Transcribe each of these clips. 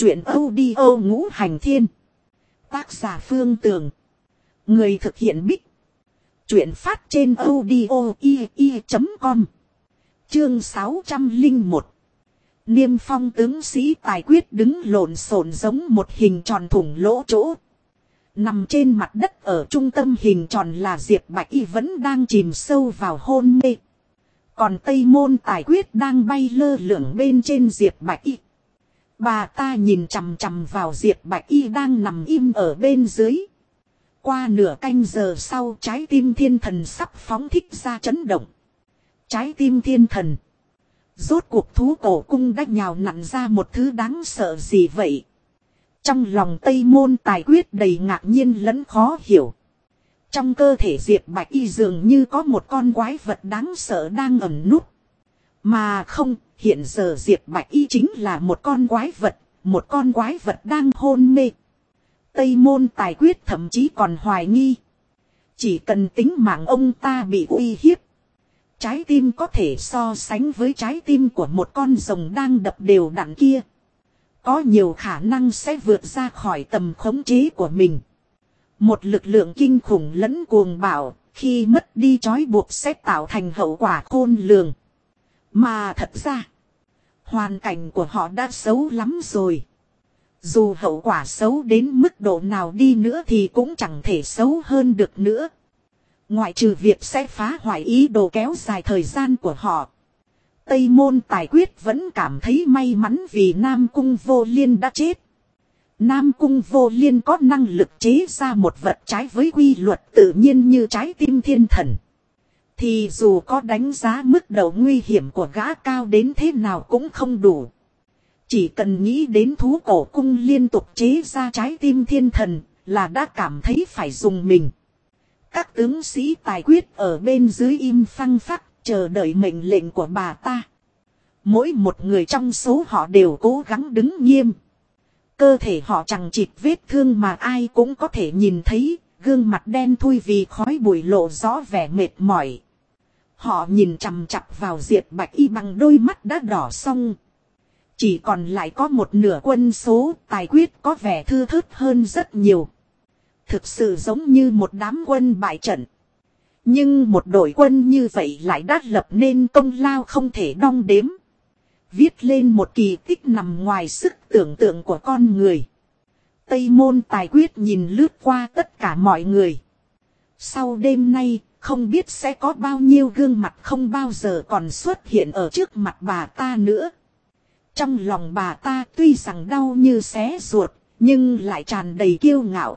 Chuyện audio ngũ hành thiên. Tác giả Phương Tường. Người thực hiện Bích. Chuyện phát trên audio.com. Chương 601. Niêm Phong tướng sĩ tài quyết đứng lộn xộn giống một hình tròn thủng lỗ chỗ. Nằm trên mặt đất ở trung tâm hình tròn là Diệp Bạch Y vẫn đang chìm sâu vào hôn mê. Còn Tây Môn Tài Quyết đang bay lơ lửng bên trên Diệp Bạch Y. Bà ta nhìn chằm chằm vào Diệp Bạch Y đang nằm im ở bên dưới. Qua nửa canh giờ sau, trái tim thiên thần sắp phóng thích ra chấn động. Trái tim thiên thần. Rốt cuộc thú cổ cung đã nhào nặn ra một thứ đáng sợ gì vậy? Trong lòng Tây Môn Tài Quyết đầy ngạc nhiên lẫn khó hiểu. Trong cơ thể Diệp Bạch Y dường như có một con quái vật đáng sợ đang ẩn núp. Mà không, hiện giờ Diệp Bạch Y chính là một con quái vật đang hôn mê. Tây Môn Tài Quyết thậm chí còn hoài nghi. Chỉ cần tính mạng ông ta bị uy hiếp. Trái tim có thể so sánh với trái tim của một con rồng đang đập đều đặn kia. Có nhiều khả năng sẽ vượt ra khỏi tầm khống chế của mình. Một lực lượng kinh khủng lẫn cuồng bạo, khi mất đi trói buộc sẽ tạo thành hậu quả khôn lường. Mà thật ra, hoàn cảnh của họ đã xấu lắm rồi. Dù hậu quả xấu đến mức độ nào đi nữa thì cũng chẳng thể xấu hơn được nữa. Ngoại trừ việc sẽ phá hoại ý đồ kéo dài thời gian của họ. Tây Môn Tài Quyết vẫn cảm thấy may mắn vì Nam Cung Vô Liên đã chết. Nam Cung Vô Liên có năng lực chế ra một vật trái với quy luật tự nhiên như trái tim thiên thần. Thì dù có đánh giá mức độ nguy hiểm của gã cao đến thế nào cũng không đủ. Chỉ cần nghĩ đến thú cổ cung liên tục chế ra trái tim thiên thần là đã cảm thấy phải dùng mình. Các tướng sĩ Tài Quyết ở bên dưới im phăng phắc chờ đợi mệnh lệnh của bà ta. Mỗi một người trong số họ đều cố gắng đứng nghiêm. Cơ thể họ chẳng chịt vết thương mà ai cũng có thể nhìn thấy, gương mặt đen thui vì khói bụi lộ rõ vẻ mệt mỏi. Họ nhìn chằm chặp vào Diệp Bạch Y bằng đôi mắt đã đỏ xong. Chỉ còn lại có một nửa quân số, Tài Quyết có vẻ thưa thớt hơn rất nhiều. Thực sự giống như một đám quân bại trận. Nhưng một đội quân như vậy lại đã lập nên công lao không thể đong đếm. Viết lên một kỳ tích nằm ngoài sức tưởng tượng của con người. Tây Môn Tài Quyết nhìn lướt qua tất cả mọi người. Sau đêm nay, không biết sẽ có bao nhiêu gương mặt không bao giờ còn xuất hiện ở trước mặt bà ta nữa. Trong lòng bà ta tuy rằng đau như xé ruột, nhưng lại tràn đầy kiêu ngạo.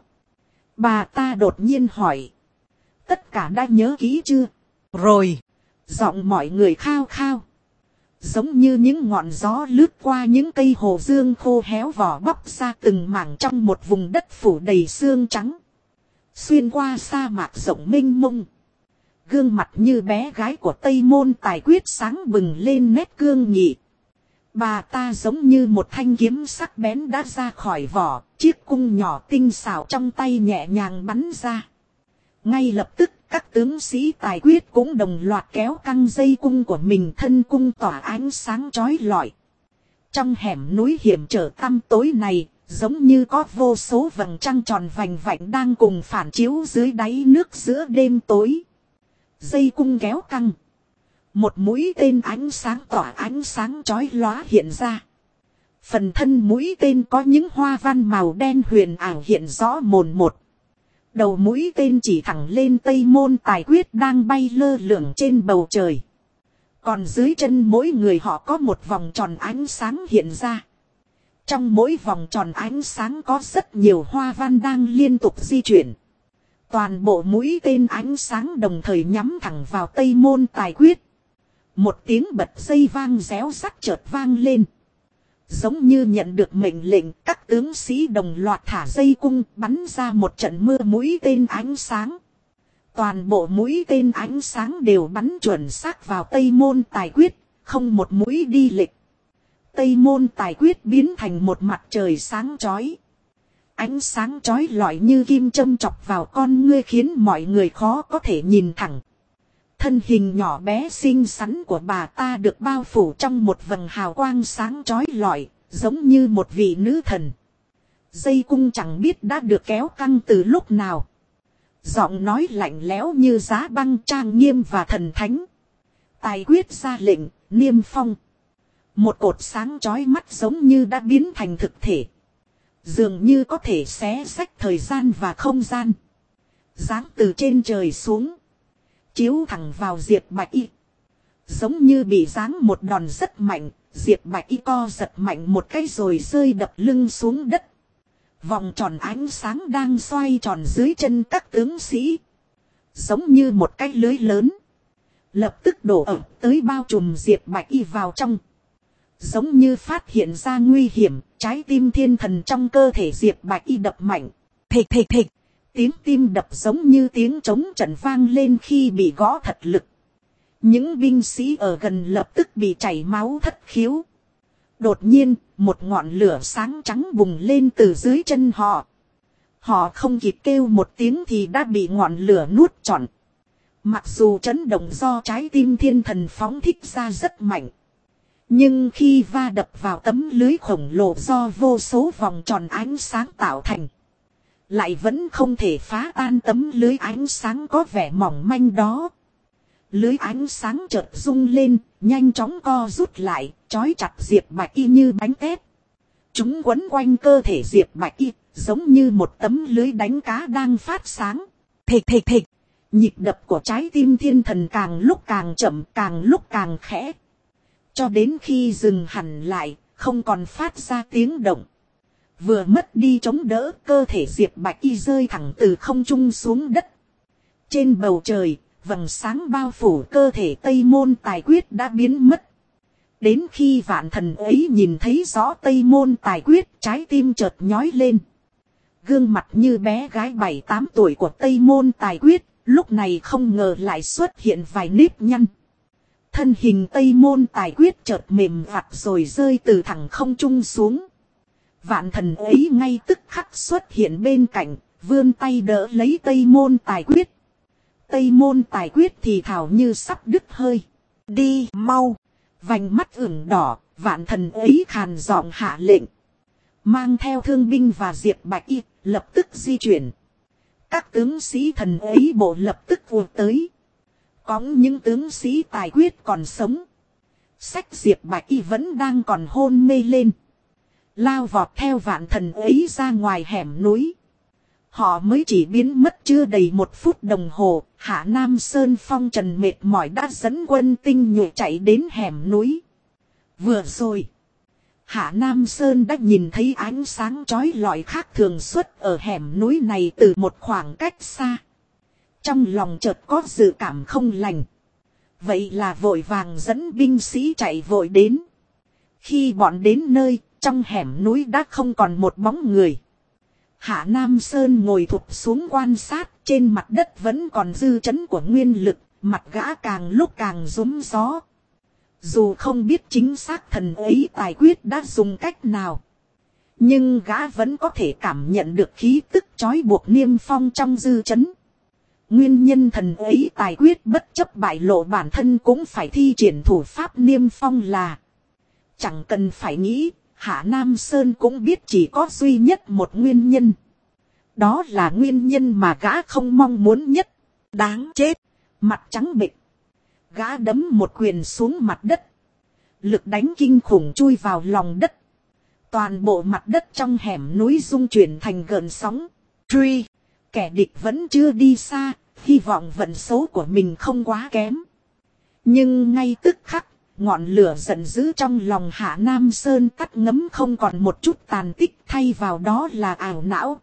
Bà ta đột nhiên hỏi. Tất cả đã nhớ kỹ chưa? Rồi. Giọng mọi người khao khao. Giống như những ngọn gió lướt qua những cây hồ dương khô héo vỏ bóc ra từng mảng trong một vùng đất phủ đầy xương trắng. Xuyên qua sa mạc rộng mênh mông. Gương mặt như bé gái của Tây Môn Tài Quyết sáng bừng lên nét cương nghị. Bà ta giống như một thanh kiếm sắc bén đã ra khỏi vỏ, chiếc cung nhỏ tinh xảo trong tay nhẹ nhàng bắn ra. Ngay lập tức các tướng sĩ Tài Quyết cũng đồng loạt kéo căng dây cung của mình, thân cung tỏa ánh sáng chói lọi. Trong hẻm núi hiểm trở tăm tối này, giống như có vô số vầng trăng tròn vành vạnh đang cùng phản chiếu dưới đáy nước giữa đêm tối. Dây cung kéo căng. Một mũi tên ánh sáng tỏa ánh sáng chói lóa hiện ra. Phần thân mũi tên có những hoa văn màu đen huyền ảo hiện rõ mồn một. Đầu mũi tên chỉ thẳng lên Tây Môn Tài Quyết đang bay lơ lửng trên bầu trời. Còn dưới chân mỗi người họ có một vòng tròn ánh sáng hiện ra. Trong mỗi vòng tròn ánh sáng có rất nhiều hoa văn đang liên tục di chuyển. Toàn bộ mũi tên ánh sáng đồng thời nhắm thẳng vào Tây Môn Tài Quyết. Một tiếng bật dây vang réo rắt chợt vang lên. Giống như nhận được mệnh lệnh, các tướng sĩ đồng loạt thả dây cung bắn ra một trận mưa mũi tên ánh sáng. Toàn bộ mũi tên ánh sáng đều bắn chuẩn xác vào Tây Môn Tài Quyết, không một mũi đi lệch. Tây Môn Tài Quyết biến thành một mặt trời sáng chói. Ánh sáng chói lọi như kim châm chọc vào con ngươi khiến mọi người khó có thể nhìn thẳng. Thân hình nhỏ bé xinh xắn của bà ta được bao phủ trong một vầng hào quang sáng chói lọi, giống như một vị nữ thần. Dây cung chẳng biết đã được kéo căng từ lúc nào. Giọng nói lạnh lẽo như giá băng, trang nghiêm và thần thánh. Tài quyết ra lệnh, Niêm Phong. Một cột sáng chói mắt giống như đã biến thành thực thể. Dường như có thể xé xách thời gian và không gian. Giáng từ trên trời xuống. Chiếu thẳng vào Diệp Bạch Y. Giống như bị giáng một đòn rất mạnh. Diệp Bạch Y co giật mạnh một cái rồi rơi đập lưng xuống đất. Vòng tròn ánh sáng đang xoay tròn dưới chân các tướng sĩ. Giống như một cái lưới lớn. Lập tức đổ ập tới bao trùm Diệp Bạch Y vào trong. Giống như phát hiện ra nguy hiểm, trái tim thiên thần trong cơ thể Diệp Bạch Y đập mạnh. Thịch thịch thịch, tiếng tim đập giống như tiếng trống trận vang lên khi bị gõ thật lực. Những binh sĩ ở gần lập tức bị chảy máu thất khiếu. Đột nhiên, một ngọn lửa sáng trắng bùng lên từ dưới chân họ. Họ không kịp kêu một tiếng thì đã bị ngọn lửa nuốt trọn. Mặc dù chấn động do trái tim thiên thần phóng thích ra rất mạnh. Nhưng khi va đập vào tấm lưới khổng lồ do vô số vòng tròn ánh sáng tạo thành, lại vẫn không thể phá tan tấm lưới ánh sáng có vẻ mỏng manh đó. Lưới ánh sáng chợt rung lên, nhanh chóng co rút lại, trói chặt Diệp Bạch Y như bánh tét. Chúng quấn quanh cơ thể Diệp Bạch Y, giống như một tấm lưới đánh cá đang phát sáng. Thịch thịch thịch, nhịp đập của trái tim thiên thần càng lúc càng chậm, càng lúc càng khẽ. Cho đến khi dừng hẳn lại, không còn phát ra tiếng động. Vừa mất đi chống đỡ, cơ thể Diệp Bạch Y rơi thẳng từ không trung xuống đất. Trên bầu trời, vầng sáng bao phủ cơ thể Tây Môn Tài Quyết đã biến mất. Đến khi vạn thần ấy nhìn thấy rõ Tây Môn Tài Quyết, trái tim chợt nhói lên. Gương mặt như bé gái 7-8 tuổi của Tây Môn Tài Quyết, lúc này không ngờ lại xuất hiện vài nếp nhăn. Thân hình Tây Môn Tài Quyết chợt mềm vặt rồi rơi từ thẳng không trung xuống. Vạn thần ấy ngay tức khắc xuất hiện bên cạnh, vươn tay đỡ lấy Tây Môn Tài Quyết. Tây Môn Tài Quyết thì thào như sắp đứt hơi. Đi mau. Vành mắt ửng đỏ, vạn thần ấy khàn giọng hạ lệnh. Mang theo thương binh và Diệp Bạch Y, lập tức di chuyển. Các tướng sĩ thần ấy bộ lập tức vụt tới. Cõng những tướng sĩ Tài Quyết còn sống. Xách Diệp Bạch Y vẫn đang còn hôn mê lên. Lao vọt theo vạn thần ấy ra ngoài hẻm núi. Họ mới chỉ biến mất chưa đầy 1 phút đồng hồ. Hạ Nam Sơn phong trần mệt mỏi đã dẫn quân tinh nhuệ chạy đến hẻm núi. Vừa rồi, Hạ Nam Sơn đã nhìn thấy ánh sáng chói lọi khác thường xuất ở hẻm núi này từ một khoảng cách xa. Trong lòng chợt có dự cảm không lành. Vậy là vội vàng dẫn binh sĩ chạy vội đến. Khi bọn đến nơi, trong hẻm núi đã không còn một bóng người. Hạ Nam Sơn ngồi thụp xuống quan sát, trên mặt đất vẫn còn dư chấn của nguyên lực, mặt gã càng lúc càng rúm gió. Dù không biết chính xác thần ấy Tài Quyết đã dùng cách nào, nhưng gã vẫn có thể cảm nhận được khí tức trói buộc Niêm Phong trong dư chấn. Nguyên nhân thần ấy Tài Quyết bất chấp bại lộ bản thân cũng phải thi triển thủ pháp Niêm Phong là, chẳng cần phải nghĩ, Hạ Nam Sơn cũng biết chỉ có duy nhất một nguyên nhân. Đó là nguyên nhân mà gã không mong muốn nhất. Đáng chết. Mặt trắng bệch. Gã đấm một quyền xuống mặt đất. Lực đánh kinh khủng chui vào lòng đất. Toàn bộ mặt đất trong hẻm núi rung chuyển thành gợn sóng. Truy. Kẻ địch vẫn chưa đi xa. Hy vọng vận số của mình không quá kém. Nhưng ngay tức khắc, ngọn lửa giận dữ trong lòng Hạ Nam Sơn tắt ngấm không còn một chút tàn tích, thay vào đó là ảo não.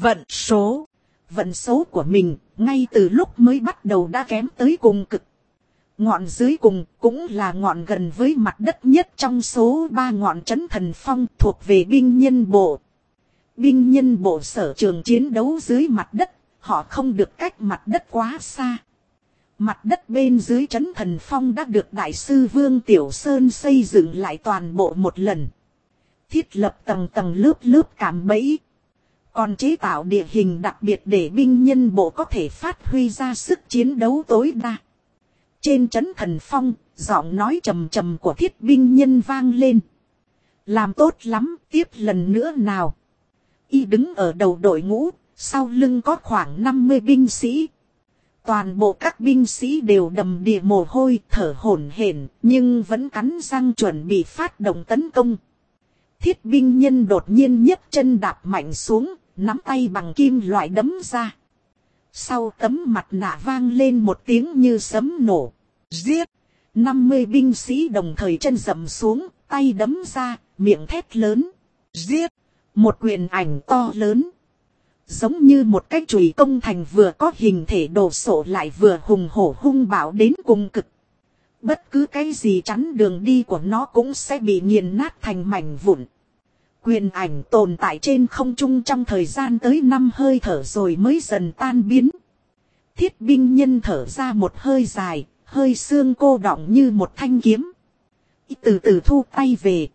Vận số của mình, ngay từ lúc mới bắt đầu đã kém tới cùng cực. Ngọn dưới cùng cũng là ngọn gần với mặt đất nhất trong số 3 ngọn trấn thần phong thuộc về binh nhân bộ. Binh nhân bộ sở trường chiến đấu dưới mặt đất, họ không được cách mặt đất quá xa. Mặt đất bên dưới trấn thần phong đã được Đại sư Vương Tiểu Sơn xây dựng lại toàn bộ một lần. Thiết lập tầng tầng lớp lớp cạm bẫy. Còn chế tạo địa hình đặc biệt để binh nhân bộ có thể phát huy ra sức chiến đấu tối đa. Trên trấn thần phong, giọng nói trầm trầm của thiết binh nhân vang lên. Làm tốt lắm, tiếp lần nữa nào. Y đứng ở đầu đội ngũ, sau lưng có khoảng 50 binh sĩ. Toàn bộ các binh sĩ đều đầm đìa mồ hôi, thở hổn hển, nhưng vẫn cắn răng chuẩn bị phát động tấn công. Thiết binh nhân đột nhiên nhấc chân đạp mạnh xuống, nắm tay bằng kim loại đấm ra. Sau tấm mặt nạ vang lên một tiếng như sấm nổ. Giết! 50 binh sĩ đồng thời chân dậm xuống, tay đấm ra, miệng thét lớn. Giết! Một quyền ảnh to lớn. Giống như một cái chùy công thành vừa có hình thể đồ sộ lại vừa hùng hổ hung bạo đến cùng cực. Bất cứ cái gì chắn đường đi của nó cũng sẽ bị nghiền nát thành mảnh vụn. Quyền ảnh tồn tại trên không trung trong thời gian tới 5 hơi thở rồi mới dần tan biến. Thiết binh nhân thở ra một hơi dài, hơi xương cô đọng như một thanh kiếm. Từ từ thu tay về.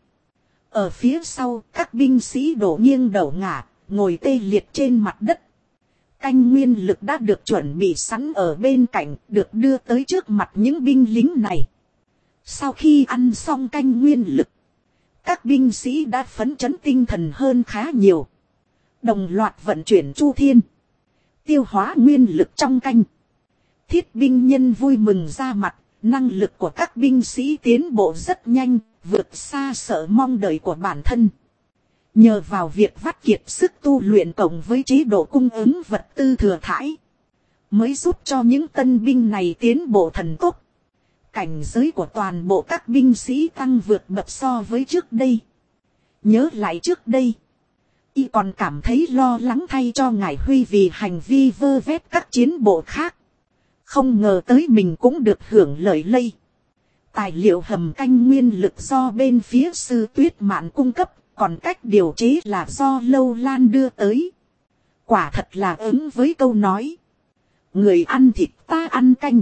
Ở phía sau, các binh sĩ đổ nghiêng đầu ngả, ngồi tê liệt trên mặt đất. Canh nguyên lực đã được chuẩn bị sẵn ở bên cạnh, được đưa tới trước mặt những binh lính này. Sau khi ăn xong canh nguyên lực, các binh sĩ đã phấn chấn tinh thần hơn khá nhiều. Đồng loạt vận chuyển chu thiên, tiêu hóa nguyên lực trong canh. Thiết binh nhân vui mừng ra mặt, năng lực của các binh sĩ tiến bộ rất nhanh, vượt xa sợ mong đợi của bản thân. Nhờ vào việc vắt kiệt sức tu luyện cộng với chế độ cung ứng vật tư thừa thãi, mới giúp cho những tân binh này tiến bộ thần tốc. Cảnh giới của toàn bộ các binh sĩ tăng vượt bậc so với trước đây. Nhớ lại trước đây, y còn cảm thấy lo lắng thay cho ngài Huy vì hành vi vơ vét các chiến bộ khác. Không ngờ tới mình cũng được hưởng lợi lây. Tài liệu hầm canh nguyên lực do bên phía sư Tuyết Mạn cung cấp, còn cách điều chế là do Lâu Lan đưa tới. Quả thật là ứng với câu nói. Người ăn thịt ta ăn canh.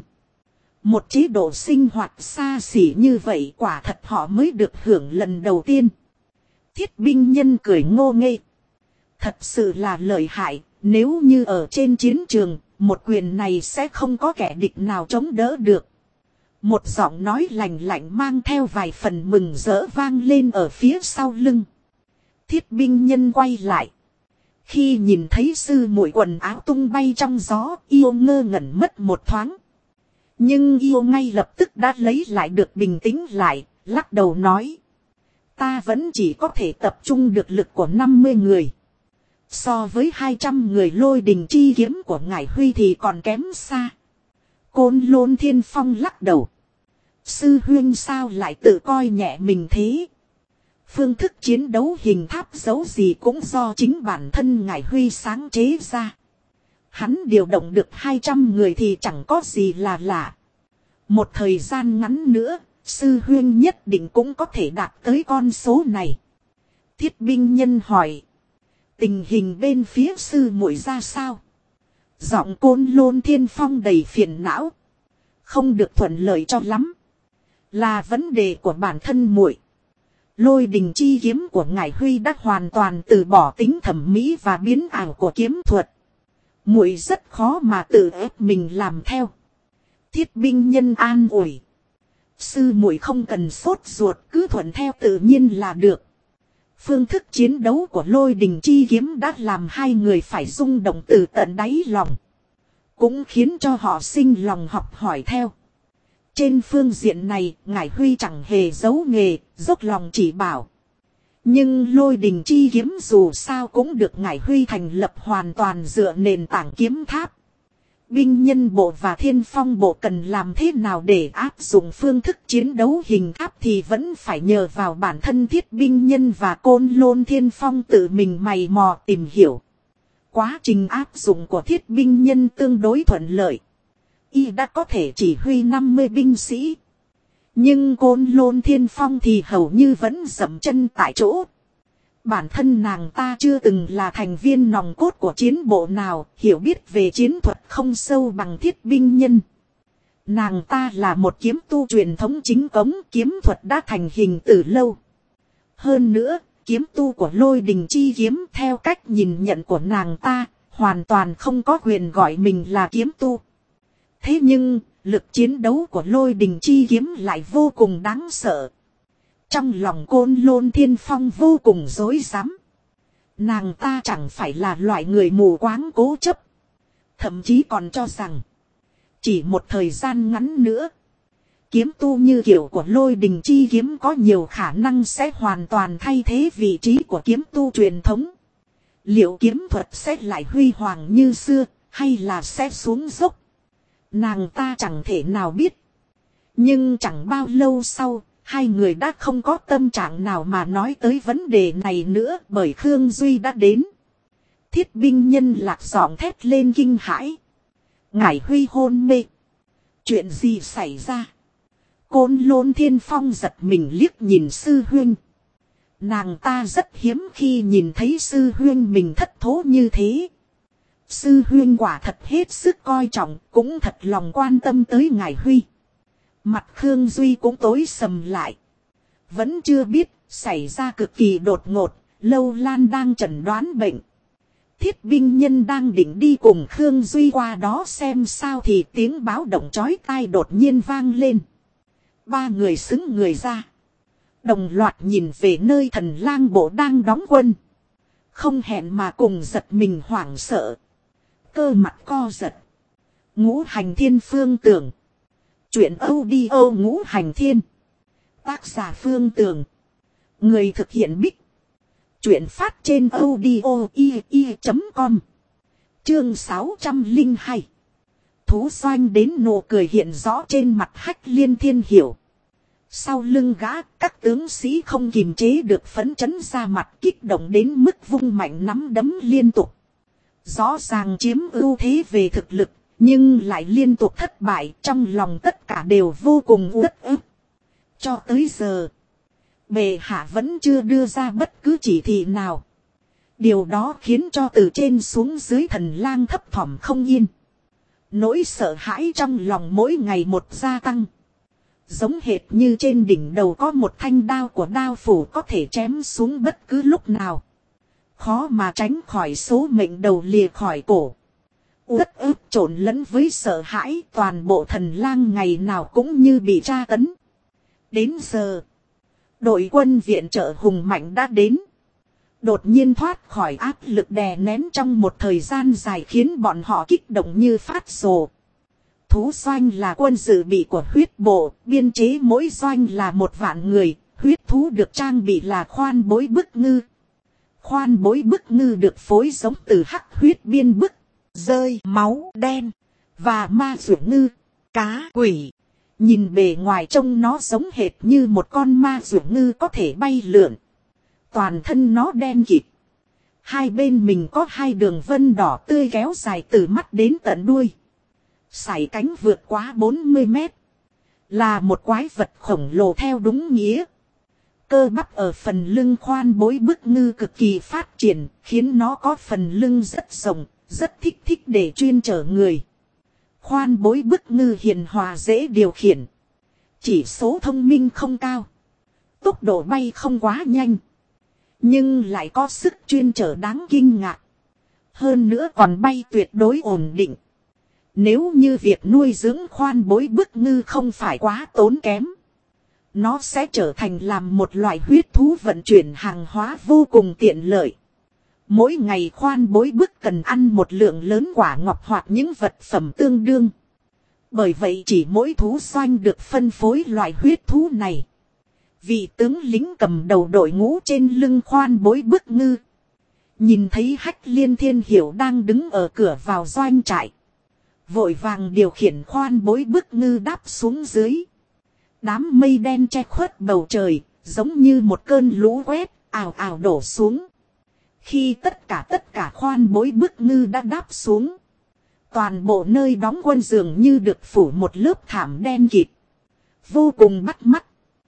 Một chế độ sinh hoạt xa xỉ như vậy quả thật họ mới được hưởng lần đầu tiên. Thiết binh nhân cười ngô nghê. Thật sự là lợi hại, nếu như ở trên chiến trường, một quyền này sẽ không có kẻ địch nào chống đỡ được. Một giọng nói lạnh lạnh mang theo vài phần mừng rỡ vang lên ở phía sau lưng. Thiết binh nhân quay lại. Khi nhìn thấy sư muội quần áo tung bay trong gió, yêu ngơ ngẩn mất một thoáng. Nhưng yêu ngay lập tức đã lấy lại được bình tĩnh lại, lắc đầu nói. Ta vẫn chỉ có thể tập trung được lực của 50 người. So với 200 người Lôi Đình chi kiếm của ngài Huy thì còn kém xa. Côn Lôn Thiên Phong lắc đầu. Sư huynh sao lại tự coi nhẹ mình thế? Phương thức chiến đấu hình tháp dấu gì cũng do chính bản thân ngài Huy sáng chế ra. Hắn điều động được 200 người thì chẳng có gì là lạ. Một thời gian ngắn nữa, sư huynh nhất định cũng có thể đạt tới con số này. Thiết binh nhân hỏi. Tình hình bên phía sư muội ra sao? Giọng Côn Lôn Thiên Phong đầy phiền não. Không được thuận lợi cho lắm. Là vấn đề của bản thân muội. Lôi Đình chi kiếm của ngài Huy đã hoàn toàn từ bỏ tính thẩm mỹ và biến ảo của kiếm thuật. Muội rất khó mà tự ép mình làm theo. Thiết binh nhân an ủi. Sư muội không cần sốt ruột, cứ thuận theo tự nhiên là được. Phương thức chiến đấu của Lôi Đình chi kiếm đã làm hai người phải rung động từ tận đáy lòng. Cũng khiến cho họ sinh lòng học hỏi theo. Trên phương diện này, ngài Huy chẳng hề giấu nghề, dốc lòng chỉ bảo. Nhưng Lôi Đình chi kiếm dù sao cũng được ngài Huy thành lập hoàn toàn dựa nền tảng kiếm tháp. Binh nhân bộ và thiên phong bộ cần làm thế nào để áp dụng phương thức chiến đấu hình tháp thì vẫn phải nhờ vào bản thân thiết binh nhân và Côn Lôn Thiên Phong tự mình mày mò tìm hiểu. Quá trình áp dụng của thiết binh nhân tương đối thuận lợi. Y đã có thể chỉ huy 50 binh sĩ. Nhưng Côn Lôn Thiên Phong thì hầu như vẫn dậm chân tại chỗ. Bản thân nàng ta chưa từng là thành viên nòng cốt của chiến bộ nào, hiểu biết về chiến thuật không sâu bằng thiết binh nhân. Nàng ta là một kiếm tu truyền thống chính cống, kiếm thuật đã thành hình từ lâu. Hơn nữa, kiếm tu của Lôi Đình chi kiếm theo cách nhìn nhận của nàng ta, hoàn toàn không có quyền gọi mình là kiếm tu. Thế nhưng, lực chiến đấu của Lôi Đình chi kiếm lại vô cùng đáng sợ. Trong lòng Côn Lôn Thiên Phong vô cùng rối rắm. Nàng ta chẳng phải là loại người mù quáng cố chấp. Thậm chí còn cho rằng chỉ một thời gian ngắn nữa, kiếm tu như kiểu của Lôi Đình chi kiếm có nhiều khả năng sẽ hoàn toàn thay thế vị trí của kiếm tu truyền thống. Liệu kiếm thuật sẽ lại huy hoàng như xưa, hay là sẽ xuống dốc? Nàng ta chẳng thể nào biết. Nhưng chẳng bao lâu sau, hai người đã không có tâm trạng nào mà nói tới vấn đề này nữa, bởi Khương Duy đã đến. Thiết binh nhân lạc giọng thét lên kinh hãi. Ngải Huy hôn mê. Chuyện gì xảy ra? Côn Lôn Thiên Phong giật mình liếc nhìn sư huynh. Nàng ta rất hiếm khi nhìn thấy sư huynh mình thất thố như thế. Sư huynh quả thật hết sức coi trọng, cũng thật lòng quan tâm tới Ngải Huy. Mặt Khương Duy cũng tối sầm lại. Vẫn chưa biết, xảy ra cực kỳ đột ngột, Lâu Lan đang chẩn đoán bệnh. Thiết binh nhân đang định đi cùng Khương Duy qua đó xem sao thì tiếng báo động chói tai đột nhiên vang lên. Ba người xứng người ra. Đồng loạt nhìn về nơi Thần Lang bộ đang đóng quân. Không hẹn mà cùng giật mình hoảng sợ. Cơ mặt co giật. Ngũ Hành Thiên Phương Tường. Chuyện audio Ngũ Hành Thiên. Tác giả Phương Tường. Người thực hiện Bích. Chuyện phát trên audio.com. Chương 602. Thú xoanh đến nụ cười hiện rõ trên mặt Hách Liên Thiên Hiểu. Sau lưng gã, các tướng sĩ không kìm chế được phấn chấn ra mặt, kích động đến mức vung mạnh nắm đấm liên tục. Rõ ràng chiếm ưu thế về thực lực, nhưng lại liên tục thất bại, trong lòng tất cả đều vô cùng uất ức. Cho tới giờ, bệ hạ vẫn chưa đưa ra bất cứ chỉ thị nào. Điều đó khiến cho từ trên xuống dưới Thần Lang thấp thỏm không yên. Nỗi sợ hãi trong lòng mỗi ngày một gia tăng. Giống hệt như trên đỉnh đầu có một thanh đao của đao phủ có thể chém xuống bất cứ lúc nào. Khó mà tránh khỏi số mệnh đầu lìa khỏi cổ. Uất ức trộn lẫn với sợ hãi, toàn bộ Thần Lang ngày nào cũng như bị tra tấn. Đến giờ, đội quân viện trợ hùng mạnh đã đến. Đột nhiên thoát khỏi áp lực đè nén trong một thời gian dài khiến bọn họ kích động như phát rồ. Thú doanh là quân dự bị của huyết bộ, biên chế mỗi doanh là 1.000 người, huyết thú được trang bị là khoan bối bức ngư. Khoan bối bức ngư được phối giống từ hắc huyết biên bức, rơi, máu, đen, và ma dụ ngư, cá, quỷ. Nhìn bề ngoài trông nó giống hệt như một con ma dụ ngư có thể bay lượn. Toàn thân nó đen kịt. Hai bên mình có hai đường vân đỏ tươi kéo dài từ mắt đến tận đuôi. Sải cánh vượt quá 40 mét. Là một quái vật khổng lồ theo đúng nghĩa. Cơ bắp ở phần lưng khoan bối bức ngư cực kỳ phát triển, khiến nó có phần lưng rất rộng, rất thích để chuyên chở người. Khoan bối bức ngư hiền hòa dễ điều khiển. Chỉ số thông minh không cao. Tốc độ bay không quá nhanh. Nhưng lại có sức chuyên chở đáng kinh ngạc. Hơn nữa còn bay tuyệt đối ổn định. Nếu như việc nuôi dưỡng khoan bối bức ngư không phải quá tốn kém, nó sẽ trở thành làm một loại huyết thú vận chuyển hàng hóa vô cùng tiện lợi. Mỗi ngày khoan bối bức cần ăn một lượng lớn quả ngọc hoặc những vật phẩm tương đương. Bởi vậy chỉ mỗi thú doanh được phân phối loại huyết thú này. Vị tướng lính cầm đầu đội ngũ trên lưng khoan bối bức ngư. Nhìn thấy Hách Liên Thiên Hiểu đang đứng ở cửa vào doanh trại. Vội vàng điều khiển khoan bối bức ngư đáp xuống dưới. Đám mây đen che khuất bầu trời, giống như một cơn lũ quét, ào ào đổ xuống. Khi tất cả khoan bối bức ngư đã đáp xuống. Toàn bộ nơi đóng quân dường như được phủ một lớp thảm đen kịt. Vô cùng bắt mắt.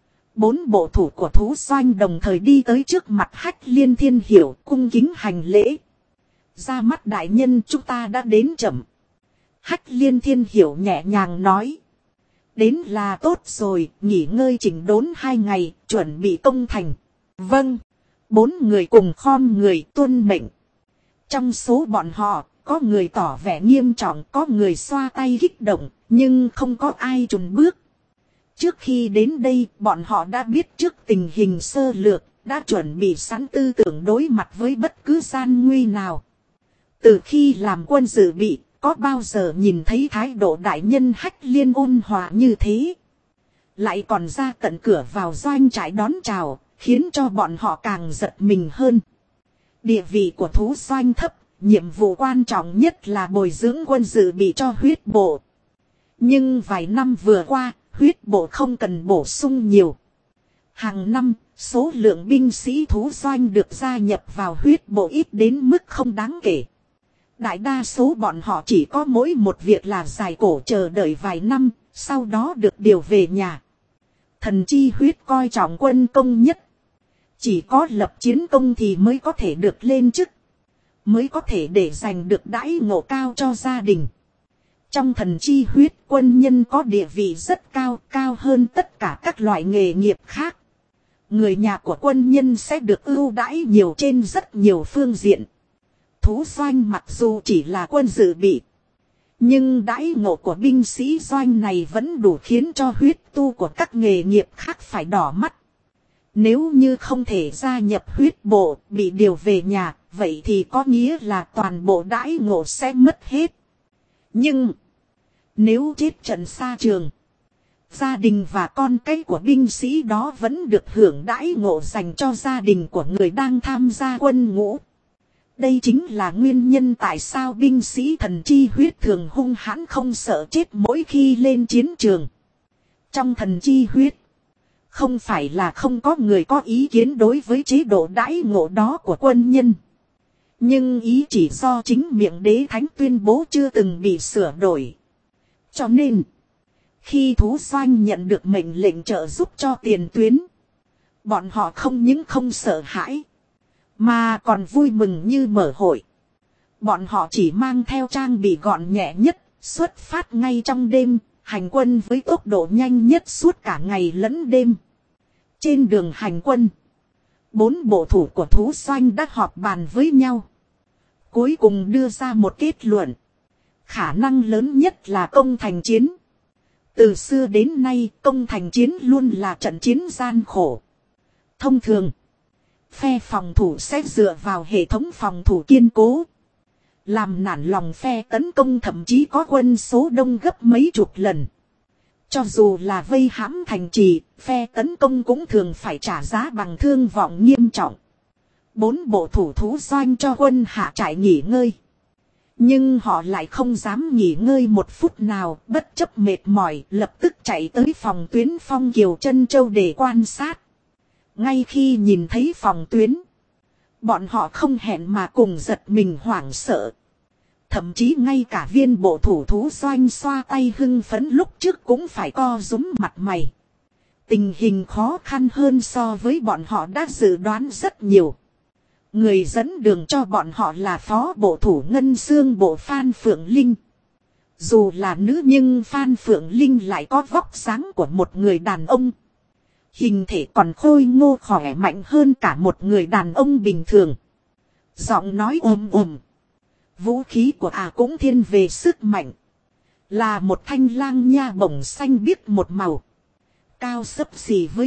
4 bộ thủ của thú doanh đồng thời đi tới trước mặt Hách Liên Thiên Hiểu cung kính hành lễ. Ra mắt đại nhân, chúng ta đã đến chậm. Hách Liên Thiên Hiểu nhẹ nhàng nói. Đến là tốt rồi, nghỉ ngơi chỉnh đốn 2 ngày, chuẩn bị công thành. Vâng. 4 người cùng khom người tuân mệnh. Trong số bọn họ, có người tỏ vẻ nghiêm trọng, có người xoa tay kích động, nhưng không có ai chùn bước. Trước khi đến đây, bọn họ đã biết trước tình hình sơ lược, đã chuẩn bị sẵn tư tưởng đối mặt với bất cứ gian nguy nào. Từ khi làm quân dự bị, có bao giờ nhìn thấy thái độ đại nhân Hách Liên ôn hòa như thế. Lại còn ra tận cửa vào doanh trại đón chào, khiến cho bọn họ càng giật mình hơn. Địa vị của thú doanh thấp, nhiệm vụ quan trọng nhất là bồi dưỡng quân dự bị cho huyết bộ. Nhưng vài năm vừa qua, huyết bộ không cần bổ sung nhiều. Hàng năm, số lượng binh sĩ thú doanh được gia nhập vào huyết bộ ít đến mức không đáng kể. Đại đa số bọn họ chỉ có mỗi một việc là dài cổ chờ đợi vài năm, sau đó được điều về nhà. Thần chi huyết coi trọng quân công nhất. Chỉ có lập chiến công thì mới có thể được lên chức. Mới có thể để giành được đãi ngộ cao cho gia đình. Trong thần chi huyết, quân nhân có địa vị rất cao, cao hơn tất cả các loại nghề nghiệp khác. Người nhà của quân nhân sẽ được ưu đãi nhiều trên rất nhiều phương diện. Thú doanh mặc dù chỉ là quân dự bị, nhưng đãi ngộ của binh sĩ doanh này vẫn đủ khiến cho huyết tu của các nghề nghiệp khác phải đỏ mắt. Nếu như không thể gia nhập huyết bộ, bị điều về nhà, vậy thì có nghĩa là toàn bộ đãi ngộ sẽ mất hết. Nhưng nếu chết trận xa trường, gia đình và con cái của binh sĩ đó vẫn được hưởng đãi ngộ dành cho gia đình của người đang tham gia quân ngũ. Đây chính là nguyên nhân tại sao binh sĩ thần chi huyết thường hung hãn không sợ chết mỗi khi lên chiến trường. Trong thần chi huyết, không phải là không có người có ý kiến đối với chế độ đãi ngộ đó của quân nhân. Nhưng ý chỉ do chính miệng đế thánh tuyên bố chưa từng bị sửa đổi. Cho nên, khi thú doanh nhận được mệnh lệnh trợ giúp cho tiền tuyến, bọn họ không những không sợ hãi, mà còn vui mừng như mở hội. Bọn họ chỉ mang theo trang bị gọn nhẹ nhất, xuất phát ngay trong đêm, hành quân với tốc độ nhanh nhất suốt cả ngày lẫn đêm. Trên đường hành quân, 4 bộ thủ của thú doanh đã họp bàn với nhau. Cuối cùng đưa ra một kết luận. Khả năng lớn nhất là công thành chiến. Từ xưa đến nay, công thành chiến luôn là trận chiến gian khổ. Thông thường, phe phòng thủ sẽ dựa vào hệ thống phòng thủ kiên cố, làm nản lòng phe tấn công, thậm chí có quân số đông gấp mấy chục lần. Cho dù là vây hãm thành trì, phe tấn công cũng thường phải trả giá bằng thương vong nghiêm trọng. 4 bộ thủ thú doanh cho quân hạ trại nghỉ ngơi. Nhưng họ lại không dám nghỉ ngơi một phút nào, bất chấp mệt mỏi, lập tức chạy tới phòng tuyến Phong Kiều Trân Châu để quan sát. Ngay khi nhìn thấy phòng tuyến, bọn họ không hẹn mà cùng giật mình hoảng sợ. Thậm chí ngay cả viên bộ thủ thú doanh xoa tay hưng phấn lúc trước cũng phải co rúm mặt mày. Tình hình khó khăn hơn so với bọn họ đã dự đoán rất nhiều. Người dẫn đường cho bọn họ là phó bộ thủ Ngân Xương bộ Phan Phượng Linh. Dù là nữ nhưng Phan Phượng Linh lại có vóc dáng của một người đàn ông. Hình thể còn khôi ngô khỏe mạnh hơn cả một người đàn ông bình thường. Giọng nói ồm ồm. Vũ khí của cũng thiên về sức mạnh. Là một thanh lang nha bổng xanh biếc một màu. Cao xấp xì với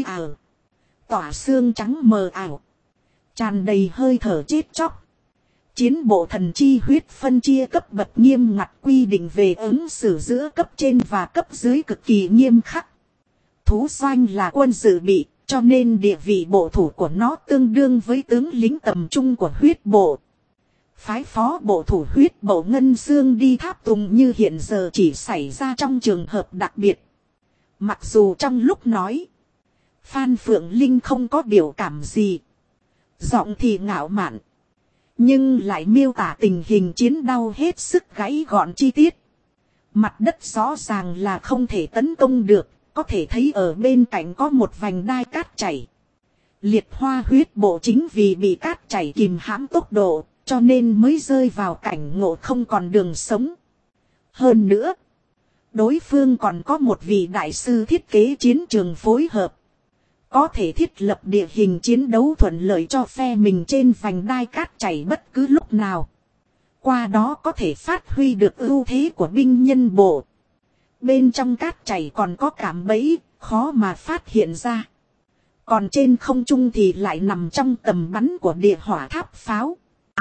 tỏa xương trắng mờ ảo. Tràn đầy hơi thở chết chóc. Chiến bộ thần chi huyết phân chia cấp bậc nghiêm ngặt, quy định về ứng xử giữa cấp trên và cấp dưới cực kỳ nghiêm khắc. Thú doanh là quân dự bị, cho nên địa vị bộ thủ của nó tương đương với tướng lính tầm trung của huyết bộ. Phái phó bộ thủ huyết bộ Ngân Xương đi tháp tùng như hiện giờ chỉ xảy ra trong trường hợp đặc biệt. Mặc dù trong lúc nói, Phan Phượng Linh không có biểu cảm gì, giọng thì ngạo mạn, nhưng lại miêu tả tình hình chiến đau hết sức gãy gọn chi tiết. Mặt đất rõ ràng là không thể tấn công được, có thể thấy ở bên cạnh có một vành đai cát chảy. Liệt Hoa huyết bộ chính vì bị cát chảy kìm hãm tốc độ, cho nên mới rơi vào cảnh ngộ không còn đường sống. Hơn nữa, đối phương còn có một vị đại sư thiết kế chiến trường phối hợp, có thể thiết lập địa hình chiến đấu thuận lợi cho phe mình trên vành đai cát chảy bất cứ lúc nào. Qua đó có thể phát huy được ưu thế của binh nhân bộ. Bên trong cát chảy còn có cạm bẫy, khó mà phát hiện ra. Còn trên không trung thì lại nằm trong tầm bắn của địa hỏa tháp pháo.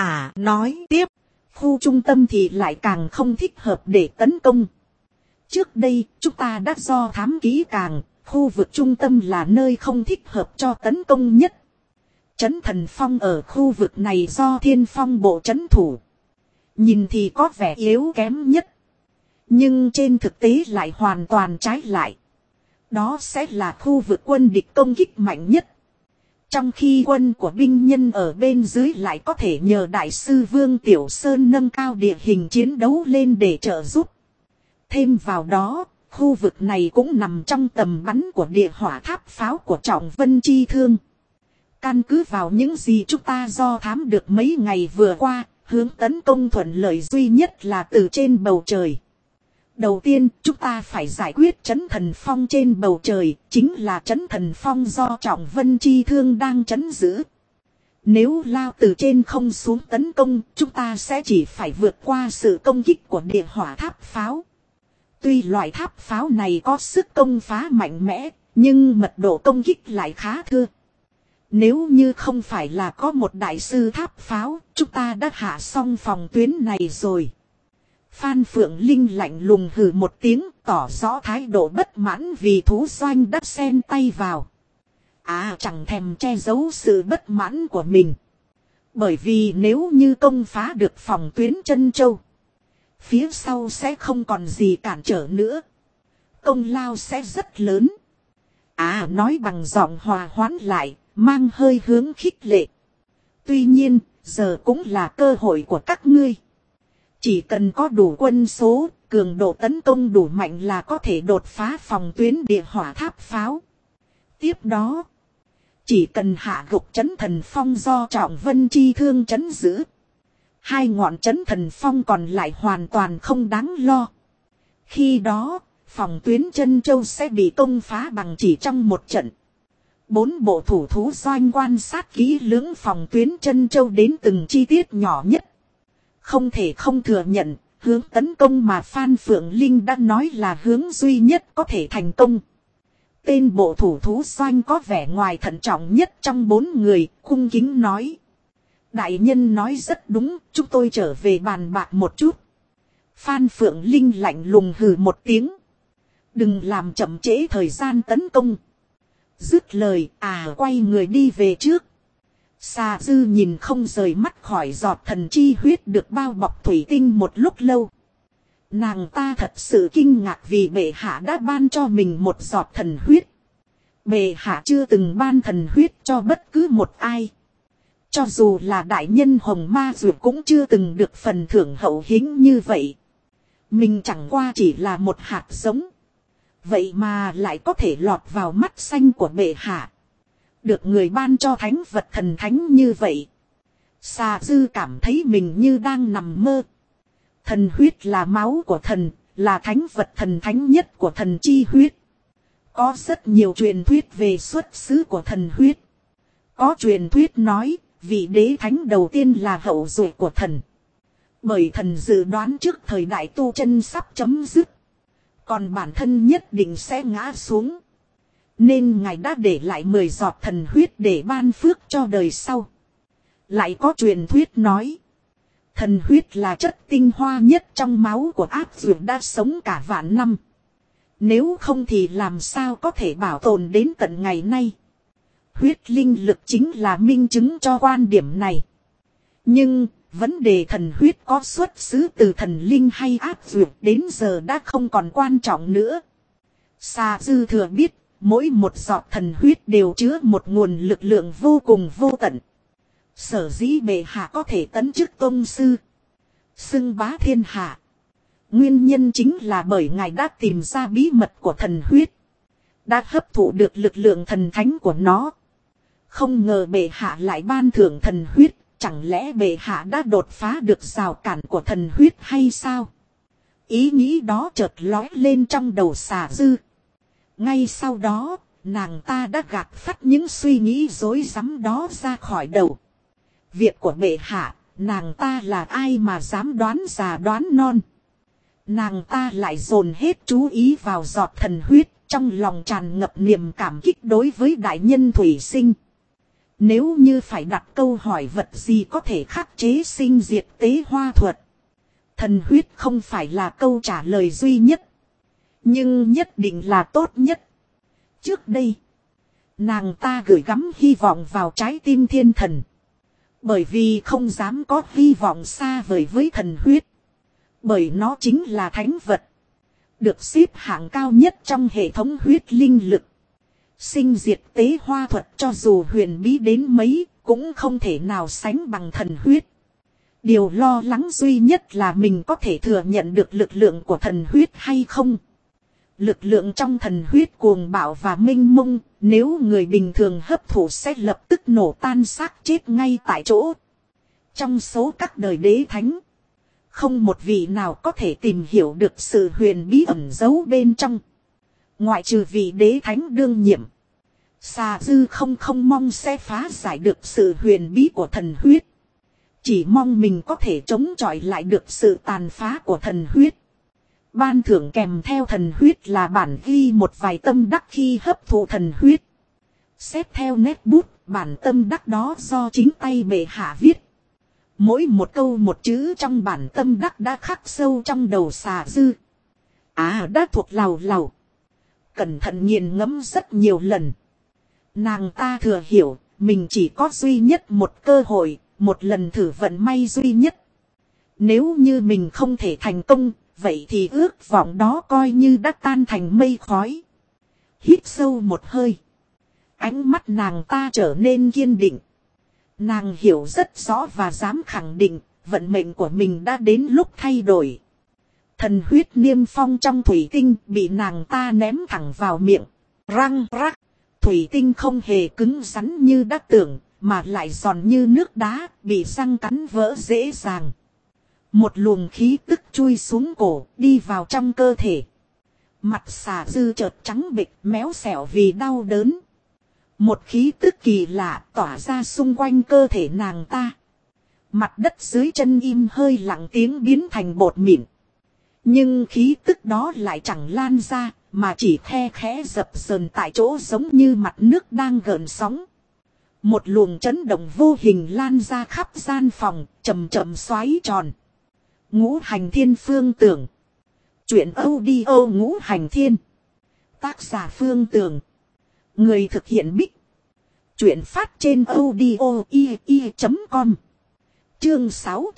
Nói tiếp, khu trung tâm thì lại càng không thích hợp để tấn công. Trước đây, chúng ta đã do thám kỹ càng, khu vực trung tâm là nơi không thích hợp cho tấn công nhất. Trấn Thần Phong ở khu vực này do Thiên Phong bộ trấn thủ. Nhìn thì có vẻ yếu kém nhất. Nhưng trên thực tế lại hoàn toàn trái lại. Đó sẽ là khu vực quân địch công kích mạnh nhất. Trong khi quân của binh nhân ở bên dưới lại có thể nhờ Đại sư Vương Tiểu Sơn nâng cao địa hình chiến đấu lên để trợ giúp. Thêm vào đó, khu vực này cũng nằm trong tầm bắn của địa hỏa tháp pháo của Trọng Vân Chi Thương. Căn cứ vào những gì chúng ta do thám được mấy ngày vừa qua, hướng tấn công thuận lợi duy nhất là từ trên bầu trời. Đầu tiên, chúng ta phải giải quyết Trấn Thần Phong trên bầu trời, chính là Trấn Thần Phong do Trọng Vân Chi Thương đang trấn giữ. Nếu lao từ trên không xuống tấn công, chúng ta sẽ chỉ phải vượt qua sự công kích của địa hỏa tháp pháo. Tuy loại tháp pháo này có sức công phá mạnh mẽ, nhưng mật độ công kích lại khá thưa. Nếu như không phải là có một đại sư tháp pháo, chúng ta đã hạ xong phòng tuyến này rồi. Phan Phượng Linh lạnh lùng hừ một tiếng, tỏ rõ thái độ bất mãn vì thú doanh đã xen tay vào. Chẳng thèm che giấu sự bất mãn của mình. Bởi vì nếu như công phá được phòng tuyến Trân Châu, phía sau sẽ không còn gì cản trở nữa. Công lao sẽ rất lớn. Nói bằng giọng hòa hoãn lại, mang hơi hướng khích lệ. Tuy nhiên, giờ cũng là cơ hội của các ngươi. Chỉ cần có đủ quân số, cường độ tấn công đủ mạnh là có thể đột phá phòng tuyến địa hỏa tháp pháo. Tiếp đó, chỉ cần hạ gục Trấn Thần Phong do Trọng Vân Chi Thương trấn giữ. Hai ngọn Trấn Thần Phong còn lại hoàn toàn không đáng lo. Khi đó, phòng tuyến Trân Châu sẽ bị công phá bằng chỉ trong một trận. 4 bộ thủ thú doanh quan sát kỹ lưỡng phòng tuyến Trân Châu đến từng chi tiết nhỏ nhất. Không thể không thừa nhận, hướng tấn công mà Phan Phượng Linh đã nói là hướng duy nhất có thể thành công. Tên bộ thủ thú doanh có vẻ ngoài thận trọng nhất trong 4 người, cung kính nói. Đại nhân nói rất đúng, chúng tôi trở về bàn bạc một chút. Phan Phượng Linh lạnh lùng hừ một tiếng. Đừng làm chậm trễ thời gian tấn công. Dứt lời, quay người đi về trước. Xà Dư nhìn không rời mắt khỏi giọt thần chi huyết được bao bọc thủy tinh một lúc lâu. Nàng ta thật sự kinh ngạc vì bệ hạ đã ban cho mình một giọt thần huyết. Bệ hạ chưa từng ban thần huyết cho bất cứ một ai. Cho dù là đại nhân Hồng Ma Dược cũng chưa từng được phần thưởng hậu hĩnh như vậy. Mình chẳng qua chỉ là một hạt giống. Vậy mà lại có thể lọt vào mắt xanh của bệ hạ. Được người ban cho thánh vật thần thánh như vậy. Xà Dư cảm thấy mình như đang nằm mơ. Thần huyết là máu của thần, là thánh vật thần thánh nhất của thần chi huyết. Có rất nhiều truyền thuyết về xuất xứ của thần huyết. Có truyền thuyết nói, vị đế thánh đầu tiên là hậu duệ của thần. Bởi thần dự đoán trước thời đại tu chân sắp chấm dứt. Còn bản thân nhất định sẽ ngã xuống. Nên ngài đã để lại 10 giọt thần huyết để ban phước cho đời sau. Lại có truyền thuyết nói. Thần huyết là chất tinh hoa nhất trong máu của ác dược đã sống cả vạn năm. Nếu không thì làm sao có thể bảo tồn đến tận ngày nay. Huyết linh lực chính là minh chứng cho quan điểm này. Nhưng, vấn đề thần huyết có xuất xứ từ thần linh hay ác dược đến giờ đã không còn quan trọng nữa. Xà Dư thừa biết, mỗi một giọt thần huyết đều chứa một nguồn lực lượng vô cùng vô tận. Sở dĩ bệ hạ có thể tấn chức tông sư, xưng bá thiên hạ. Nguyên nhân chính là bởi ngài đã tìm ra bí mật của thần huyết. Đã hấp thụ được lực lượng thần thánh của nó. Không ngờ bệ hạ lại ban thưởng thần huyết. Chẳng lẽ bệ hạ đã đột phá được rào cản của thần huyết hay sao? Ý nghĩ đó chợt lóe lên trong đầu Xà Dư. Ngay sau đó, nàng ta đã gạt phắt những suy nghĩ rối rắm đó ra khỏi đầu. Việc của bệ hạ, nàng ta là ai mà dám đoán già đoán non. Nàng ta lại dồn hết chú ý vào giọt thần huyết, trong lòng tràn ngập niềm cảm kích đối với đại nhân Thủy Sinh. Nếu như phải đặt câu hỏi vật gì có thể khắc chế sinh diệt tế hoa thuật, thần huyết không phải là câu trả lời duy nhất, nhưng nhất định là tốt nhất. Trước đây, nàng ta gửi gắm hy vọng vào trái tim thiên thần, bởi vì không dám có hy vọng xa vời với thần huyết, bởi nó chính là thánh vật, được xếp hạng cao nhất trong hệ thống huyết linh lực. Sinh diệt tế hoa thuật cho dù huyền bí đến mấy cũng không thể nào sánh bằng thần huyết. Điều lo lắng duy nhất là mình có thể thừa nhận được lực lượng của thần huyết hay không. Lực lượng trong thần huyết cuồng bạo và mênh mông, nếu người bình thường hấp thụ sẽ lập tức nổ tan xác chết ngay tại chỗ. Trong số các đời đế thánh, không một vị nào có thể tìm hiểu được sự huyền bí ẩn giấu bên trong, ngoại trừ vị đế thánh đương nhiệm. Xà Dư không mong sẽ phá giải được sự huyền bí của thần huyết, chỉ mong mình có thể chống chọi lại được sự tàn phá của thần huyết. Ban thưởng kèm theo thần huyết là bản ghi một vài tâm đắc khi hấp thụ thần huyết. Xét theo nét bút, bản tâm đắc đó do chính tay bệ hạ viết. Mỗi một câu một chữ trong bản tâm đắc đã khắc sâu trong đầu Xà Dư. Đã thuộc lầu lầu. Cẩn thận nghiền ngẫm rất nhiều lần. Nàng ta thừa hiểu, mình chỉ có duy nhất một cơ hội, một lần thử vận may duy nhất. Nếu như mình không thể thành công, vậy thì ước vọng đó coi như đã tan thành mây khói. Hít sâu một hơi. Ánh mắt nàng ta trở nên kiên định. Nàng hiểu rất rõ và dám khẳng định, vận mệnh của mình đã đến lúc thay đổi. Thần huyết niêm phong trong thủy tinh bị nàng ta ném thẳng vào miệng. Răng rắc. Thủy tinh không hề cứng rắn như đã tưởng, mà lại giòn như nước đá, bị răng cắn vỡ dễ dàng. Một luồng khí tức chui xuống cổ, đi vào trong cơ thể. Mặt Xà Dư chợt trắng bệch, méo xẻo vì đau đớn. Một khí tức kỳ lạ tỏa ra xung quanh cơ thể nàng ta. Mặt đất dưới chân im hơi lặng tiếng biến thành bột mịn. Nhưng khí tức đó lại chẳng lan ra, mà chỉ khe khẽ dập dờn tại chỗ giống như mặt nước đang gợn sóng. Một luồng chấn động vô hình lan ra khắp gian phòng, chậm chậm xoáy tròn. Ngũ Hành Thiên Phương Tưởng. Chuyện audio Ngũ Hành Thiên. Tác giả Phương Tưởng. Người thực hiện Bích. Chuyện phát trên audio.com. Chương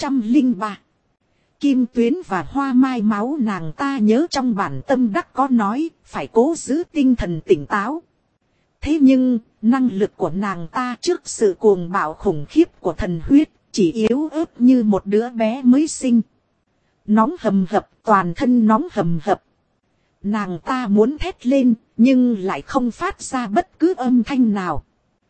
603. Kim tuyến và hoa mai máu. Nàng ta nhớ trong bản tâm đắc có nói, phải cố giữ tinh thần tỉnh táo. Thế nhưng, năng lực của nàng ta trước sự cuồng bạo khủng khiếp của thần huyết, chỉ yếu ớt như một đứa bé mới sinh. Nóng hầm hập, toàn thân nóng hầm hập. Nàng ta muốn thét lên, nhưng lại không phát ra bất cứ âm thanh nào.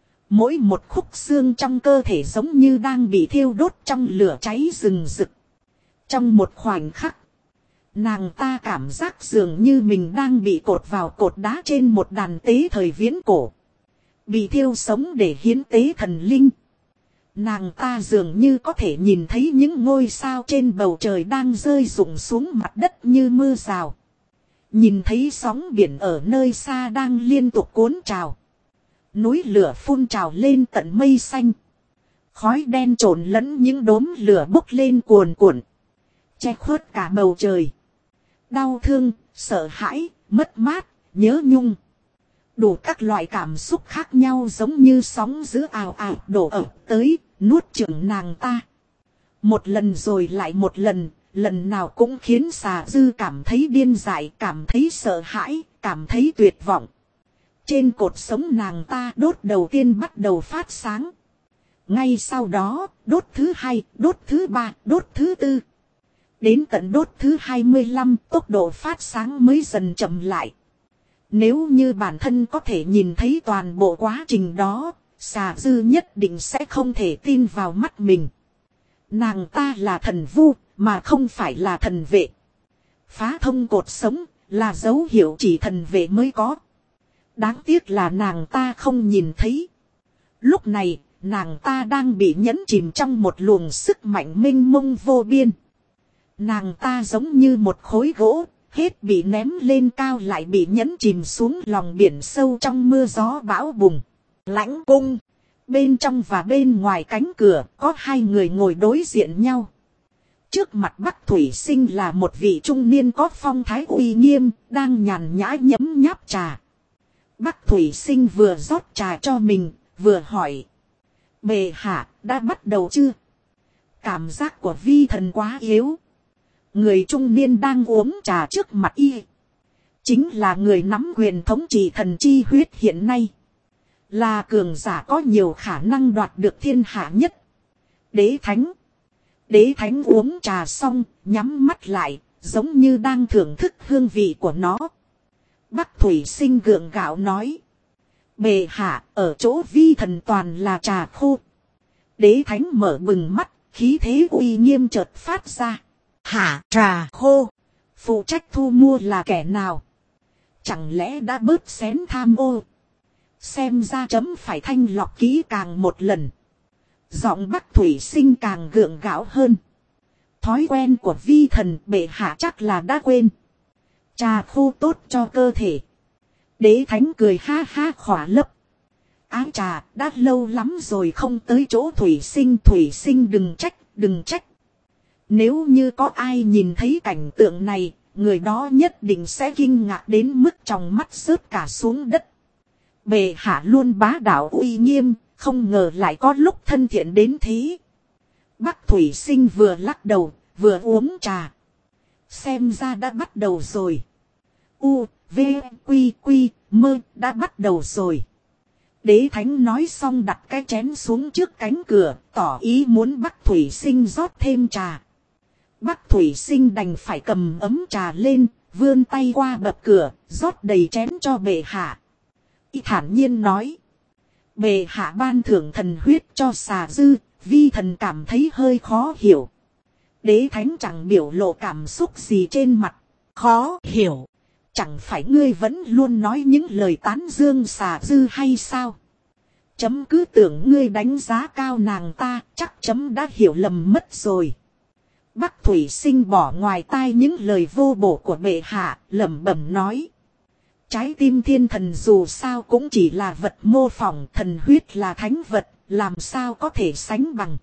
Mỗi một khúc xương trong cơ thể giống như đang bị thiêu đốt trong lửa cháy rừng rực. Trong một khoảnh khắc, nàng ta cảm giác dường như mình đang bị cột vào cột đá trên một đàn tế thời viễn cổ. Bị thiêu sống để hiến tế thần linh. Nàng ta dường như có thể nhìn thấy những ngôi sao trên bầu trời đang rơi rụng xuống mặt đất như mưa rào. Nhìn thấy sóng biển ở nơi xa đang liên tục cuốn trào. Núi lửa phun trào lên tận mây xanh. Khói đen trộn lẫn những đốm lửa bốc lên cuồn cuộn. Che khuất cả bầu trời. Đau thương, sợ hãi, mất mát, nhớ nhung. Đủ các loại cảm xúc khác nhau giống như sóng dữ ào ào đổ ập tới, nuốt chửng nàng ta. Một lần rồi lại một lần, lần nào cũng khiến Xà Dư cảm thấy điên dại, cảm thấy sợ hãi, cảm thấy tuyệt vọng. Trên cột sống nàng ta đốt đầu tiên bắt đầu phát sáng. Ngay sau đó, đốt thứ hai, đốt thứ ba, đốt thứ tư. Đến tận đốt thứ 25, tốc độ phát sáng mới dần chậm lại. Nếu như bản thân có thể nhìn thấy toàn bộ quá trình đó, Xà Dư nhất định sẽ không thể tin vào mắt mình. Nàng ta là thần vu, mà không phải là thần vệ. Phá thông cột sống, là dấu hiệu chỉ thần vệ mới có. Đáng tiếc là nàng ta không nhìn thấy. Lúc này, nàng ta đang bị nhấn chìm trong một luồng sức mạnh mênh mông vô biên. Nàng ta giống như một khối gỗ, hết bị ném lên cao lại bị nhấn chìm xuống lòng biển sâu trong mưa gió bão bùng. Lãnh cung, bên trong và bên ngoài cánh cửa có hai người ngồi đối diện nhau. Trước mặt Bắc Thủy Sinh là một vị trung niên có phong thái uy nghiêm, đang nhàn nhã nhấm nháp trà. Bắc Thủy Sinh vừa rót trà cho mình, vừa hỏi. Bệ hạ, đã bắt đầu chưa? Cảm giác của vi thần quá yếu. Người trung niên đang uống trà trước mặt y chính là người nắm quyền thống trị thần chi huyết hiện nay. Là cường giả có nhiều khả năng đoạt được thiên hạ nhất. Đế Thánh. Đế Thánh uống trà xong, nhắm mắt lại, giống như đang thưởng thức hương vị của nó. Bắc Thủy Sinh gượng gạo nói. Bệ hạ, ở chỗ vi thần toàn là trà khô. Đế Thánh mở bừng mắt, khí thế uy nghiêm chợt phát ra. Hả, trà khô? Phụ trách thu mua là kẻ nào? Chẳng lẽ đã bớt xén tham ô? Xem ra chấm phải thanh lọc kỹ càng một lần. Giọng Bắc Thủy Sinh càng gượng gạo hơn. Thói quen của vi thần bệ hạ chắc là đã quên. Trà khô tốt cho cơ thể. Đế Thánh cười ha ha khỏa lấp. Ái trà, đã lâu lắm rồi không tới chỗ Thủy Sinh đừng trách, đừng trách. Nếu như có ai nhìn thấy cảnh tượng này, người đó nhất định sẽ kinh ngạc đến mức trong mắt rớt cả xuống đất. Bệ hạ luôn bá đạo uy nghiêm, không ngờ lại có lúc thân thiện đến thế. Bắc Thủy Sinh vừa lắc đầu, vừa uống trà. Xem ra đã bắt đầu rồi. U, V, Quy, Quy, Mơ, đã bắt đầu rồi. Đế Thánh nói xong đặt cái chén xuống trước cánh cửa, tỏ ý muốn Bắc Thủy Sinh rót thêm trà. Bắc Thủy Sinh đành phải cầm ấm trà lên, vươn tay qua bậc cửa, rót đầy chén cho bệ hạ. Y thản nhiên nói. Bệ hạ ban thưởng thần huyết cho xà dư, vi thần cảm thấy hơi khó hiểu. Đế Thánh chẳng biểu lộ cảm xúc gì trên mặt. Khó hiểu. Chẳng phải ngươi vẫn luôn nói những lời tán dương xà dư hay sao? Chấm cứ tưởng ngươi đánh giá cao nàng ta, chắc chấm đã hiểu lầm mất rồi. Bắc Thủy Sinh bỏ ngoài tai những lời vô bổ của bệ hạ, lẩm bẩm nói. Trái tim thiên thần dù sao cũng chỉ là vật mô phỏng, thần huyết là thánh vật, làm sao có thể sánh bằng.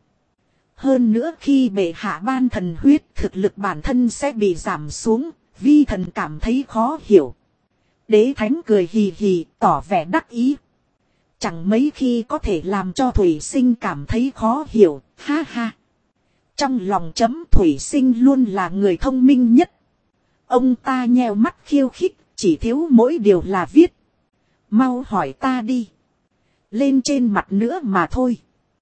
Hơn nữa khi bệ hạ ban thần huyết, thực lực bản thân sẽ bị giảm xuống, vi thần cảm thấy khó hiểu. Đế Thánh cười hì hì, tỏ vẻ đắc ý. Chẳng mấy khi có thể làm cho Thủy Sinh cảm thấy khó hiểu, ha ha. Trong lòng chấm Thủy Sinh luôn là người thông minh nhất. Ông ta nheo mắt khiêu khích, chỉ thiếu mỗi điều là viết. Mau hỏi ta đi. Lên trên mặt nữa mà thôi.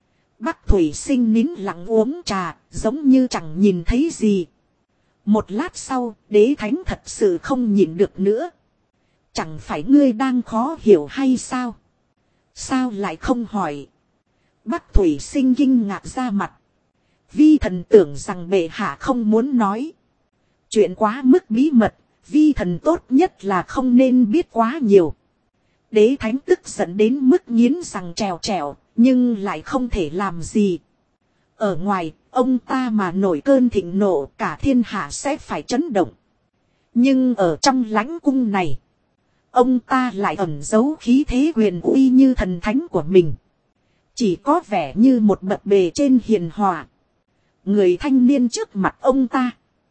Bắc Thủy Sinh nín lặng uống trà, giống như chẳng nhìn thấy gì. Một lát sau, Đế Thánh thật sự không nhịn được nữa. Chẳng phải ngươi đang khó hiểu hay sao? Sao lại không hỏi? Bắc Thủy Sinh kinh ngạc ra mặt. Vi thần tưởng rằng bệ hạ không muốn nói. Chuyện quá mức bí mật, vi thần tốt nhất là không nên biết quá nhiều. Đế Thánh tức giận đến mức nghiến răng trèo trèo, nhưng lại không thể làm gì. Ở ngoài, ông ta mà nổi cơn thịnh nộ, cả thiên hạ sẽ phải chấn động. Nhưng ở trong lãnh cung này, ông ta lại ẩn giấu khí thế quyền uy như thần thánh của mình. Chỉ có vẻ như một bậc bề trên hiền hòa. Người thanh niên trước mặt ông ta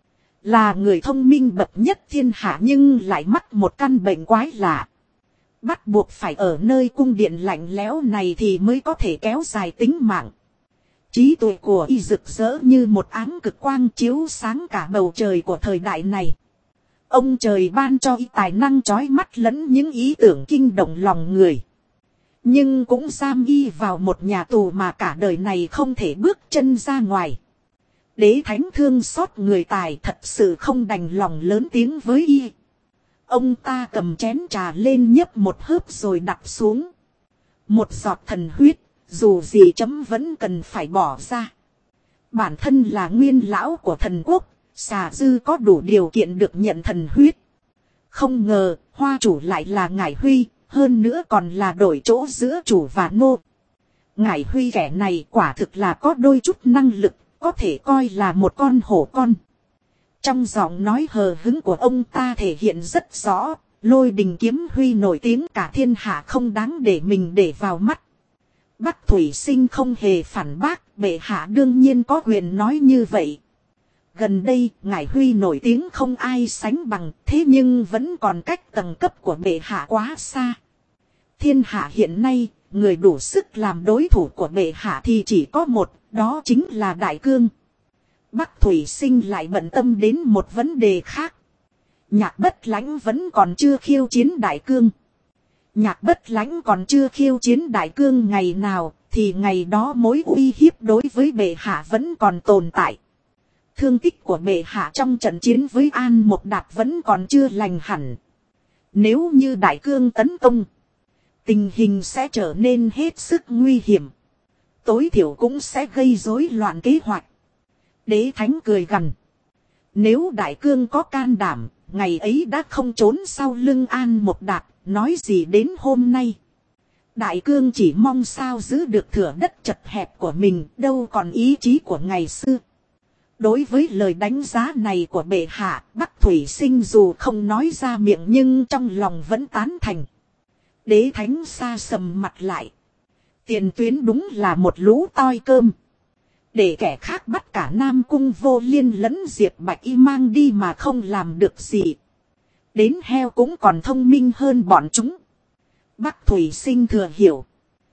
là người thông minh bậc nhất thiên hạ, nhưng lại mắc một căn bệnh quái lạ. Bắt buộc phải ở nơi cung điện lạnh lẽo này thì mới có thể kéo dài tính mạng. Trí tuệ của y rực rỡ như một áng cực quang chiếu sáng cả bầu trời của thời đại này. Ông trời ban cho y tài năng chói mắt lẫn những ý tưởng kinh động lòng người. Nhưng cũng giam y vào một nhà tù mà cả đời này không thể bước chân ra ngoài. Đế Thánh thương xót người tài, thật sự không đành lòng lớn tiếng với y. Ông ta cầm chén trà lên nhấp một hớp rồi đặt xuống. Một giọt thần huyết, dù gì chấm vẫn cần phải bỏ ra. Bản thân là nguyên lão của thần quốc, xà dư có đủ điều kiện được nhận thần huyết. Không ngờ, hoa chủ lại là Ngải Huy, hơn nữa còn là đổi chỗ giữa chủ và nô. Ngải Huy kẻ này quả thực là có đôi chút năng lực, có thể coi là một con hổ con. Trong giọng nói hờ hứng của ông ta thể hiện rất rõ, Lôi Đình kiếm huy nổi tiếng cả thiên hạ không đáng để mình để vào mắt. Bắc Thủy Sinh không hề phản bác, bệ hạ đương nhiên có quyền nói như vậy. Gần đây, ngài huy nổi tiếng không ai sánh bằng, thế nhưng vẫn còn cách tầng cấp của bệ hạ quá xa. Thiên hạ hiện nay, người đủ sức làm đối thủ của bệ hạ thì chỉ có một, đó chính là Đại Cương. Bắc Thủy Sinh lại bận tâm đến một vấn đề khác. Nhạc Bất Lãnh vẫn còn chưa khiêu chiến Đại Cương. Nhạc Bất Lãnh còn chưa khiêu chiến Đại Cương ngày nào, thì ngày đó mối uy hiếp đối với bệ hạ vẫn còn tồn tại. Thương tích của bệ hạ trong trận chiến với An Mộc Đạt vẫn còn chưa lành hẳn. Nếu như Đại Cương tấn công, tình hình sẽ trở nên hết sức nguy hiểm. Tối thiểu cũng sẽ gây rối loạn kế hoạch. Đế Thánh cười gằn. Nếu Đại Cương có can đảm, ngày ấy đã không trốn sau lưng An Mộc Đạt, nói gì đến hôm nay. Đại Cương chỉ mong sao giữ được thửa đất chật hẹp của mình, đâu còn ý chí của ngày xưa. Đối với lời đánh giá này của bệ hạ, Bắc Thủy Sinh dù không nói ra miệng nhưng trong lòng vẫn tán thành. Đế Thánh xa sầm mặt lại. Tiền tuyến đúng là một lũ toi cơm. Để kẻ khác bắt cả Nam Cung Vô Liên lẫn Diệp Bạch Y mang đi mà không làm được gì. Đến heo cũng còn thông minh hơn bọn chúng. Bắc Thủy Sinh thừa hiểu.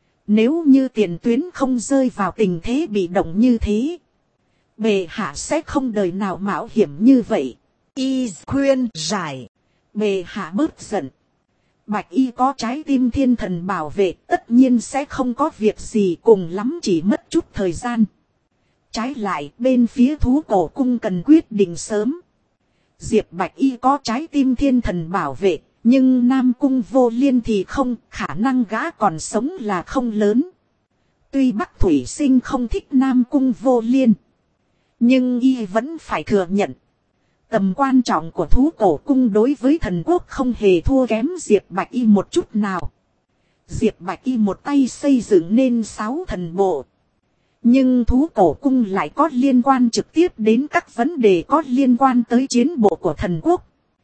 Nếu như tiền tuyến không rơi vào tình thế bị động như thế, bệ hạ sẽ không đời nào mạo hiểm như vậy. Y khuyên giải. Bệ hạ bớt giận. Bạch Y có trái tim thiên thần bảo vệ, tất nhiên sẽ không có việc gì, cùng lắm chỉ mất chút thời gian. Trái lại, bên phía Thú Cổ Cung cần quyết định sớm. Diệp Bạch Y có trái tim thiên thần bảo vệ, nhưng Nam Cung Vô Liên thì không, khả năng gã còn sống là không lớn. Tuy Bắc Thủy Sinh không thích Nam Cung Vô Liên, nhưng y vẫn phải thừa nhận. Tầm quan trọng của Thú Cổ Cung đối với thần quốc không hề thua kém Diệp Bạch Y một chút nào. Diệp Bạch Y một tay xây dựng nên 6 thần bộ. Nhưng Thú Cổ Cung lại có liên quan trực tiếp đến các vấn đề có liên quan tới chiến bộ của thần quốc.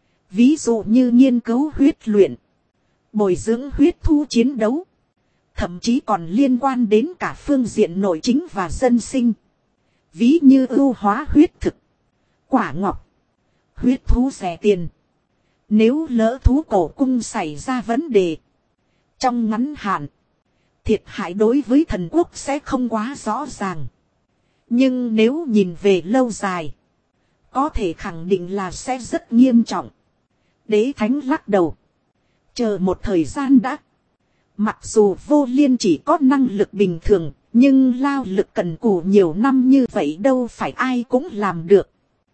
Ví dụ như nghiên cứu huyết luyện, bồi dưỡng huyết thú chiến đấu. Thậm chí còn liên quan đến cả phương diện nội chính và dân sinh. Ví như ưu hóa huyết thực, quả ngọc, huyết thú rẻ tiền. Nếu lỡ Thú Cổ Cung xảy ra vấn đề, trong ngắn hạn, thiệt hại đối với thần quốc sẽ không quá rõ ràng. Nhưng nếu nhìn về lâu dài, có thể khẳng định là sẽ rất nghiêm trọng. Đế Thánh lắc đầu. Chờ một thời gian đã. Mặc dù Vô Liên chỉ có năng lực bình thường, nhưng lao lực cần cù nhiều năm như vậy đâu phải ai cũng làm được.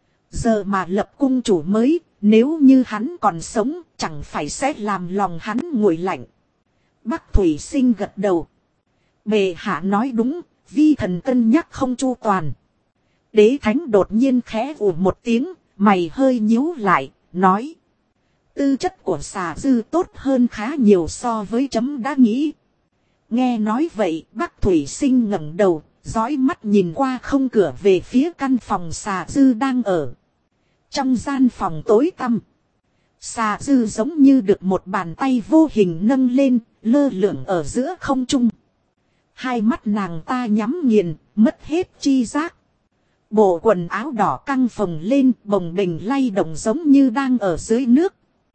Giờ mà lập cung chủ mới, nếu như hắn còn sống, chẳng phải sẽ làm lòng hắn nguội lạnh. Bắc Thủy Sinh gật đầu. Bệ hạ nói đúng, vi thần cân nhắc không chu toàn. Đế Thánh đột nhiên khẽ ủ một tiếng, mày hơi nhíu lại, nói. Tư chất của Xà Dư tốt hơn khá nhiều so với chấm đã nghĩ. Nghe nói vậy, Bắc Thủy Sinh ngẩng đầu, dõi mắt nhìn qua không cửa về phía căn phòng Xà Dư đang ở. Trong gian phòng tối tăm, Xà Dư giống như được một bàn tay vô hình nâng lên, lơ lửng ở giữa không trung. Hai mắt nàng ta nhắm nghiền, mất hết chi giác. Bộ quần áo đỏ căng phồng lên, bồng bềnh lay động giống như đang ở dưới nước.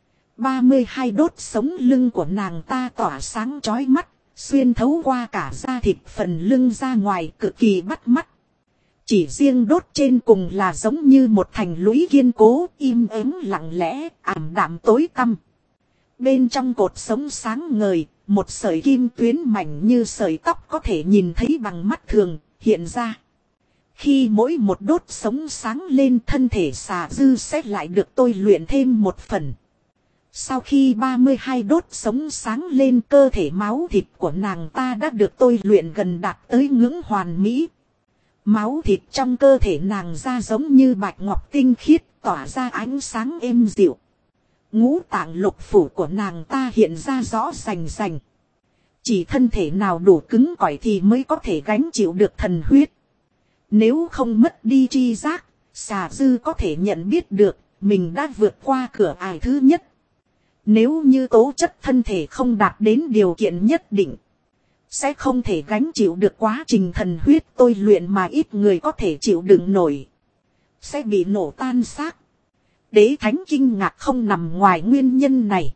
32 đốt sống lưng của nàng ta tỏa sáng chói mắt, xuyên thấu qua cả da thịt phần lưng ra ngoài, cực kỳ bắt mắt. Chỉ riêng đốt trên cùng là giống như một thành lũy kiên cố, im ắng lặng lẽ, ảm đạm tối tăm. Bên trong cột sống sáng ngời, một sợi kim tuyến mảnh như sợi tóc có thể nhìn thấy bằng mắt thường, hiện ra. Khi mỗi một đốt sống sáng lên, thân thể Xà Dư sẽ lại được tôi luyện thêm một phần. Sau khi 32 đốt sống sáng lên, cơ thể máu thịt của nàng ta đã được tôi luyện gần đạt tới ngưỡng hoàn mỹ. Máu thịt trong cơ thể nàng ra giống như bạch ngọc tinh khiết, tỏa ra ánh sáng êm dịu. Ngũ tạng lục phủ của nàng ta hiện ra rõ rành rành. Chỉ thân thể nào đủ cứng cỏi thì mới có thể gánh chịu được thần huyết. Nếu không mất đi chi giác, Xà dư có thể nhận biết được, mình đã vượt qua cửa ải thứ nhất. Nếu như tố chất thân thể không đạt đến điều kiện nhất định, sẽ không thể gánh chịu được quá trình thần huyết tôi luyện mà ít người có thể chịu đựng nổi. Sẽ bị nổ tan xác. Đế thánh kinh ngạc không nằm ngoài nguyên nhân này.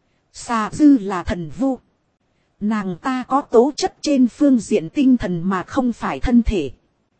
Xà dư là thần vu. Nàng ta có tố chất trên phương diện tinh thần mà không phải thân thể.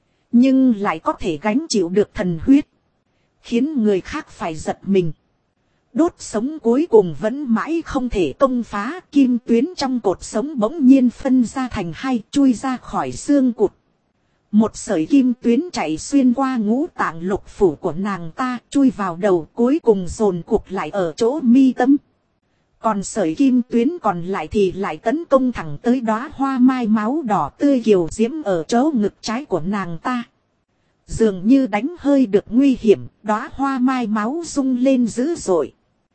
Nhưng lại có thể gánh chịu được thần huyết. Khiến người khác phải giật mình. Đốt sống cuối cùng vẫn mãi không thể công phá. Kim tuyến trong cột sống bỗng nhiên phân ra thành hai, chui ra khỏi xương cụt. Một sợi kim tuyến chạy xuyên qua ngũ tạng lục phủ của nàng ta, chui vào đầu, cuối cùng dồn cục lại ở chỗ mi tâm. Còn sợi kim tuyến còn lại thì lại tấn công thẳng tới đóa hoa mai máu đỏ tươi kiều diễm ở chỗ ngực trái của nàng ta. Dường như đánh hơi được nguy hiểm, đóa hoa mai máu rung lên dữ dội.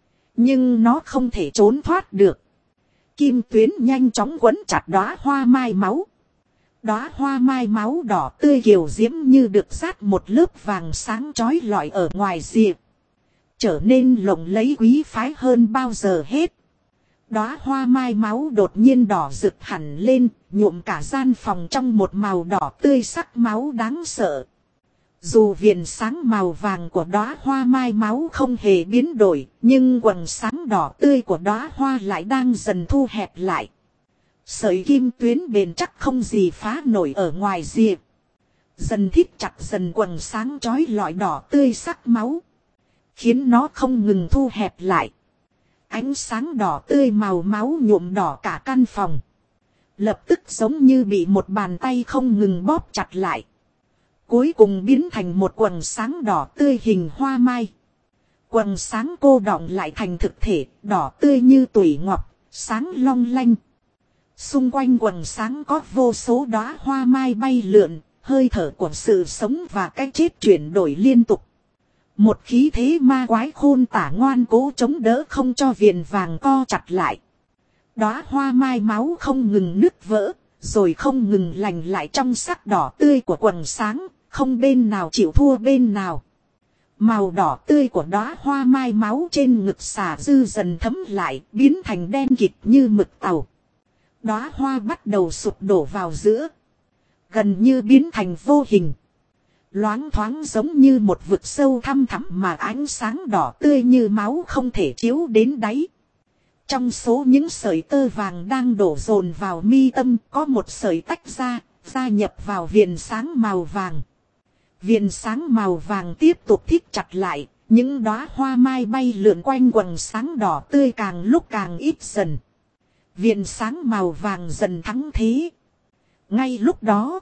Nhưng nó không thể trốn thoát được. Kim tuyến nhanh chóng quấn chặt đóa hoa mai máu. Đóa hoa mai máu đỏ tươi kiều diễm như được dát một lớp vàng sáng chói lọi ở ngoài rìa. Trở nên lộng lẫy quý phái hơn bao giờ hết. Đóa hoa mai máu đột nhiên đỏ rực hẳn lên, nhuộm cả gian phòng trong một màu đỏ tươi sắc máu đáng sợ. Dù viền sáng màu vàng của đóa hoa mai máu không hề biến đổi, nhưng quầng sáng đỏ tươi của đóa hoa lại đang dần thu hẹp lại. Sợi kim tuyến bền chắc không gì phá nổi ở ngoài rìa. Dần thít chặt dần quầng sáng chói lọi đỏ tươi sắc máu. Khiến nó không ngừng thu hẹp lại. Ánh sáng đỏ tươi màu máu nhuộm đỏ cả căn phòng. Lập tức giống như bị một bàn tay không ngừng bóp chặt lại. Cuối cùng biến thành một quầng sáng đỏ tươi hình hoa mai. Quầng sáng cô đọng lại thành thực thể, đỏ tươi như tủy ngọc, sáng long lanh. Xung quanh quầng sáng có vô số đóa hoa mai bay lượn, hơi thở của sự sống và cái chết chuyển đổi liên tục. Một khí thế ma quái khôn tả ngoan cố chống đỡ không cho viền vàng co chặt lại. Đóa hoa mai máu không ngừng nứt vỡ, rồi không ngừng lành lại trong sắc đỏ tươi của quầng sáng, không bên nào chịu thua bên nào. Màu đỏ tươi của đóa hoa mai máu trên ngực xà dư dần thấm lại, biến thành đen kịt như mực tàu. Đóa hoa bắt đầu sụp đổ vào giữa, gần như biến thành vô hình. Loáng thoáng giống như một vực sâu thăm thẳm mà ánh sáng đỏ tươi như máu không thể chiếu đến đáy. Trong số những sợi tơ vàng đang đổ dồn vào mi tâm có một sợi tách ra, gia nhập vào viền sáng màu vàng. Viền sáng màu vàng tiếp tục thít chặt lại, những đóa hoa mai bay lượn quanh quầng sáng đỏ tươi càng lúc càng ít dần. Viền sáng màu vàng dần thắng thế. Ngay lúc đó,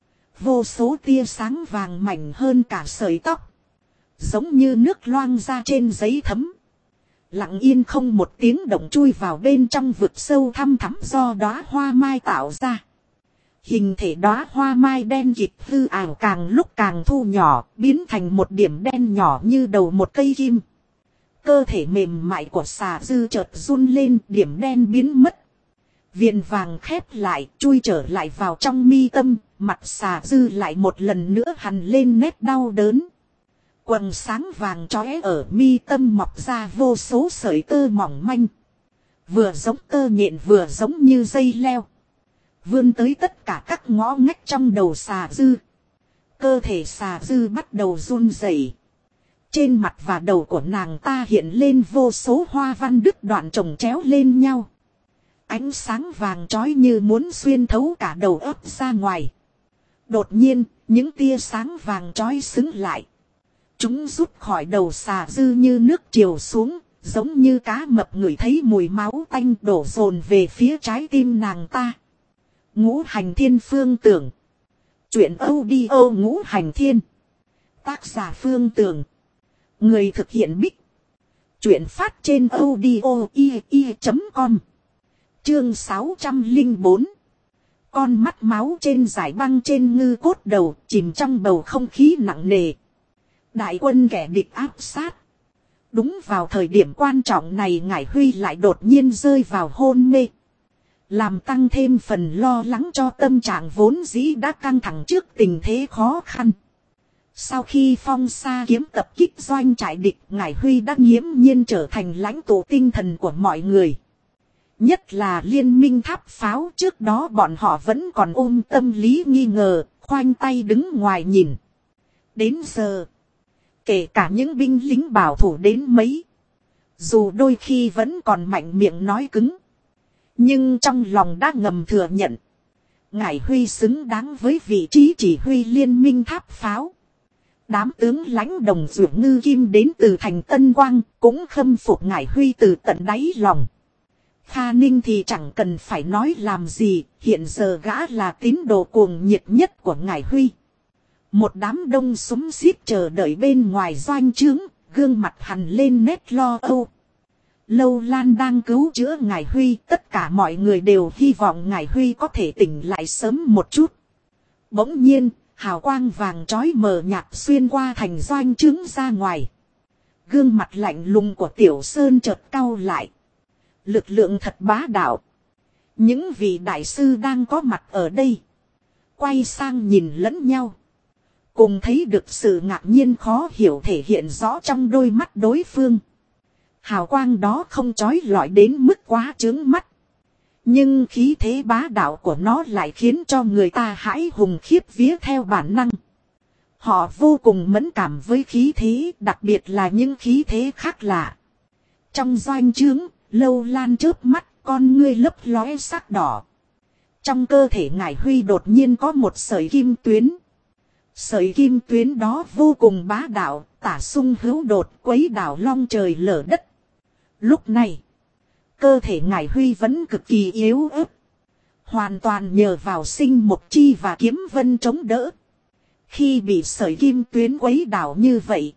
vô số tia sáng vàng mảnh hơn cả sợi tóc. Giống như nước loang ra trên giấy thấm. Lặng yên không một tiếng động chui vào bên trong vực sâu thăm thẳm do đóa hoa mai tạo ra. Hình thể đóa hoa mai đen kịt hư ảo càng lúc càng thu nhỏ, biến thành một điểm đen nhỏ như đầu một cây kim. Cơ thể mềm mại của xà dư chợt run lên, điểm đen biến mất. Viền vàng khép lại, chui trở lại vào trong mi tâm, mặt xà dư lại một lần nữa hằn lên nét đau đớn. Quầng sáng vàng chóe ở mi tâm mọc ra vô số sợi tơ mỏng manh. Vừa giống tơ nhện vừa giống như dây leo. Vươn tới tất cả các ngõ ngách trong đầu xà dư. Cơ thể xà dư bắt đầu run rẩy. Trên mặt và đầu của nàng ta hiện lên vô số hoa văn đứt đoạn chồng chéo lên nhau. Ánh sáng vàng chói như muốn xuyên thấu cả đầu óc ra ngoài. Đột nhiên, những tia sáng vàng chói xứng lại. Chúng rút khỏi đầu xà dư như nước triều xuống, giống như cá mập ngửi thấy mùi máu tanh đổ dồn về phía trái tim nàng ta. Ngũ Hành Thiên Phương Tưởng. Chuyện audio Ngũ Hành Thiên. Tác giả Phương Tưởng. Người thực hiện Bích. Chuyện phát trên audio.com. Chương 604. Con mắt máu trên dải băng trên ngư cốt đầu chìm trong bầu không khí nặng nề. Đại quân kẻ địch áp sát. Đúng vào thời điểm quan trọng này Ngải Huy lại đột nhiên rơi vào hôn mê. Làm tăng thêm phần lo lắng cho tâm trạng vốn dĩ đã căng thẳng trước tình thế khó khăn. Sau khi phong sa kiếm tập kích doanh trại địch, Ngải Huy đã nghiễm nhiên trở thành lãnh tụ tinh thần của mọi người. Nhất là liên minh tháp pháo, trước đó bọn họ vẫn còn ôm tâm lý nghi ngờ, khoanh tay đứng ngoài nhìn. Đến giờ, kể cả những binh lính bảo thủ đến mấy, dù đôi khi vẫn còn mạnh miệng nói cứng, nhưng trong lòng đã ngầm thừa nhận, Ngải Huy xứng đáng với vị trí chỉ huy liên minh tháp pháo. Đám tướng lãnh Đồng Dược Ngư Kim đến từ thành Tân Quang cũng khâm phục Ngải Huy từ tận đáy lòng. Kha Ninh thì chẳng cần phải nói làm gì, hiện giờ gã là tín đồ cuồng nhiệt nhất của Ngải Huy. Một đám đông xúm xít chờ đợi bên ngoài doanh trướng, gương mặt hằn lên nét lo âu. Lâu Lan đang cứu chữa Ngải Huy, tất cả mọi người đều hy vọng Ngải Huy có thể tỉnh lại sớm một chút. Bỗng nhiên, hào quang vàng chói mờ nhạt xuyên qua thành doanh trướng ra ngoài. Gương mặt lạnh lùng của Tiểu Sơn chợt cau lại. Lực lượng thật bá đạo. Những vị đại sư đang có mặt ở đây quay sang nhìn lẫn nhau, cùng thấy được sự ngạc nhiên khó hiểu thể hiện rõ trong đôi mắt đối phương. Hào quang đó không chói lọi đến mức quá chướng mắt, nhưng khí thế bá đạo của nó lại khiến cho người ta hãi hùng khiếp vía theo bản năng. Họ vô cùng mẫn cảm với khí thế, đặc biệt là những khí thế khác lạ. Trong doanh trướng, Lâu Lan chớp mắt, con ngươi lấp lóe sắc đỏ. Trong cơ thể Ngải Huy đột nhiên có một sợi kim tuyến. Sợi kim tuyến đó vô cùng bá đạo, tả sung hữu đột, quấy đảo long trời lở đất. Lúc này, cơ thể Ngải Huy vẫn cực kỳ yếu ớt, hoàn toàn nhờ vào sinh mộc chi và kiếm vân chống đỡ. Khi bị sợi kim tuyến quấy đảo như vậy,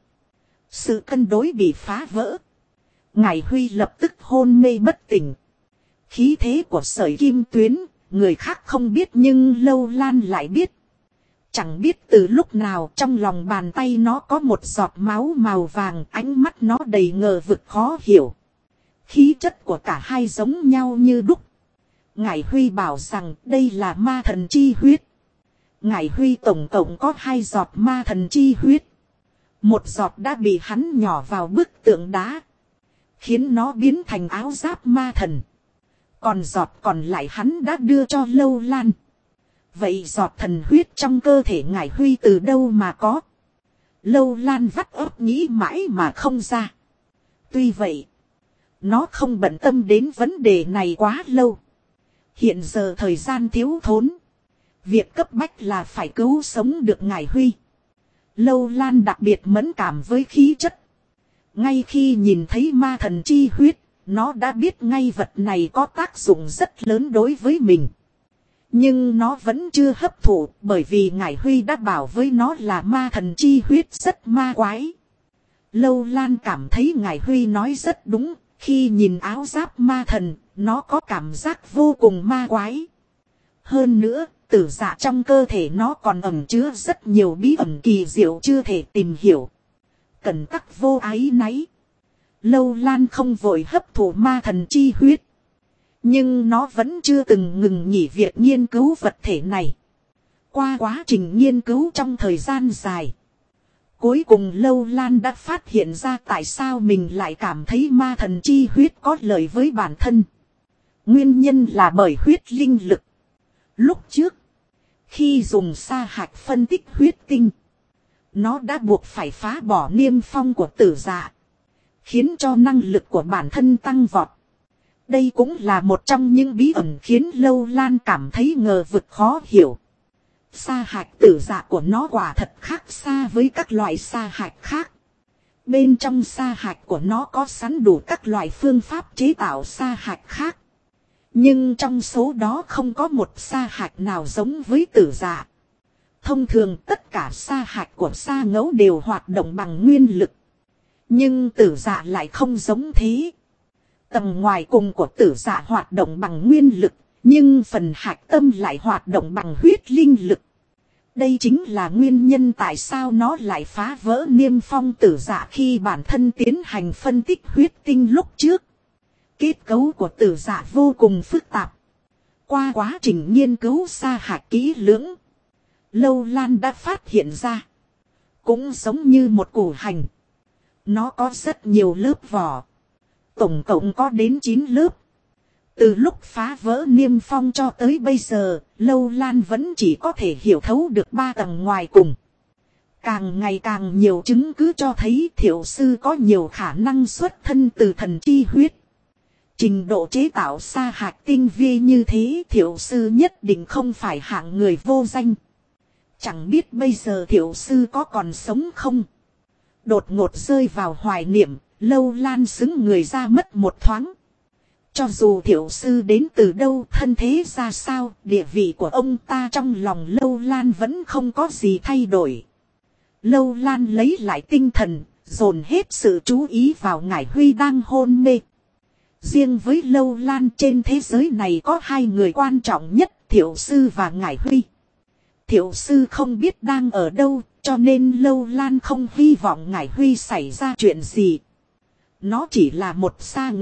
sự cân đối bị phá vỡ. Ngải Huy lập tức hôn mê bất tỉnh. Khí thế của sợi kim tuyến, người khác không biết nhưng Lâu Lan lại biết. Chẳng biết từ lúc nào trong lòng bàn tay nó có một giọt máu màu vàng, ánh mắt nó đầy ngờ vực khó hiểu. Khí chất của cả hai giống nhau như đúc. Ngải Huy bảo rằng đây là ma thần chi huyết. Ngải Huy tổng cộng có 2 giọt ma thần chi huyết. Một giọt đã bị hắn nhỏ vào bức tượng đá, khiến nó biến thành áo giáp ma thần. Còn giọt còn lại hắn đã đưa cho Lâu Lan. Vậy giọt thần huyết trong cơ thể Ngải Huy từ đâu mà có? Lâu Lan vắt óc nghĩ mãi mà không ra. Tuy vậy, nó không bận tâm đến vấn đề này quá lâu. Hiện giờ thời gian thiếu thốn, việc cấp bách là phải cứu sống được Ngải Huy. Lâu Lan đặc biệt mẫn cảm với khí chất. Ngay khi nhìn thấy ma thần chi huyết, nó đã biết ngay vật này có tác dụng rất lớn đối với mình. Nhưng nó vẫn chưa hấp thụ, bởi vì Ngải Huy đã bảo với nó là ma thần chi huyết rất ma quái. Lâu Lan cảm thấy Ngải Huy nói rất đúng, khi nhìn áo giáp ma thần, nó có cảm giác vô cùng ma quái. Hơn nữa, tử dạ trong cơ thể nó còn ẩn chứa rất nhiều bí ẩn kỳ diệu chưa thể tìm hiểu. Cẩn tắc vô ái náy. Lâu Lan không vội hấp thụ ma thần chi huyết, nhưng nó vẫn chưa từng ngừng nghỉ việc nghiên cứu vật thể này. Qua quá trình nghiên cứu trong thời gian dài, cuối cùng Lâu Lan đã phát hiện ra tại sao mình lại cảm thấy ma thần chi huyết có lợi với bản thân. Nguyên nhân là bởi huyết linh lực. Lúc trước, khi dùng sa hạch phân tích huyết tinh, nó đã buộc phải phá bỏ niêm phong của tử dạ, khiến cho năng lực của bản thân tăng vọt. Đây cũng là một trong những bí ẩn khiến Lâu Lan cảm thấy ngờ vực khó hiểu. Sa hạch tử dạ của nó quả thật khác xa với các loại sa hạch khác. Bên trong sa hạch của nó có sẵn đủ các loại phương pháp chế tạo sa hạch khác. Nhưng trong số đó không có một sa hạch nào giống với tử dạ. Thông thường tất cả sa hạch của sa ngẫu đều hoạt động bằng nguyên lực. Nhưng tử dạ lại không giống thế. Tầng ngoài cùng của tử dạ hoạt động bằng nguyên lực, nhưng phần hạch tâm lại hoạt động bằng huyết linh lực. Đây chính là nguyên nhân tại sao nó lại phá vỡ niêm phong tử dạ khi bản thân tiến hành phân tích huyết tinh lúc trước. Kết cấu của tử dạ vô cùng phức tạp. Qua quá trình nghiên cứu sa hạch kỹ lưỡng, Lâu Lan đã phát hiện ra, cũng giống như một củ hành. Nó có rất nhiều lớp vỏ. Tổng cộng có đến 9 lớp. Từ lúc phá vỡ niêm phong cho tới bây giờ, Lâu Lan vẫn chỉ có thể hiểu thấu được 3 tầng ngoài cùng. Càng ngày càng nhiều chứng cứ cho thấy Thiệu sư có nhiều khả năng xuất thân từ thần chi huyết. Trình độ chế tạo sa hạt tinh vi như thế, Thiệu sư nhất định không phải hạng người vô danh. Chẳng biết bây giờ Thiệu sư có còn sống không? Đột ngột rơi vào hoài niệm, Lâu Lan xứng người ra mất một thoáng. Cho dù Thiệu sư đến từ đâu, thân thế ra sao, địa vị của ông ta trong lòng Lâu Lan vẫn không có gì thay đổi. Lâu Lan lấy lại tinh thần, dồn hết sự chú ý vào Ngải Huy đang hôn mê. Riêng với Lâu Lan, trên thế giới này có 2 người quan trọng nhất, Thiệu sư và Ngải Huy. Thiệu sư không biết đang ở đâu, cho nên Lâu Lan không hy vọng Ngải Huy xảy ra chuyện gì. Nó chỉ là một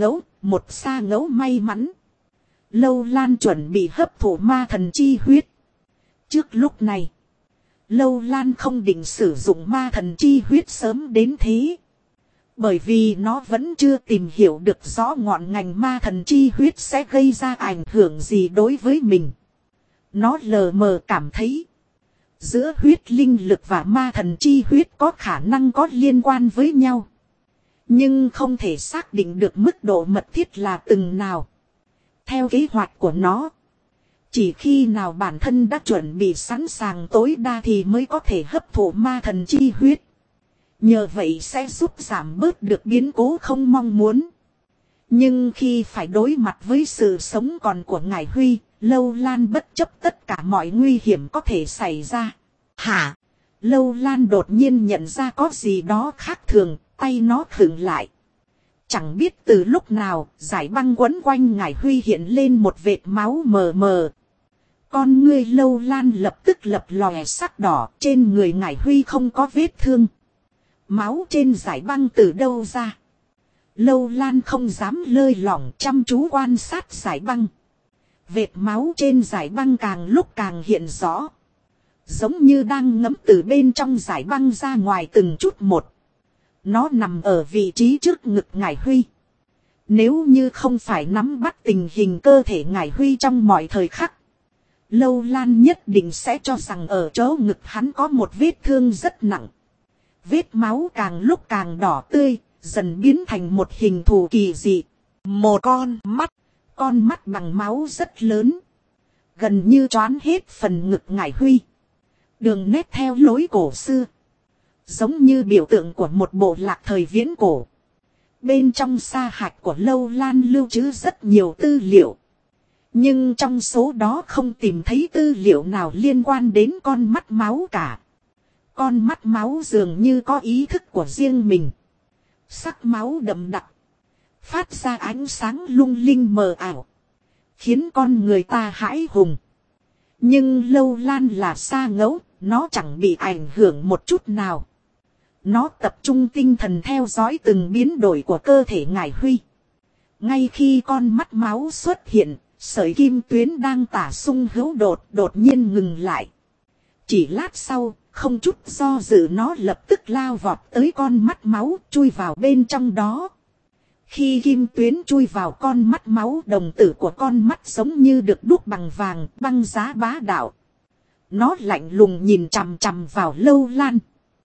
sa ngẫu may mắn. Lâu Lan chuẩn bị hấp thụ ma thần chi huyết. Trước lúc này, Lâu Lan không định sử dụng ma thần chi huyết sớm đến thế. Bởi vì nó vẫn chưa tìm hiểu được rõ ngọn ngành ma thần chi huyết sẽ gây ra ảnh hưởng gì đối với mình. Nó lờ mờ cảm thấy giữa huyết linh lực và ma thần chi huyết có khả năng có liên quan với nhau. Nhưng không thể xác định được mức độ mật thiết là từng nào. Theo kế hoạch của nó, chỉ khi nào bản thân đã chuẩn bị sẵn sàng tối đa thì mới có thể hấp thụ ma thần chi huyết. Nhờ vậy sẽ giúp giảm bớt được biến cố không mong muốn. Nhưng khi phải đối mặt với sự sống còn của Ngải Huy, Lâu Lan bất chấp tất cả mọi nguy hiểm có thể xảy ra. Hả? Lâu Lan đột nhiên nhận ra có gì đó khác thường, tay nó khựng lại. Chẳng biết từ lúc nào, dải băng quấn quanh Ngải Huy hiện lên một vệt máu mờ mờ. Con ngươi Lâu Lan lập tức lập lòe sắc đỏ, trên người Ngải Huy không có vết thương. Máu trên dải băng từ đâu ra? Lâu Lan không dám lơi lỏng, chăm chú quan sát dải băng. Vệt máu trên dải băng càng lúc càng hiện rõ. Giống như đang ngấm từ bên trong dải băng ra ngoài từng chút một. Nó nằm ở vị trí trước ngực Ngải Huy. Nếu như không phải nắm bắt tình hình cơ thể Ngải Huy trong mọi thời khắc, Lâu Lan nhất định sẽ cho rằng ở chỗ ngực hắn có một vết thương rất nặng. Vết máu càng lúc càng đỏ tươi, dần biến thành một hình thù kỳ dị. Một con mắt bằng máu rất lớn, gần như choán hết phần ngực Ngải Huy. Đường nét theo lối cổ xưa, giống như biểu tượng của một bộ lạc thời viễn cổ. Bên trong sa hạch của Lâu Lan lưu trữ rất nhiều tư liệu. Nhưng trong số đó không tìm thấy tư liệu nào liên quan đến con mắt máu cả. Con mắt máu dường như có ý thức của riêng mình. Sắc máu đậm đặc, phát ra ánh sáng lung linh mờ ảo, khiến con người ta hãi hùng. Nhưng Lâu Lan là sa ngẫu, nó chẳng bị ảnh hưởng một chút nào. Nó tập trung tinh thần theo dõi từng biến đổi của cơ thể Ngải Huy. Ngay khi con mắt máu xuất hiện, sợi kim tuyến đang tả sung hữu đột nhiên ngừng lại. Chỉ lát sau, không chút do dự nó lập tức lao vọt tới con mắt máu, chui vào bên trong đó. Khi kim tuyến chui vào con mắt máu, đồng tử của con mắt giống như được đúc bằng vàng, băng giá bá đạo. Nó lạnh lùng nhìn chằm chằm vào Lâu Lan.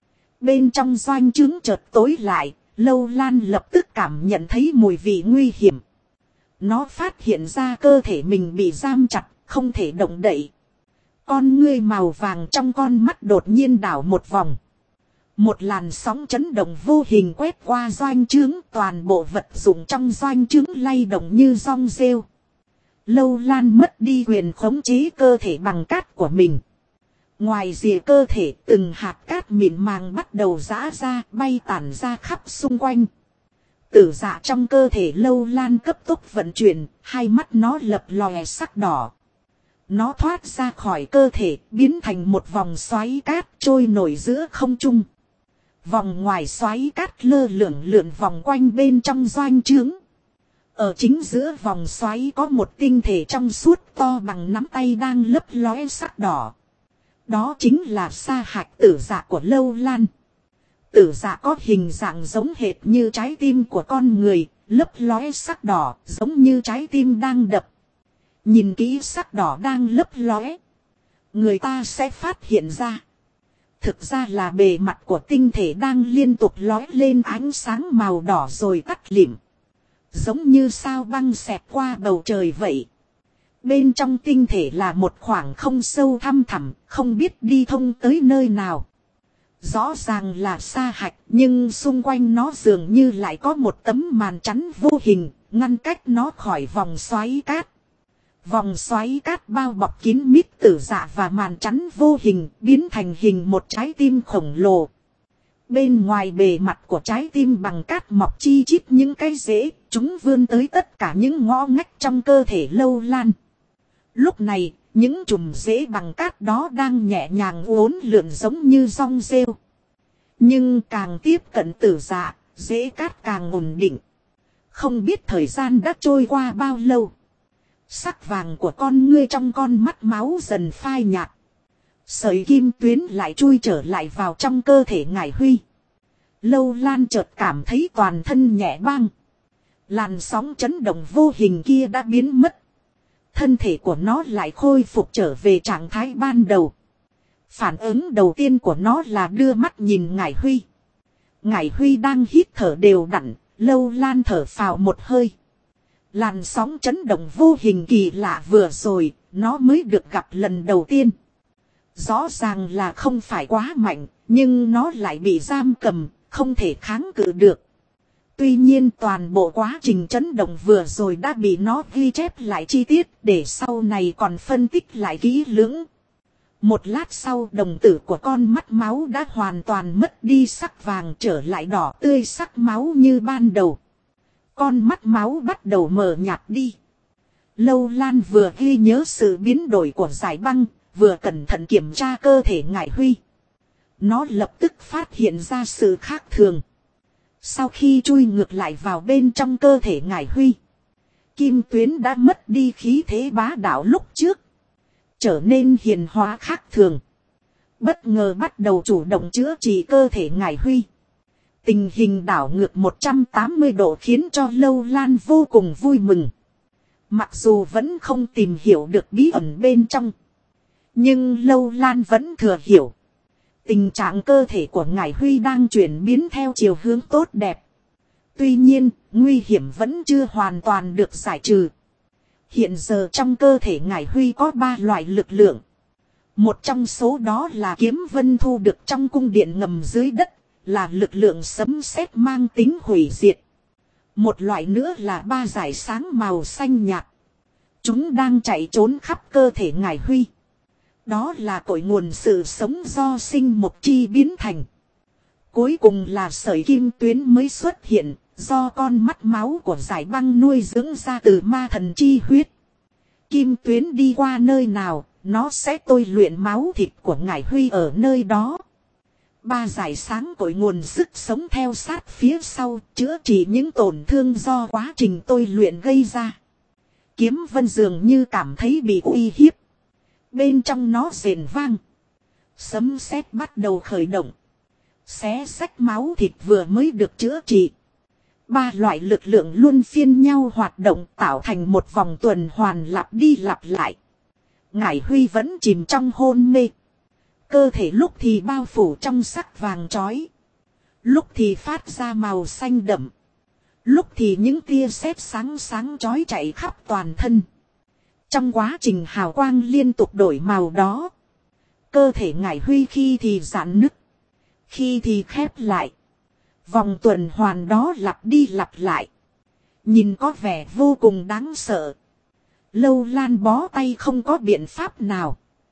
Bên trong doanh trướng chợt tối lại, Lâu Lan lập tức cảm nhận thấy mùi vị nguy hiểm. Nó phát hiện ra cơ thể mình bị giam chặt, không thể động đậy. Con ngươi màu vàng trong con mắt đột nhiên đảo một vòng. Một làn sóng chấn động vô hình quét qua doanh trướng, toàn bộ vật dụng trong doanh trướng lay động như rong rêu. Lâu Lan mất đi quyền khống chế cơ thể bằng cát của mình. Ngoài rìa cơ thể, từng hạt cát mịn màng bắt đầu giã ra, bay tản ra khắp xung quanh. Tử dạ trong cơ thể Lâu Lan cấp tốc vận chuyển, hai mắt nó lập lòe sắc đỏ. Nó thoát ra khỏi cơ thể, biến thành một vòng xoáy cát trôi nổi giữa không trung. Vòng ngoài xoáy cát lơ lửng lượn vòng quanh bên trong doanh trướng. Ở chính giữa vòng xoáy có một tinh thể trong suốt to bằng nắm tay đang lấp lóe sắc đỏ. Đó chính là sa hạch tử dạ của Lâu Lan. Tử dạ có hình dạng giống hệt như trái tim của con người, lấp lóe sắc đỏ, giống như trái tim đang đập. Nhìn kỹ sắc đỏ đang lấp lóe, người ta sẽ phát hiện ra. Thực ra là bề mặt của tinh thể đang liên tục lóe lên ánh sáng màu đỏ rồi tắt lịm. Giống như sao băng xẹt qua bầu trời vậy. Bên trong tinh thể là một khoảng không sâu thăm thẳm, không biết đi thông tới nơi nào. Rõ ràng là sa hạch, nhưng xung quanh nó dường như lại có một tấm màn chắn vô hình, ngăn cách nó khỏi vòng xoáy cát. Vòng xoáy cát bao bọc kín mít tử dạ và màn chắn vô hình, biến thành hình một trái tim khổng lồ. Bên ngoài bề mặt của trái tim bằng cát mọc chi chít những cái rễ, chúng vươn tới tất cả những ngõ ngách trong cơ thể Lâu Lan. Lúc này, những chùm rễ bằng cát đó đang nhẹ nhàng uốn lượn giống như rong rêu. Nhưng càng tiếp cận tử dạ, rễ cát càng ổn định. Không biết thời gian đã trôi qua bao lâu. Sắc vàng của con ngươi trong con mắt máu dần phai nhạt. Sợi kim tuyến lại chui trở lại vào trong cơ thể Ngải Huy. Lâu Lan chợt cảm thấy toàn thân nhẹ băng. Làn sóng chấn động vô hình kia đã biến mất. Thân thể của nó lại khôi phục trở về trạng thái ban đầu. Phản ứng đầu tiên của nó là đưa mắt nhìn Ngải Huy. Ngải Huy đang hít thở đều đặn, Lâu Lan thở phào một hơi. Làn sóng chấn động vô hình kỳ lạ vừa rồi, nó mới được gặp lần đầu tiên. Rõ ràng là không phải quá mạnh, nhưng nó lại bị giam cầm, không thể kháng cự được. Tuy nhiên toàn bộ quá trình chấn động vừa rồi đã bị nó ghi chép lại chi tiết để sau này còn phân tích lại kỹ lưỡng. Một lát sau đồng tử của con mắt máu đã hoàn toàn mất đi sắc vàng trở lại đỏ tươi sắc máu như ban đầu. Con mắt máu bắt đầu mờ nhạt đi. Lâu Lan vừa ghi nhớ sự biến đổi của giải băng, vừa cẩn thận kiểm tra cơ thể Ngải Huy. Nó lập tức phát hiện ra sự khác thường. Sau khi chui ngược lại vào bên trong cơ thể Ngải Huy, kim tuyến đã mất đi khí thế bá đạo lúc trước, trở nên hiền hóa khác thường. Bất ngờ bắt đầu chủ động chữa trị cơ thể Ngải Huy. Tình hình đảo ngược 180 độ khiến cho Lâu Lan vô cùng vui mừng. Mặc dù vẫn không tìm hiểu được bí ẩn bên trong, nhưng Lâu Lan vẫn thừa hiểu. Tình trạng cơ thể của Ngải Huy đang chuyển biến theo chiều hướng tốt đẹp. Tuy nhiên, nguy hiểm vẫn chưa hoàn toàn được giải trừ. Hiện giờ trong cơ thể Ngải Huy có 3 loại lực lượng. Một trong số đó là kiếm vân thu được trong cung điện ngầm dưới đất, là lực lượng sấm sét mang tính hủy diệt. Một loại nữa là 3 dải sáng màu xanh nhạt. Chúng đang chạy trốn khắp cơ thể Ngải Huy. Đó là cội nguồn sự sống do sinh mộc chi biến thành. Cuối cùng là sợi kim tuyến mới xuất hiện, do con mắt máu của giải băng nuôi dưỡng ra từ ma thần chi huyết. Kim tuyến đi qua nơi nào, nó sẽ tôi luyện máu thịt của Ngải Huy ở nơi đó. 3 dải sáng cội nguồn sức sống theo sát phía sau, chữa trị những tổn thương do quá trình tôi luyện gây ra. Kiếm vân dường như cảm thấy bị uy hiếp. Bên trong nó rền vang. Sấm sét bắt đầu khởi động. Xé xách máu thịt vừa mới được chữa trị. 3 loại lực lượng luân phiên nhau hoạt động tạo thành một vòng tuần hoàn lặp đi lặp lại. Ngải Huy vẫn chìm trong hôn mê. Cơ thể lúc thì bao phủ trong sắc vàng chói. Lúc thì phát ra màu xanh đậm. Lúc thì những tia sét sáng sáng chói chạy khắp toàn thân. Trong quá trình hào quang liên tục đổi màu đó, cơ thể Ngải Huy khi thì giãn nứt, khi thì khép lại. Vòng tuần hoàn đó lặp đi lặp lại. Nhìn có vẻ vô cùng đáng sợ. Lâu Lan bó tay không có biện pháp nào.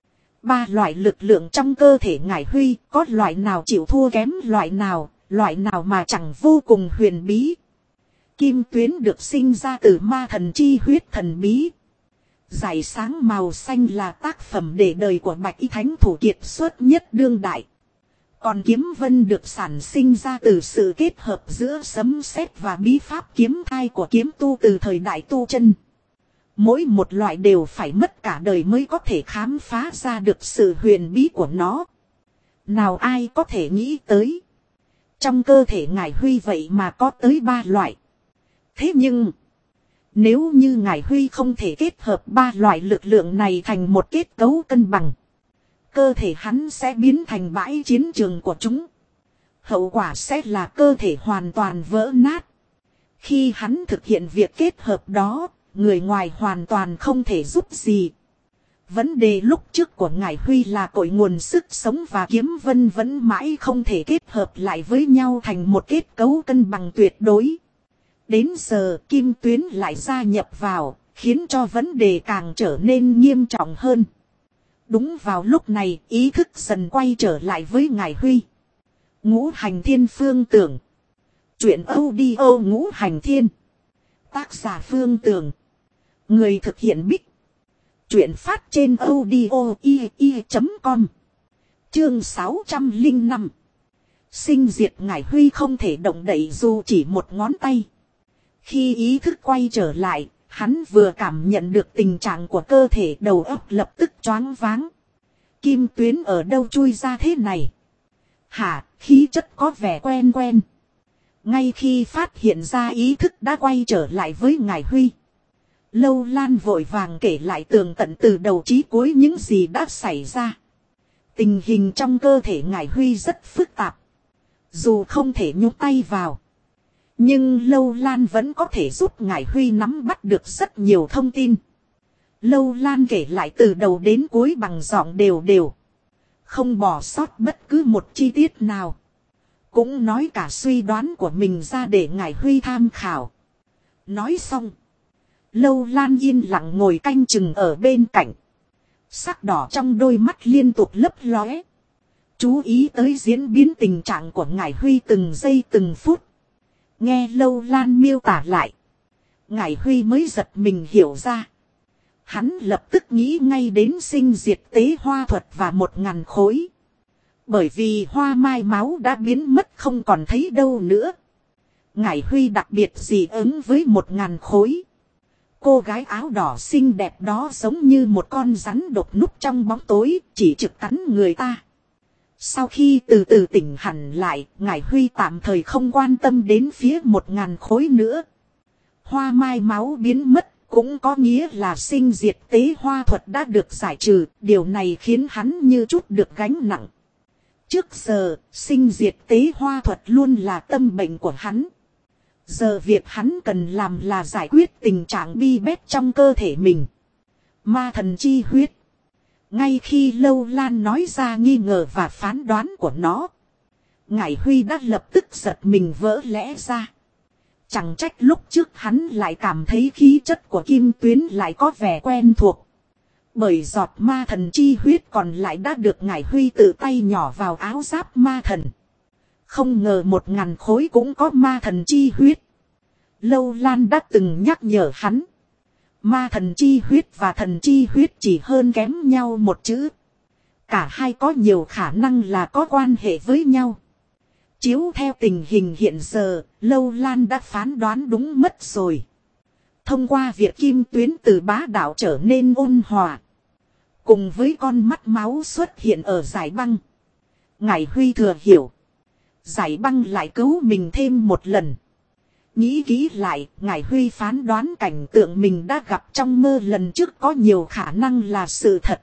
3 loại lực lượng trong cơ thể Ngải Huy, có loại nào chịu thua kém loại nào mà chẳng vô cùng huyền bí. Kim tuyến được sinh ra từ ma thần chi huyết thần bí. Dải sáng màu xanh là tác phẩm để đời của Bạch Y Thánh thủ kiệt xuất nhất đương đại. Còn kiếm vân được sản sinh ra từ sự kết hợp giữa sấm sét và bí pháp kiếm thai của kiếm tu từ thời đại tu chân. Mỗi một loại đều phải mất cả đời mới có thể khám phá ra được sự huyền bí của nó. Nào ai có thể nghĩ tới. Trong cơ thể Ngải Huy vậy mà có tới 3 loại. Thế nhưng, nếu như Ngải Huy không thể kết hợp 3 loại lực lượng này thành một kết cấu cân bằng, cơ thể hắn sẽ biến thành bãi chiến trường của chúng. Hậu quả sẽ là cơ thể hoàn toàn vỡ nát. Khi hắn thực hiện việc kết hợp đó, người ngoài hoàn toàn không thể giúp gì. Vấn đề lúc trước của Ngải Huy là cội nguồn sức sống và kiếm vân vẫn mãi không thể kết hợp lại với nhau thành một kết cấu cân bằng tuyệt đối. Đến giờ Kim Tuyến lại gia nhập vào, khiến cho vấn đề càng trở nên nghiêm trọng hơn. Đúng vào lúc này, ý thức dần quay trở lại với Ngải Huy. Ngũ Hành Thiên Phương Tưởng. Chuyện audio Ngũ Hành Thiên. Tác giả Phương Tưởng. Người thực hiện Bích. Chuyện phát trên audio.com. Chương 605. Sinh diệt Ngải Huy không thể động đậy dù chỉ một ngón tay. Khi ý thức quay trở lại, hắn vừa cảm nhận được tình trạng của cơ thể, đầu óc lập tức choáng váng. Kim Tuyến ở đâu chui ra thế này? Hả, khí chất có vẻ quen quen. Ngay khi phát hiện ra ý thức đã quay trở lại với Ngải Huy, Lâu Lan vội vàng kể lại tường tận từ đầu chí cuối những gì đã xảy ra. Tình hình trong cơ thể Ngải Huy rất phức tạp. Dù không thể nhúc tay vào, nhưng Lâu Lan vẫn có thể giúp Ngải Huy nắm bắt được rất nhiều thông tin. Lâu Lan kể lại từ đầu đến cuối bằng giọng đều đều, không bỏ sót bất cứ một chi tiết nào. Cũng nói cả suy đoán của mình ra để Ngải Huy tham khảo. Nói xong, Lâu Lan yên lặng ngồi canh chừng ở bên cạnh. Sắc đỏ trong đôi mắt liên tục lấp lóe. Chú ý tới diễn biến tình trạng của Ngải Huy từng giây từng phút. Nghe Lâu Lan miêu tả lại, Ngải Huy mới giật mình hiểu ra. Hắn lập tức nghĩ ngay đến sinh diệt tế hoa thuật và 1000 khối. Bởi vì hoa mai máu đã biến mất không còn thấy đâu nữa. Ngải Huy đặc biệt dị ứng với 1000 khối. Cô gái áo đỏ xinh đẹp đó giống như một con rắn độc núp trong bóng tối, chỉ trực cắn người ta. Sau khi từ từ tỉnh hẳn lại, Ngải Huy tạm thời không quan tâm đến phía 1000 khối nữa. Hoa mai máu biến mất cũng có nghĩa là sinh diệt tế hoa thuật đã được giải trừ, điều này khiến hắn như chút được gánh nặng. Trước giờ, sinh diệt tế hoa thuật luôn là tâm bệnh của hắn. Giờ việc hắn cần làm là giải quyết tình trạng bi bét trong cơ thể mình. Ma thần chi huyết. Ngay khi Lâu Lan nói ra nghi ngờ và phán đoán của nó, Ngải Huy đã lập tức giật mình vỡ lẽ ra. Chẳng trách lúc trước hắn lại cảm thấy khí chất của Kim Tuyến lại có vẻ quen thuộc. Bởi giọt ma thần chi huyết còn lại đã được Ngải Huy tự tay nhỏ vào áo giáp ma thần. Không ngờ 1000 khối cũng có ma thần chi huyết. Lâu Lan đã từng nhắc nhở hắn. Ma thần chi huyết và thần chi huyết chỉ hơn kém nhau một chữ. Cả hai có nhiều khả năng là có quan hệ với nhau. Chiếu theo tình hình hiện giờ, Lâu Lan đã phán đoán đúng mất rồi. Thông qua việc Kim Tuyến từ bá đạo trở nên ôn hòa, cùng với con mắt máu xuất hiện ở Giải Băng, Ngải Huy thừa hiểu. Giải Băng lại cứu mình thêm một lần. Nghĩ kỹ lại, Ngải Huy phán đoán cảnh tượng mình đã gặp trong mơ lần trước có nhiều khả năng là sự thật.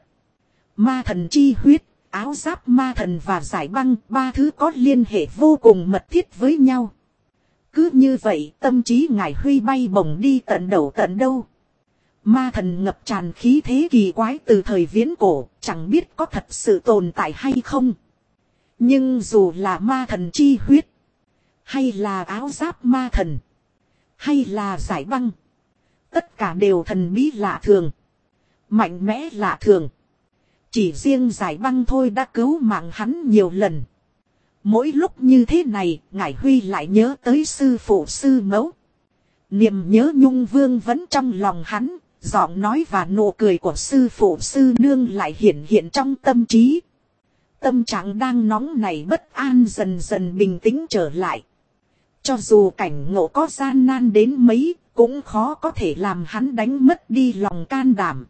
Ma thần chi huyết, áo giáp ma thần và Giải Băng, ba thứ có liên hệ vô cùng mật thiết với nhau. Cứ như vậy, tâm trí Ngải Huy bay bổng đi tận đầu tận đâu. Ma thần ngập tràn khí thế kỳ quái từ thời viễn cổ, chẳng biết có thật sự tồn tại hay không. Nhưng dù là ma thần chi huyết, hay là áo giáp ma thần, hay là Giải Băng, tất cả đều thần bí lạ thường, mạnh mẽ lạ thường. Chỉ riêng Giải Băng thôi đã cứu mạng hắn nhiều lần. Mỗi lúc như thế này, Ngải Huy lại nhớ tới sư phụ sư mẫu. Niềm nhớ nhung vương vẫn trong lòng hắn, giọng nói và nụ cười của sư phụ sư nương lại hiển hiện trong tâm trí. Tâm trạng đang nóng này bất an dần dần bình tĩnh trở lại. Cho dù cảnh ngộ có gian nan đến mấy, cũng khó có thể làm hắn đánh mất đi lòng can đảm.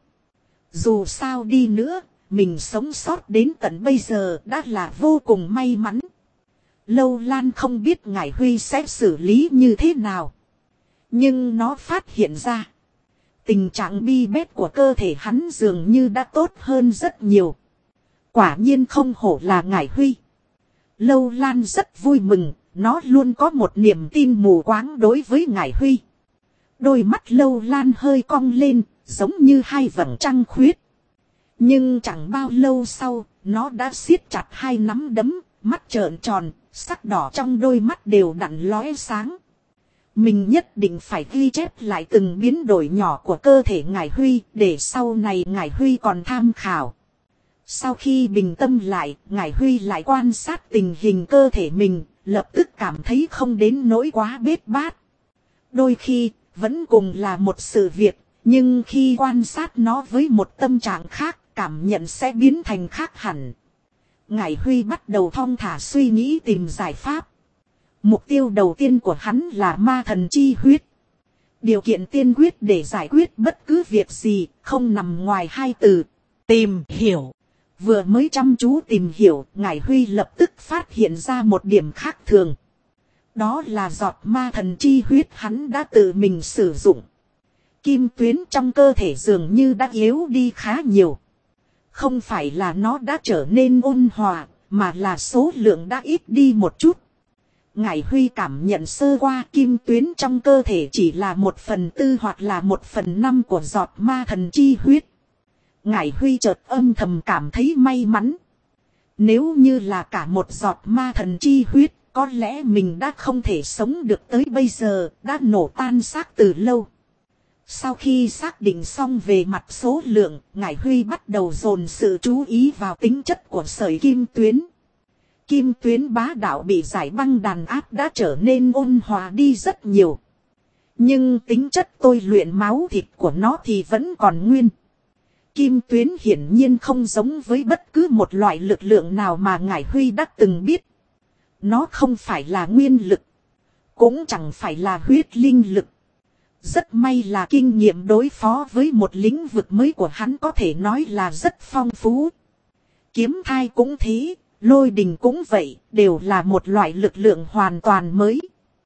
Dù sao đi nữa, mình sống sót đến tận bây giờ đã là vô cùng may mắn. Lâu Lan không biết Ngải Huy sẽ xử lý như thế nào. Nhưng nó phát hiện ra. Tình trạng bi bét của cơ thể hắn dường như đã tốt hơn rất nhiều. Quả nhiên không hổ là Ngải Huy. Lâu Lan rất vui mừng. Nó luôn có một niềm tin mù quáng đối với Ngải Huy. Đôi mắt Lâu Lan hơi cong lên. Giống như hai vầng trăng khuyết. Nhưng chẳng bao lâu sau. Nó đã siết chặt hai nắm đấm. Mắt trợn tròn. Sắc đỏ trong đôi mắt đều đặn lóe sáng. Mình nhất định phải ghi chép lại từng biến đổi nhỏ của cơ thể Ngải Huy. Để sau này Ngải Huy còn tham khảo. Sau khi bình tâm lại, Ngải Huy lại quan sát tình hình cơ thể mình. Lập tức cảm thấy không đến nỗi quá bết bát. Đôi khi, vẫn cùng là một sự việc. Nhưng khi quan sát nó với một tâm trạng khác, cảm nhận sẽ biến thành khác hẳn. Ngải Huy bắt đầu thong thả suy nghĩ tìm giải pháp. Mục tiêu đầu tiên của hắn là ma thần chi huyết. Điều kiện tiên quyết để giải quyết bất cứ việc gì, không nằm ngoài hai từ. Tìm hiểu. Vừa mới chăm chú tìm hiểu, Ngải Huy lập tức phát hiện ra một điểm khác thường. Đó là giọt ma thần chi huyết hắn đã tự mình sử dụng. Kim tuyến trong cơ thể dường như đã yếu đi khá nhiều. Không phải là nó đã trở nên ôn hòa, mà là số lượng đã ít đi một chút. Ngải Huy cảm nhận sơ qua kim tuyến trong cơ thể chỉ là 1/4 hoặc là 1/5 của giọt ma thần chi huyết. Ngải Huy chợt âm thầm cảm thấy may mắn. Nếu như là cả một giọt ma thần chi huyết, có lẽ mình đã không thể sống được tới bây giờ, đã nổ tan xác từ lâu. Sau khi xác định xong về mặt số lượng, Ngải Huy bắt đầu dồn sự chú ý vào tính chất của sợi kim tuyến. Kim tuyến bá đạo bị giải băng đàn áp đã trở nên ôn hòa đi rất nhiều. Nhưng tính chất tôi luyện máu thịt của nó thì vẫn còn nguyên. Kim tuyến hiển nhiên không giống với bất cứ một loại lực lượng nào mà Ngải Huy đã từng biết. Nó không phải là nguyên lực. Cũng chẳng phải là huyết linh lực. Rất may là kinh nghiệm đối phó với một lĩnh vực mới của hắn có thể nói là rất phong phú. Kiếm thai cũng thế, lôi đình cũng vậy, đều là một loại lực lượng hoàn toàn mới.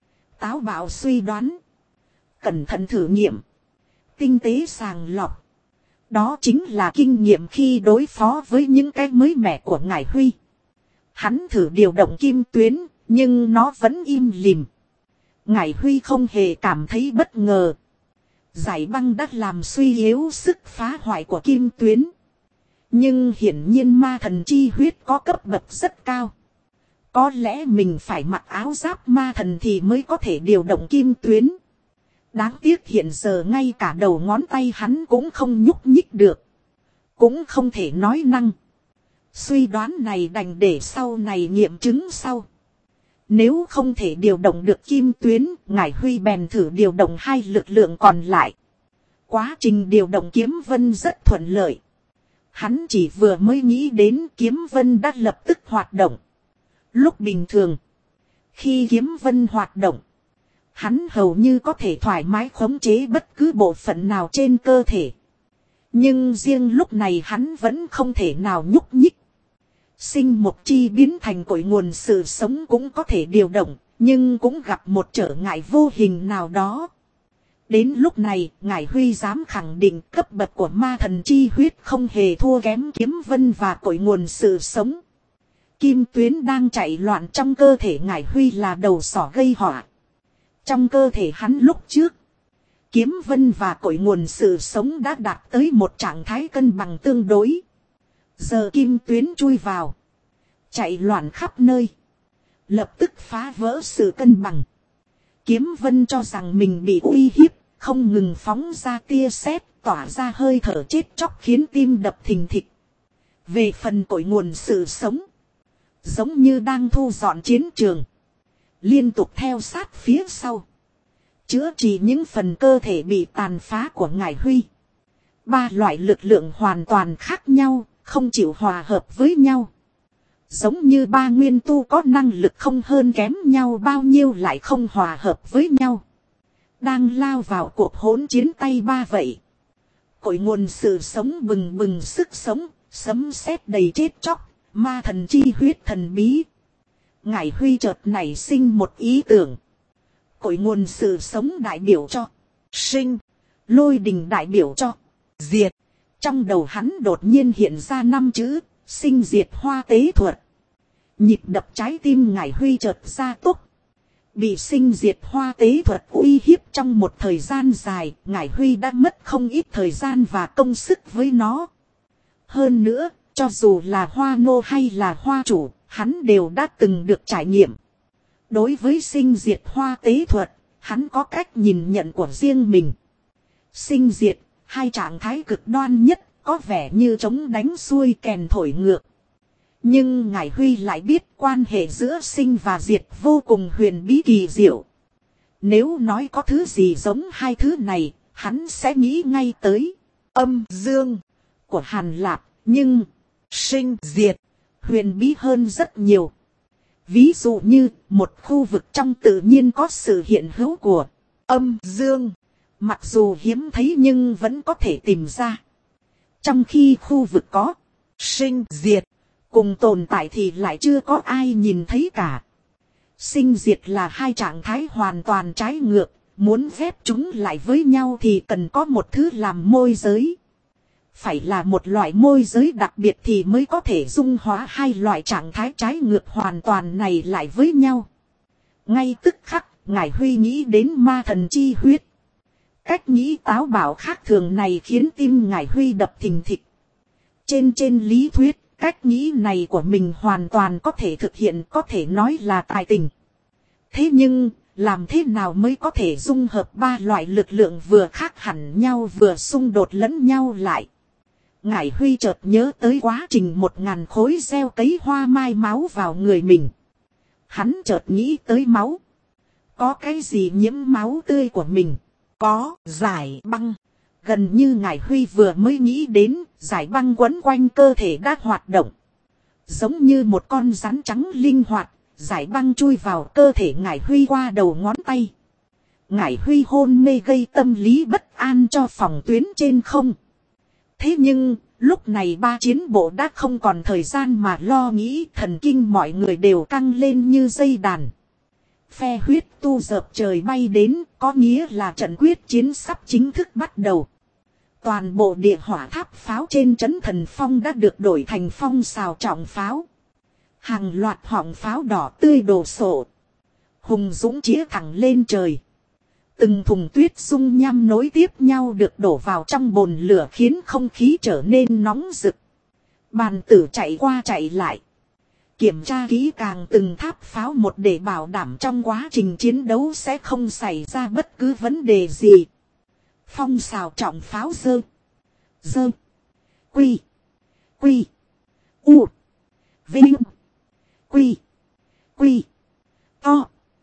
Táo bạo suy đoán. Cẩn thận thử nghiệm. Tinh tế sàng lọc. Đó chính là kinh nghiệm khi đối phó với những cái mới mẻ của Ngải Huy. Hắn thử điều động kim tuyến, nhưng nó vẫn im lìm. Ngải Huy không hề cảm thấy bất ngờ. Giải băng đã làm suy yếu sức phá hoại của kim tuyến. Nhưng hiển nhiên ma thần chi huyết có cấp bậc rất cao. Có lẽ mình phải mặc áo giáp ma thần thì mới có thể điều động kim tuyến. Đáng tiếc hiện giờ ngay cả đầu ngón tay hắn cũng không nhúc nhích được. Cũng không thể nói năng. Suy đoán này đành để sau này nghiệm chứng sau. Nếu không thể điều động được kim tuyến, Ngải Huy bèn thử điều động hai lực lượng còn lại. Quá trình điều động kiếm vân rất thuận lợi. Hắn chỉ vừa mới nghĩ đến kiếm vân đã lập tức hoạt động. Lúc bình thường, khi kiếm vân hoạt động, hắn hầu như có thể thoải mái khống chế bất cứ bộ phận nào trên cơ thể. Nhưng riêng lúc này hắn vẫn không thể nào nhúc nhích. Sinh mục chi biến thành cội nguồn sự sống cũng có thể điều động, nhưng cũng gặp một trở ngại vô hình nào đó. Đến lúc này, Ngải Huy dám khẳng định cấp bậc của ma thần chi huyết không hề thua kém kiếm vân và cội nguồn sự sống. Kim tuyến đang chạy loạn trong cơ thể Ngải Huy là đầu sỏ gây họa. Trong cơ thể hắn lúc trước, kiếm vân và cội nguồn sự sống đã đạt tới một trạng thái cân bằng tương đối. Giờ kim tuyến chui vào, chạy loạn khắp nơi, lập tức phá vỡ sự cân bằng. Kiếm vân cho rằng mình bị uy hiếp, không ngừng phóng ra tia sét, tỏa ra hơi thở chết chóc khiến tim đập thình thịch. Về phần cội nguồn sự sống, giống như đang thu dọn chiến trường, liên tục theo sát phía sau, chữa trị những phần cơ thể bị tàn phá của Ngải Huy. Ba loại lực lượng hoàn toàn khác nhau, không chịu hòa hợp với nhau. Giống như ba nguyên tu có năng lực không hơn kém nhau bao nhiêu lại không hòa hợp với nhau. Đang lao vào cuộc hỗn chiến tay ba vậy. Cội nguồn sự sống bừng bừng sức sống, sấm sét đầy chết chóc, ma thần chi huyết thần bí. Ngải Huy chợt nảy sinh một ý tưởng. Cội nguồn sự sống đại biểu cho sinh, lôi đình đại biểu cho diệt. Trong đầu hắn đột nhiên hiện ra 5 chữ sinh diệt hoa tế thuật. Nhịp đập trái tim Ngải Huy chợt ra tốc. Bị sinh diệt hoa tế thuật uy hiếp trong một thời gian dài, Ngải Huy đã mất không ít thời gian và công sức với nó. Hơn nữa, cho dù là hoa nô hay là hoa chủ, hắn đều đã từng được trải nghiệm. Đối với sinh diệt hoa tế thuật, hắn có cách nhìn nhận của riêng mình. Sinh diệt, hai trạng thái cực đoan nhất, có vẻ như trống đánh xuôi kèn thổi ngược. Nhưng Ngải Huy lại biết quan hệ giữa sinh và diệt vô cùng huyền bí kỳ diệu. Nếu nói có thứ gì giống hai thứ này, hắn sẽ nghĩ ngay tới âm dương của Hàn Lạp, nhưng sinh diệt huyền bí hơn rất nhiều. Ví dụ như một khu vực trong tự nhiên có sự hiện hữu của âm dương, mặc dù hiếm thấy nhưng vẫn có thể tìm ra. Trong khi khu vực có sinh diệt cùng tồn tại thì lại chưa có ai nhìn thấy cả. Sinh diệt là hai trạng thái hoàn toàn trái ngược, muốn ghép chúng lại với nhau thì cần có một thứ làm môi giới. Phải là một loại môi giới đặc biệt thì mới có thể dung hóa hai loại trạng thái trái ngược hoàn toàn này lại với nhau. Ngay tức khắc, Ngải Huy nghĩ đến ma thần chi huyết. Cách nghĩ táo bạo khác thường này khiến tim Ngải Huy đập thình thịch. Trên lý thuyết, cách nghĩ này của mình hoàn toàn có thể thực hiện, có thể nói là tài tình. Thế nhưng, làm thế nào mới có thể dung hợp ba loại lực lượng vừa khác hẳn nhau vừa xung đột lẫn nhau lại? Ngải Huy chợt nhớ tới quá trình 1000 khối gieo cấy hoa mai máu vào người mình. Hắn chợt nghĩ tới máu. Có cái gì nhiễm máu tươi của mình? Có giải băng. Gần như Ngải Huy vừa mới nghĩ đến, giải băng quấn quanh cơ thể đã hoạt động. Giống như một con rắn trắng linh hoạt, giải băng chui vào cơ thể Ngải Huy qua đầu ngón tay. Ngải Huy hôn mê gây tâm lý bất an cho phòng tuyến trên không. Thế nhưng, lúc này ba chiến bộ đã không còn thời gian mà lo nghĩ, thần kinh mọi người đều căng lên như dây đàn. Phe huyết tu dợp trời bay đến, có nghĩa là trận quyết chiến sắp chính thức bắt đầu. Toàn bộ địa hỏa tháp pháo trên trấn Thần Phong đã được đổi thành phong xào trọng pháo. Hàng loạt họng pháo đỏ tươi đổ sộ. Hùng dũng chĩa thẳng lên trời. Từng thùng tuyết dung nham nối tiếp nhau được đổ vào trong bồn lửa khiến không khí trở nên nóng rực. Bàn tử chạy qua chạy lại. Kiểm tra kỹ càng từng tháp pháo một để bảo đảm trong quá trình chiến đấu sẽ không xảy ra bất cứ vấn đề gì. Phong xào trọng pháo dơ. Dơ. Quy. Quy. U. Vinh. Quy. Quy. To.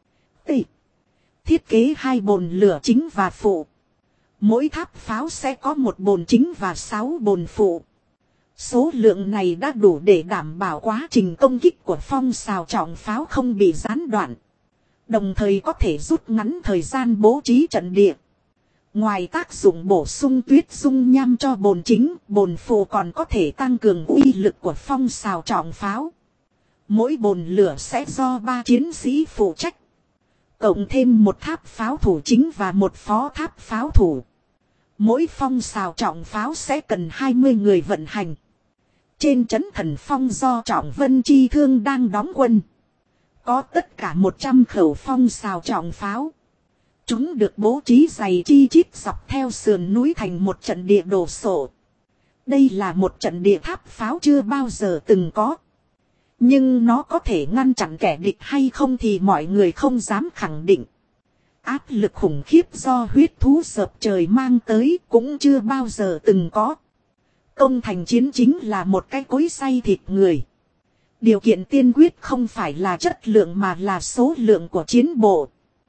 Tị. Thiết kế 2 bồn lửa chính và phụ. Mỗi tháp pháo sẽ có 1 bồn chính và 6 bồn phụ. Số lượng này đã đủ để đảm bảo quá trình công kích của phong xào trọng pháo không bị gián đoạn. Đồng thời có thể rút ngắn thời gian bố trí trận địa. Ngoài tác dụng bổ sung tuyết dung nham cho bồn chính, bồn phụ còn có thể tăng cường uy lực của phong xào trọng pháo. Mỗi bồn lửa sẽ do 3 chiến sĩ phụ trách. Cộng thêm 1 tháp pháo thủ chính và 1 phó tháp pháo thủ. Mỗi phong xào trọng pháo sẽ cần 20 người vận hành. Trên trấn Thần Phong do Trọng Vân Chi Thương đang đóng quân. Có tất cả 100 khẩu phong xào trọng pháo. Chúng được bố trí dày chi chít dọc theo sườn núi thành một trận địa đồ sộ. Đây là một trận địa tháp pháo chưa bao giờ từng có. Nhưng nó có thể ngăn chặn kẻ địch hay không thì mọi người không dám khẳng định. Áp lực khủng khiếp do huyết thú dợp trời mang tới cũng chưa bao giờ từng có. Công thành chiến chính là một cái cối xay thịt người. Điều kiện tiên quyết không phải là chất lượng mà là số lượng của chiến bộ.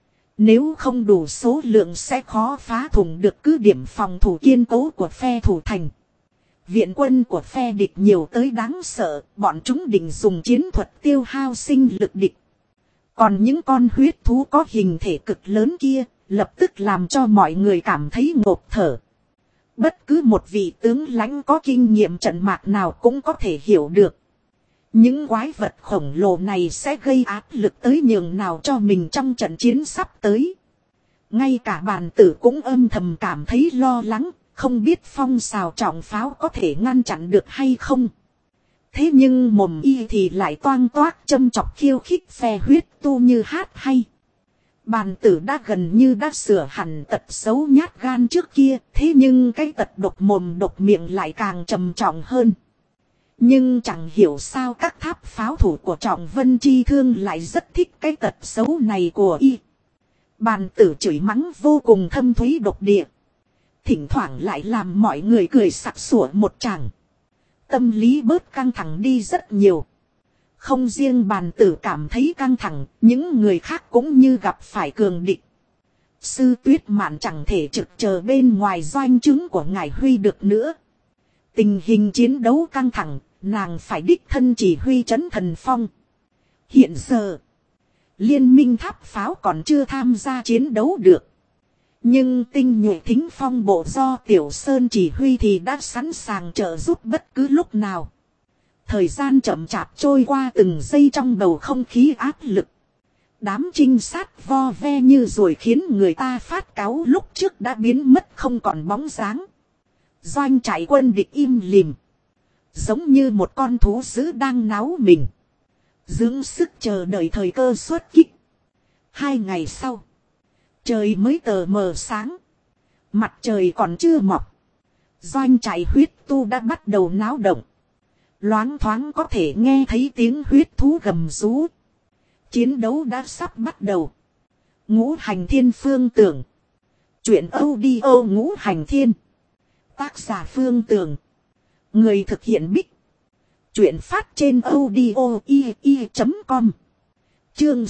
Nếu không đủ số lượng sẽ khó phá thủng được cứ điểm phòng thủ kiên cố của phe thủ thành. Viện quân của phe địch nhiều tới đáng sợ, bọn chúng định dùng chiến thuật tiêu hao sinh lực địch. Còn những con huyết thú có hình thể cực lớn kia, lập tức làm cho mọi người cảm thấy ngộp thở. Bất cứ một vị tướng lãnh có kinh nghiệm trận mạc nào cũng có thể hiểu được. Những quái vật khổng lồ này sẽ gây áp lực tới nhường nào cho mình trong trận chiến sắp tới. Ngay cả bàn tử cũng âm thầm cảm thấy lo lắng, không biết phong xào trọng pháo có thể ngăn chặn được hay không. Thế nhưng mồm y thì lại toang toác châm chọc khiêu khích phe huyết tu như hát hay. Bàn tử đã gần như đã sửa hẳn tật xấu nhát gan trước kia, thế nhưng cái tật độc mồm độc miệng lại càng trầm trọng hơn. Nhưng chẳng hiểu sao các tháp pháo thủ của Trọng Vân Chi Thương lại rất thích cái tật xấu này của y. Bàn tử chửi mắng vô cùng thâm thúy độc địa. Thỉnh thoảng lại làm mọi người cười sặc sủa một tràng. Tâm lý bớt căng thẳng đi rất nhiều. Không riêng bàn tử cảm thấy căng thẳng, những người khác cũng như gặp phải cường địch. Sư Tuyết Mạn chẳng thể trực chờ bên ngoài doanh trướng của ngài Huy được nữa. Tình hình chiến đấu căng thẳng, nàng phải đích thân chỉ huy trấn thần phong. Hiện giờ, liên minh tháp pháo còn chưa tham gia chiến đấu được. Nhưng tinh nhuệ thính phong bộ do Tiểu Sơn chỉ huy thì đã sẵn sàng trợ giúp bất cứ lúc nào. Thời gian chậm chạp trôi qua từng giây trong bầu không khí áp lực. Đám trinh sát vo ve như rồi khiến người ta phát cáu lúc trước đã biến mất không còn bóng dáng. Doanh trại quân địch im lìm. Giống như một con thú dữ đang náo mình. Dưỡng sức chờ đợi thời cơ xuất kích. 2 ngày sau. Trời mới tờ mờ sáng. Mặt trời còn chưa mọc. Doanh trại huyết tu đã bắt đầu náo động. Loáng thoáng có thể nghe thấy tiếng huyết thú gầm rú. Chiến đấu đã sắp bắt đầu. Ngũ Hành Thiên Phương Tưởng. Chuyện audio Ngũ Hành Thiên. Tác giả Phương Tưởng. Người thực hiện Bích. Chuyện phát trên audio i.com. Chương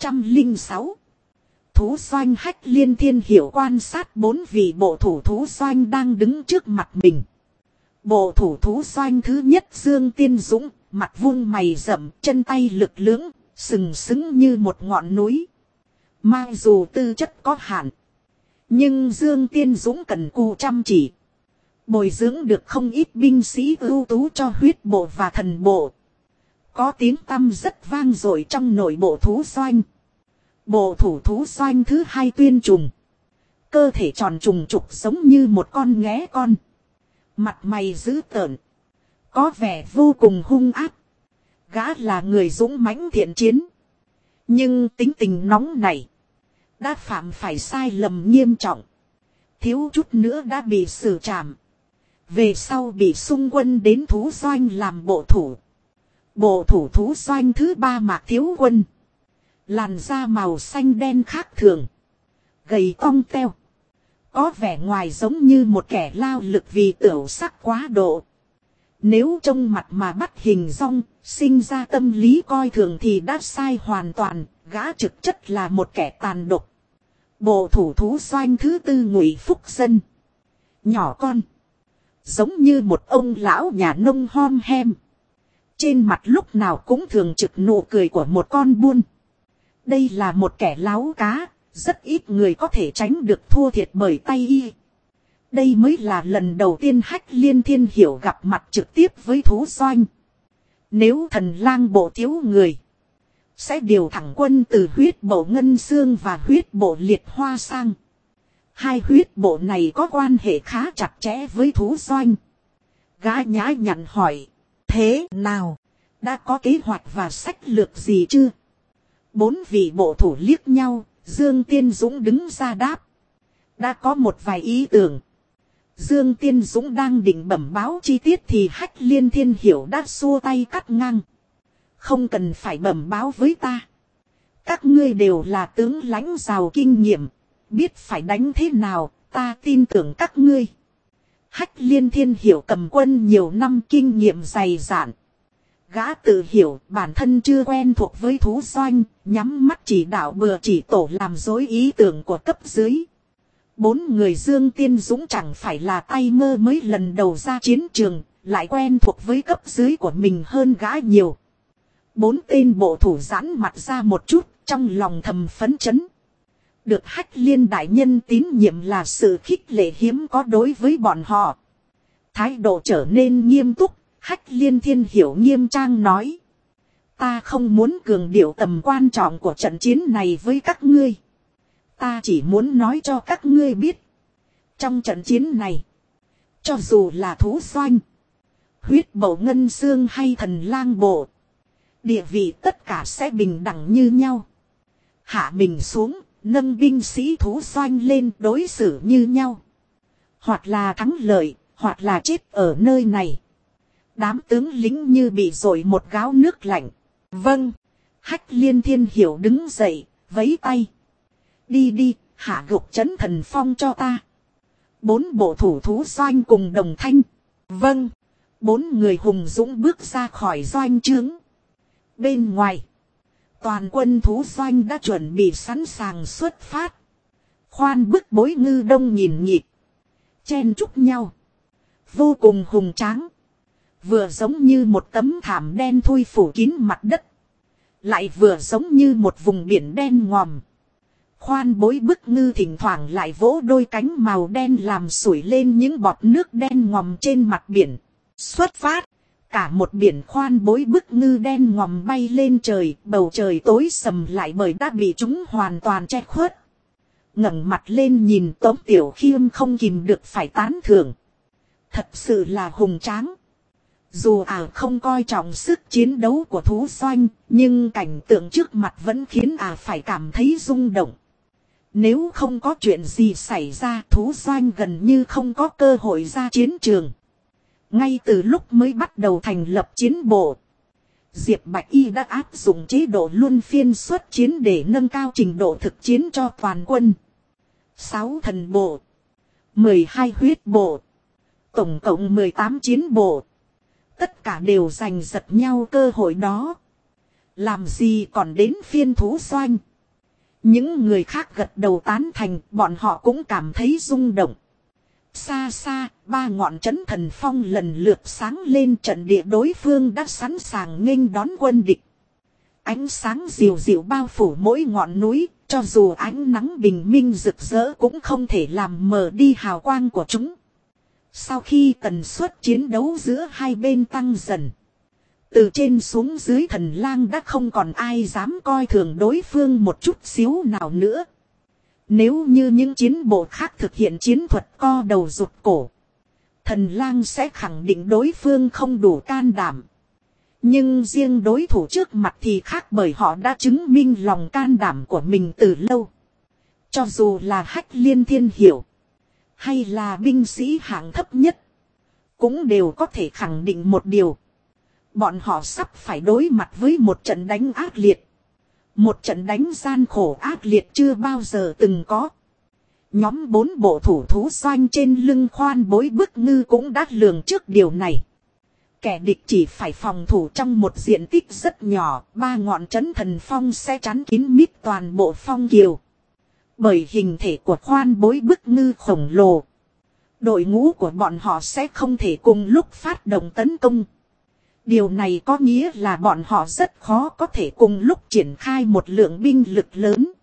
606. Thú doanh Hách Liên Thiên hiểu quan sát 4 vị bộ thủ thú doanh đang đứng trước mặt mình. Bộ thủ thú doanh thứ nhất Dương Tiên Dũng, mặt vung mày rậm, chân tay lực lưỡng, sừng sững như một ngọn núi. Mặc dù tư chất có hạn, nhưng Dương Tiên Dũng cần cù chăm chỉ. Bồi dưỡng được không ít binh sĩ ưu tú cho huyết bộ và thần bộ. Có tiếng tăm rất vang dội trong nội bộ thú doanh. Bộ thủ thú doanh thứ hai Tuyên Trùng. Cơ thể tròn trùng trục giống như một con nghé con. Mặt mày dữ tợn. Có vẻ vô cùng hung ác. Gã là người dũng mãnh thiện chiến. Nhưng tính tình nóng này. Đã phạm phải sai lầm nghiêm trọng. Thiếu chút nữa đã bị xử trảm. Về sau bị xung quân đến thú doanh làm bộ thủ. Bộ thủ thú doanh thứ ba Mạc Thiếu Quân. Làn da màu xanh đen khác thường. Gầy cong teo. Có vẻ ngoài giống như một kẻ lao lực vì tửu sắc quá độ. Nếu trông mặt mà bắt hình dong, sinh ra tâm lý coi thường thì đã sai hoàn toàn, gã thực chất là một kẻ tàn độc. Bộ thủ thú doanh thứ tư Ngụy Phúc Dân. Nhỏ con. Giống như một ông lão nhà nông hom hem. Trên mặt lúc nào cũng thường trực nụ cười của một con buôn. Đây là một kẻ láo cá, rất ít người có thể tránh được thua thiệt bởi tay y. Đây mới là lần đầu tiên Hách Liên Thiên hiểu gặp mặt trực tiếp với thú doanh. Nếu thần lang bộ thiếu người, sẽ điều thẳng quân từ huyết bộ Ngân Xương và huyết bộ Liệt Hoa sang. Hai huyết bộ này có quan hệ khá chặt chẽ với thú doanh. Gã nhã nhặn hỏi, thế nào? Đã có kế hoạch và sách lược gì chưa? 4 vị bộ thủ liếc nhau, Dương Tiên Dũng đứng ra đáp. Đã có một vài ý tưởng. Dương Tiên Dũng đang định bẩm báo chi tiết thì Hách Liên Thiên hiểu đã xua tay cắt ngang. Không cần phải bẩm báo với ta. Các ngươi đều là tướng lãnh giàu kinh nghiệm. Biết phải đánh thế nào, ta tin tưởng các ngươi. Hách Liên Thiên hiểu cầm quân nhiều năm kinh nghiệm dày dạn. Gã tự hiểu bản thân chưa quen thuộc với thú doanh, nhắm mắt chỉ đạo bừa chỉ tổ làm dối ý tưởng của cấp dưới. 4 người Dương Tiên Dũng chẳng phải là tay mơ mới lần đầu ra chiến trường, lại quen thuộc với cấp dưới của mình hơn gã nhiều. 4 tên bộ thủ giãn mặt ra một chút, trong lòng thầm phấn chấn. Được Hách Liên đại nhân tín nhiệm là sự khích lệ hiếm có đối với bọn họ. Thái độ trở nên nghiêm túc, Hách Liên Thiên hiểu nghiêm trang nói. Ta không muốn cường điệu tầm quan trọng của trận chiến này với các ngươi. Ta chỉ muốn nói cho các ngươi biết. Trong trận chiến này, cho dù là thú doanh, huyết bầu ngân xương hay thần lang bộ, địa vị tất cả sẽ bình đẳng như nhau. Hạ mình xuống, nâng binh sĩ thú doanh lên đối xử như nhau. Hoặc là thắng lợi, hoặc là chết ở nơi này. Đám tướng lính như bị dội một gáo nước lạnh. Vâng, Hách Liên Thiên Hiểu đứng dậy, vẫy tay. Đi đi, hạ gục trấn thần phong cho ta. 4 bộ thủ thú doanh cùng đồng thanh. Vâng, 4 người hùng dũng bước ra khỏi doanh trướng. Bên ngoài, toàn quân thú doanh đã chuẩn bị sẵn sàng xuất phát. Khoan bức Bối Ngư đông nhìn nhịp, chen chúc nhau, vô cùng hùng tráng. Vừa giống như một tấm thảm đen thui phủ kín mặt đất, lại vừa giống như một vùng biển đen ngòm. Khoan Bối Bức Ngư thỉnh thoảng lại vỗ đôi cánh màu đen làm sủi lên những bọt nước đen ngòm trên mặt biển. Xuất phát, cả một biển Khoan Bối Bức Ngư đen ngòm bay lên trời, bầu trời tối sầm lại bởi đã bị chúng hoàn toàn che khuất. Ngẩng mặt lên nhìn Tống Tiểu Khiêm không kìm được phải tán thưởng. Thật sự là hùng tráng. Dù không coi trọng sức chiến đấu của thú doanh, nhưng cảnh tượng trước mặt vẫn khiến phải cảm thấy rung động. Nếu không có chuyện gì xảy ra, thú doanh gần như không có cơ hội ra chiến trường. Ngay từ lúc mới bắt đầu thành lập chiến bộ, Diệp Bạch Y đã áp dụng chế độ luân phiên xuất chiến để nâng cao trình độ thực chiến cho toàn quân. 6 thần bộ, 12 huyết bộ, tổng cộng 18 chiến bộ. Tất cả đều giành giật nhau cơ hội đó. Làm gì còn đến phiên thú doanh. Những người khác gật đầu tán thành, bọn họ cũng cảm thấy rung động. Xa xa, 3 ngọn trấn thần phong lần lượt sáng lên, trận địa đối phương đã sẵn sàng nghênh đón quân địch. Ánh sáng dịu dịu bao phủ mỗi ngọn núi, cho dù ánh nắng bình minh rực rỡ cũng không thể làm mờ đi hào quang của chúng. Sau khi tần suất chiến đấu giữa hai bên tăng dần, từ trên xuống dưới thần lang đã không còn ai dám coi thường đối phương một chút xíu nào nữa. Nếu như những chiến bộ khác thực hiện chiến thuật co đầu rụt cổ, thần lang sẽ khẳng định đối phương không đủ can đảm. Nhưng riêng đối thủ trước mặt thì khác, bởi họ đã chứng minh lòng can đảm của mình từ lâu. Cho dù là Hách Liên Thiên Hiểu, hay là binh sĩ hạng thấp nhất, cũng đều có thể khẳng định một điều. Bọn họ sắp phải đối mặt với một trận đánh ác liệt. Một trận đánh gian khổ ác liệt chưa bao giờ từng có. Nhóm 4 bộ thủ thú doanh trên lưng Khoan Bối Bức Ngư cũng đã lường trước điều này. Kẻ địch chỉ phải phòng thủ trong một diện tích rất nhỏ, 3 ngọn trấn thần phong sẽ chắn kín mít toàn bộ phong kiều. Bởi hình thể của Khoan Bối Bức Ngư khổng lồ, đội ngũ của bọn họ sẽ không thể cùng lúc phát động tấn công. Điều này có nghĩa là bọn họ rất khó có thể cùng lúc triển khai một lượng binh lực lớn.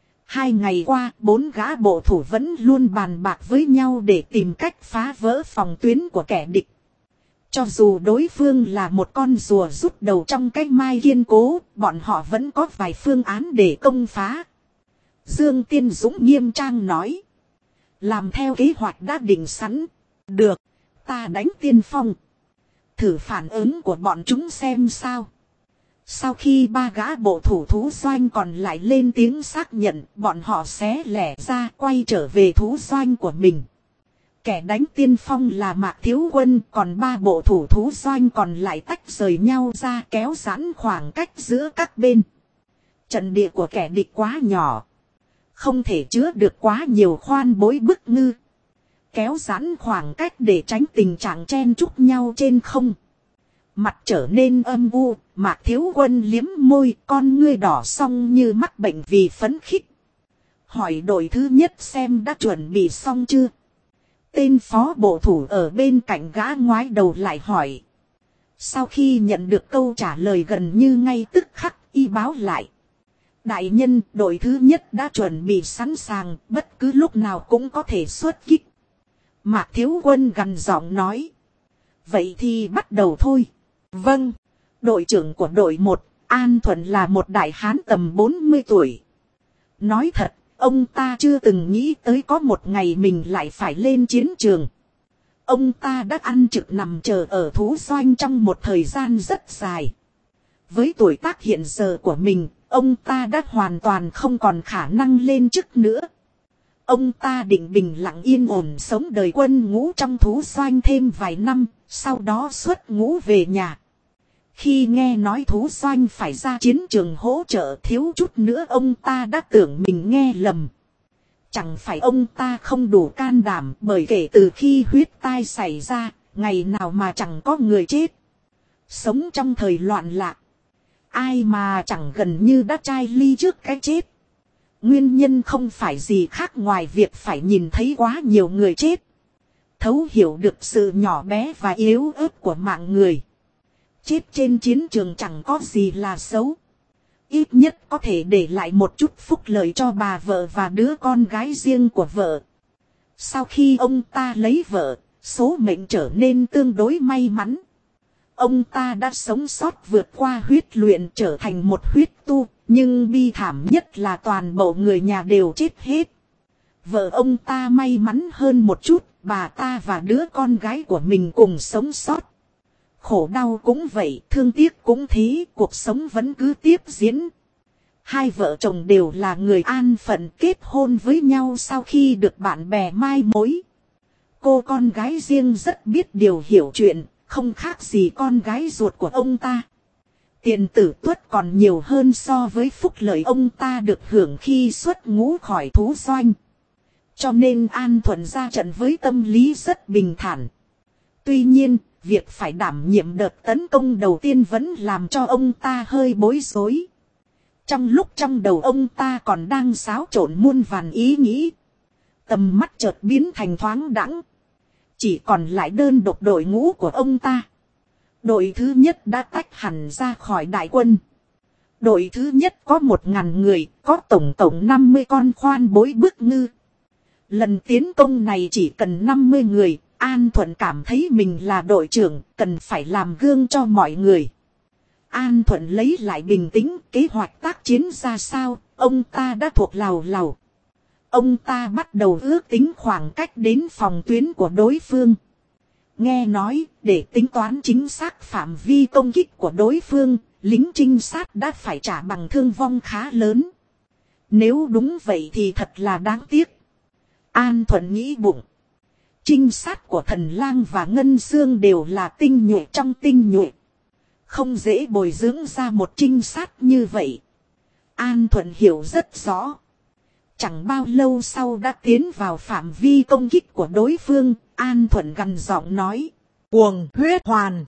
2 ngày qua, 4 gã bộ thủ vẫn luôn bàn bạc với nhau để tìm cách phá vỡ phòng tuyến của kẻ địch. Cho dù đối phương là một con rùa rút đầu trong cái mai kiên cố, bọn họ vẫn có vài phương án để công phá. Dương Tiên Dũng nghiêm trang nói. Làm theo kế hoạch đã định sẵn. Được, ta đánh tiên phong. Thử phản ứng của bọn chúng xem sao. Sau khi 3 gã bộ thủ thú doanh còn lại lên tiếng xác nhận, bọn họ xé lẻ ra quay trở về thú doanh của mình. Kẻ đánh tiên phong là Mạc Thiếu Quân, còn 3 bộ thủ thú doanh còn lại tách rời nhau ra, kéo giãn khoảng cách giữa các bên. Trận địa của kẻ địch quá nhỏ, không thể chứa được quá nhiều Khoan Bối Bức Ngư. Kéo giãn khoảng cách để tránh tình trạng chen chúc nhau trên không. Mặt trở nên âm u, Mạc Thiếu Quân liếm môi, con ngươi đỏ xong như mắc bệnh vì phấn khích. Hỏi đội thứ nhất xem đã chuẩn bị xong chưa. Tên phó bộ thủ ở bên cạnh gã ngoái đầu lại hỏi. Sau khi nhận được câu trả lời gần như ngay tức khắc, y báo lại. Đại nhân, đội thứ nhất đã chuẩn bị sẵn sàng, bất cứ lúc nào cũng có thể xuất kích. Mạc Thiếu Quân gằn giọng nói. Vậy thì bắt đầu thôi. Vâng, đội trưởng của đội 1, An Thuận là một đại hán tầm 40 tuổi. Nói thật, ông ta chưa từng nghĩ tới có một ngày mình lại phải lên chiến trường. Ông ta đã ăn trực nằm chờ ở thú doanh trong một thời gian rất dài. Với tuổi tác hiện giờ của mình, ông ta đã hoàn toàn không còn khả năng lên chức nữa. Ông ta định bình lặng yên ổn sống đời quân ngũ trong thú doanh thêm vài năm, sau đó xuất ngũ về nhà. Khi nghe nói thú doanh phải ra chiến trường hỗ trợ, thiếu chút nữa ông ta đã tưởng mình nghe lầm. Chẳng phải ông ta không đủ can đảm, bởi kể từ khi huyết tai xảy ra, ngày nào mà chẳng có người chết. Sống trong thời loạn lạc, ai mà chẳng gần như đã chai ly trước cái chết. Nguyên nhân không phải gì khác ngoài việc phải nhìn thấy quá nhiều người chết. Thấu hiểu được sự nhỏ bé và yếu ớt của mạng người. Chết trên chiến trường chẳng có gì là xấu. Ít nhất có thể để lại một chút phúc lợi cho bà vợ và đứa con gái riêng của vợ. Sau khi ông ta lấy vợ, số mệnh trở nên tương đối may mắn. Ông ta đã sống sót vượt qua huyết luyện trở thành một huyết tu, nhưng bi thảm nhất là toàn bộ người nhà đều chết hết. Vợ ông ta may mắn hơn một chút, bà ta và đứa con gái của mình cùng sống sót. Khổ đau cũng vậy, thương tiếc cũng thế, cuộc sống vẫn cứ tiếp diễn. Hai vợ chồng đều là người an phận, kết hôn với nhau sau khi được bạn bè mai mối. Cô con gái riêng rất biết điều hiểu chuyện, không khác gì con gái ruột của ông ta. Tiền tử tuất còn nhiều hơn so với phúc lợi ông ta được hưởng khi xuất ngũ khỏi thú doanh. Cho nên An Thuận ra trận với tâm lý rất bình thản. Tuy nhiên, việc phải đảm nhiệm đợt tấn công đầu tiên vẫn làm cho ông ta hơi bối rối. Trong lúc trong đầu ông ta còn đang xáo trộn muôn vàn ý nghĩ, tầm mắt chợt biến thành thoáng đãng. Chỉ còn lại đơn độc đội ngũ của ông ta. Đội thứ nhất đã tách hẳn ra khỏi đại quân. Đội thứ nhất có 1000 người, có tổng 50 con khoan bối bức ngư. Lần tiến công này chỉ cần 50 người, An Thuận cảm thấy mình là đội trưởng, cần phải làm gương cho mọi người. An Thuận lấy lại bình tĩnh, kế hoạch tác chiến ra sao, ông ta đã thuộc lào lào. Ông ta bắt đầu ước tính khoảng cách đến phòng tuyến của đối phương. Nghe nói, để tính toán chính xác phạm vi công kích của đối phương, lính trinh sát đã phải trả bằng thương vong khá lớn. Nếu đúng vậy thì thật là đáng tiếc. An Thuận nghĩ bụng. Trinh sát của Thần Lang và Ngân Xương đều là tinh nhuệ trong tinh nhuệ. Không dễ bồi dưỡng ra một trinh sát như vậy. An Thuận hiểu rất rõ. Chẳng bao lâu sau đã tiến vào phạm vi công kích của đối phương. An Thuận gằn giọng nói. Cuồng huyết hoàn.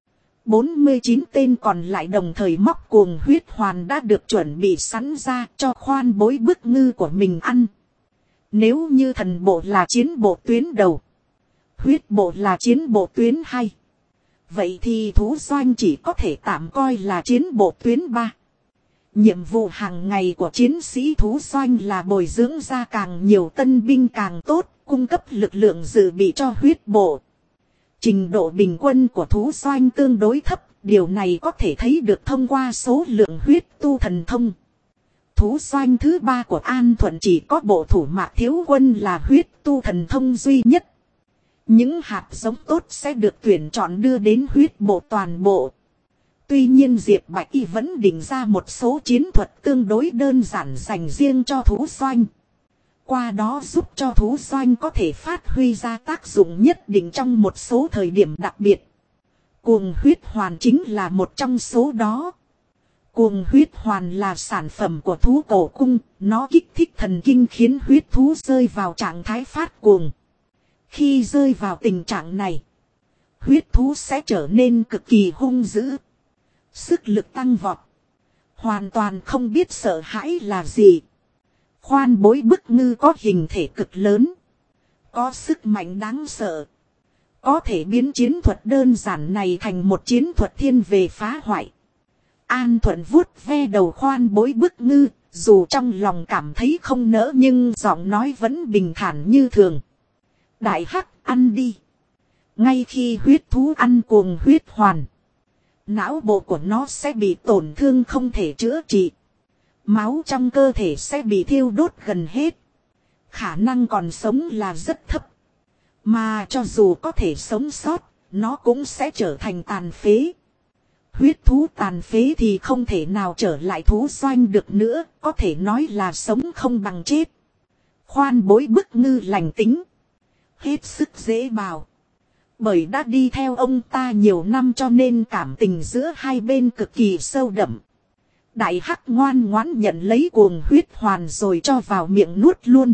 49 tên còn lại đồng thời móc cuồng huyết hoàn đã được chuẩn bị sẵn ra cho khoan bối bức ngư của mình ăn. Nếu như thần bộ là chiến bộ tuyến đầu, huyết bộ là chiến bộ tuyến 2, vậy thì thú doanh chỉ có thể tạm coi là chiến bộ tuyến 3. Nhiệm vụ hàng ngày của chiến sĩ thú doanh là bồi dưỡng ra càng nhiều tân binh càng tốt, cung cấp lực lượng dự bị cho huyết bộ. Trình độ bình quân của thú doanh tương đối thấp, điều này có thể thấy được thông qua số lượng huyết tu thần thông. Thú doanh thứ 3 của An Thuận chỉ có bộ thủ Mạc Thiếu Quân là huyết tu thần thông duy nhất. Những hạt giống tốt sẽ được tuyển chọn đưa đến huyết bộ toàn bộ. Tuy nhiên Diệp Bạch Y vẫn định ra một số chiến thuật tương đối đơn giản dành riêng cho thú doanh. Qua đó giúp cho thú doanh có thể phát huy ra tác dụng nhất định trong một số thời điểm đặc biệt. Cuồng huyết hoàn chính là một trong số đó. Cuồng huyết hoàn là sản phẩm của thú cổ cung, nó kích thích thần kinh khiến huyết thú rơi vào trạng thái phát cuồng. Khi rơi vào tình trạng này, huyết thú sẽ trở nên cực kỳ hung dữ. Sức lực tăng vọt. Hoàn toàn không biết sợ hãi là gì. Khoan bối bức ngư có hình thể cực lớn. Có sức mạnh đáng sợ. Có thể biến chiến thuật đơn giản này thành một chiến thuật thiên về phá hoại. An Thuận vuốt ve đầu khoan bối bức ngư. Dù trong lòng cảm thấy không nỡ nhưng giọng nói vẫn bình thản như thường. Đại hắc ăn đi. Ngay khi huyết thú ăn cuồng huyết hoàn, não bộ của nó sẽ bị tổn thương không thể chữa trị. Máu trong cơ thể sẽ bị thiêu đốt gần hết. Khả năng còn sống là rất thấp. Mà cho dù có thể sống sót, nó cũng sẽ trở thành tàn phế. Huyết thú tàn phế thì không thể nào trở lại thú doanh được nữa, có thể nói là sống không bằng chết. Khoan Bối Bức Ngư lành tính, hết sức dễ bào. Bởi đã đi theo ông ta nhiều năm cho nên cảm tình giữa hai bên cực kỳ sâu đậm. Đại Hắc ngoan ngoãn nhận lấy cuồng huyết hoàn rồi cho vào miệng nuốt luôn.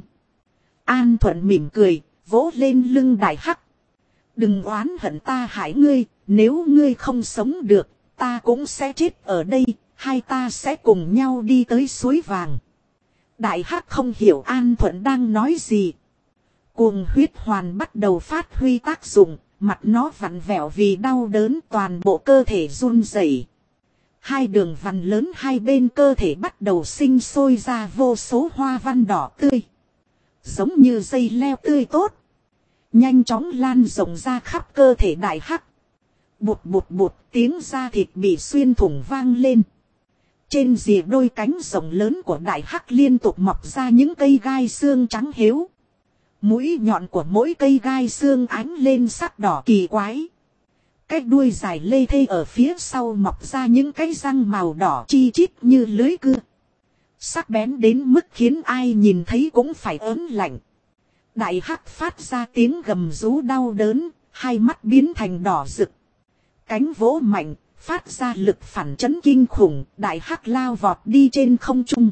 An Thuận mỉm cười, vỗ lên lưng Đại Hắc. Đừng oán hận ta hại ngươi, nếu ngươi không sống được, ta cũng sẽ chết ở đây, hai ta sẽ cùng nhau đi tới suối vàng. Đại Hắc không hiểu An Thuận đang nói gì. Cuồng huyết hoàn bắt đầu phát huy tác dụng, mặt nó vặn vẹo vì đau đớn, toàn bộ cơ thể run rẩy. Hai đường vằn lớn hai bên cơ thể bắt đầu sinh sôi ra vô số hoa văn đỏ tươi. Giống như dây leo tươi tốt. Nhanh chóng lan rộng ra khắp cơ thể Đại Hắc. Bụt bụt bụt, tiếng da thịt bị xuyên thủng vang lên. Trên rìa đôi cánh rộng lớn của Đại Hắc liên tục mọc ra những cây gai xương trắng héo. Mũi nhọn của mỗi cây gai xương ánh lên sắc đỏ kỳ quái. Cái đuôi dài lê thê ở phía sau mọc ra những cái răng màu đỏ chi chít như lưới cưa. Sắc bén đến mức khiến ai nhìn thấy cũng phải ớn lạnh. Đại Hắc phát ra tiếng gầm rú đau đớn, hai mắt biến thành đỏ rực. Cánh vỗ mạnh, phát ra lực phản chấn kinh khủng, Đại Hắc lao vọt đi trên không trung.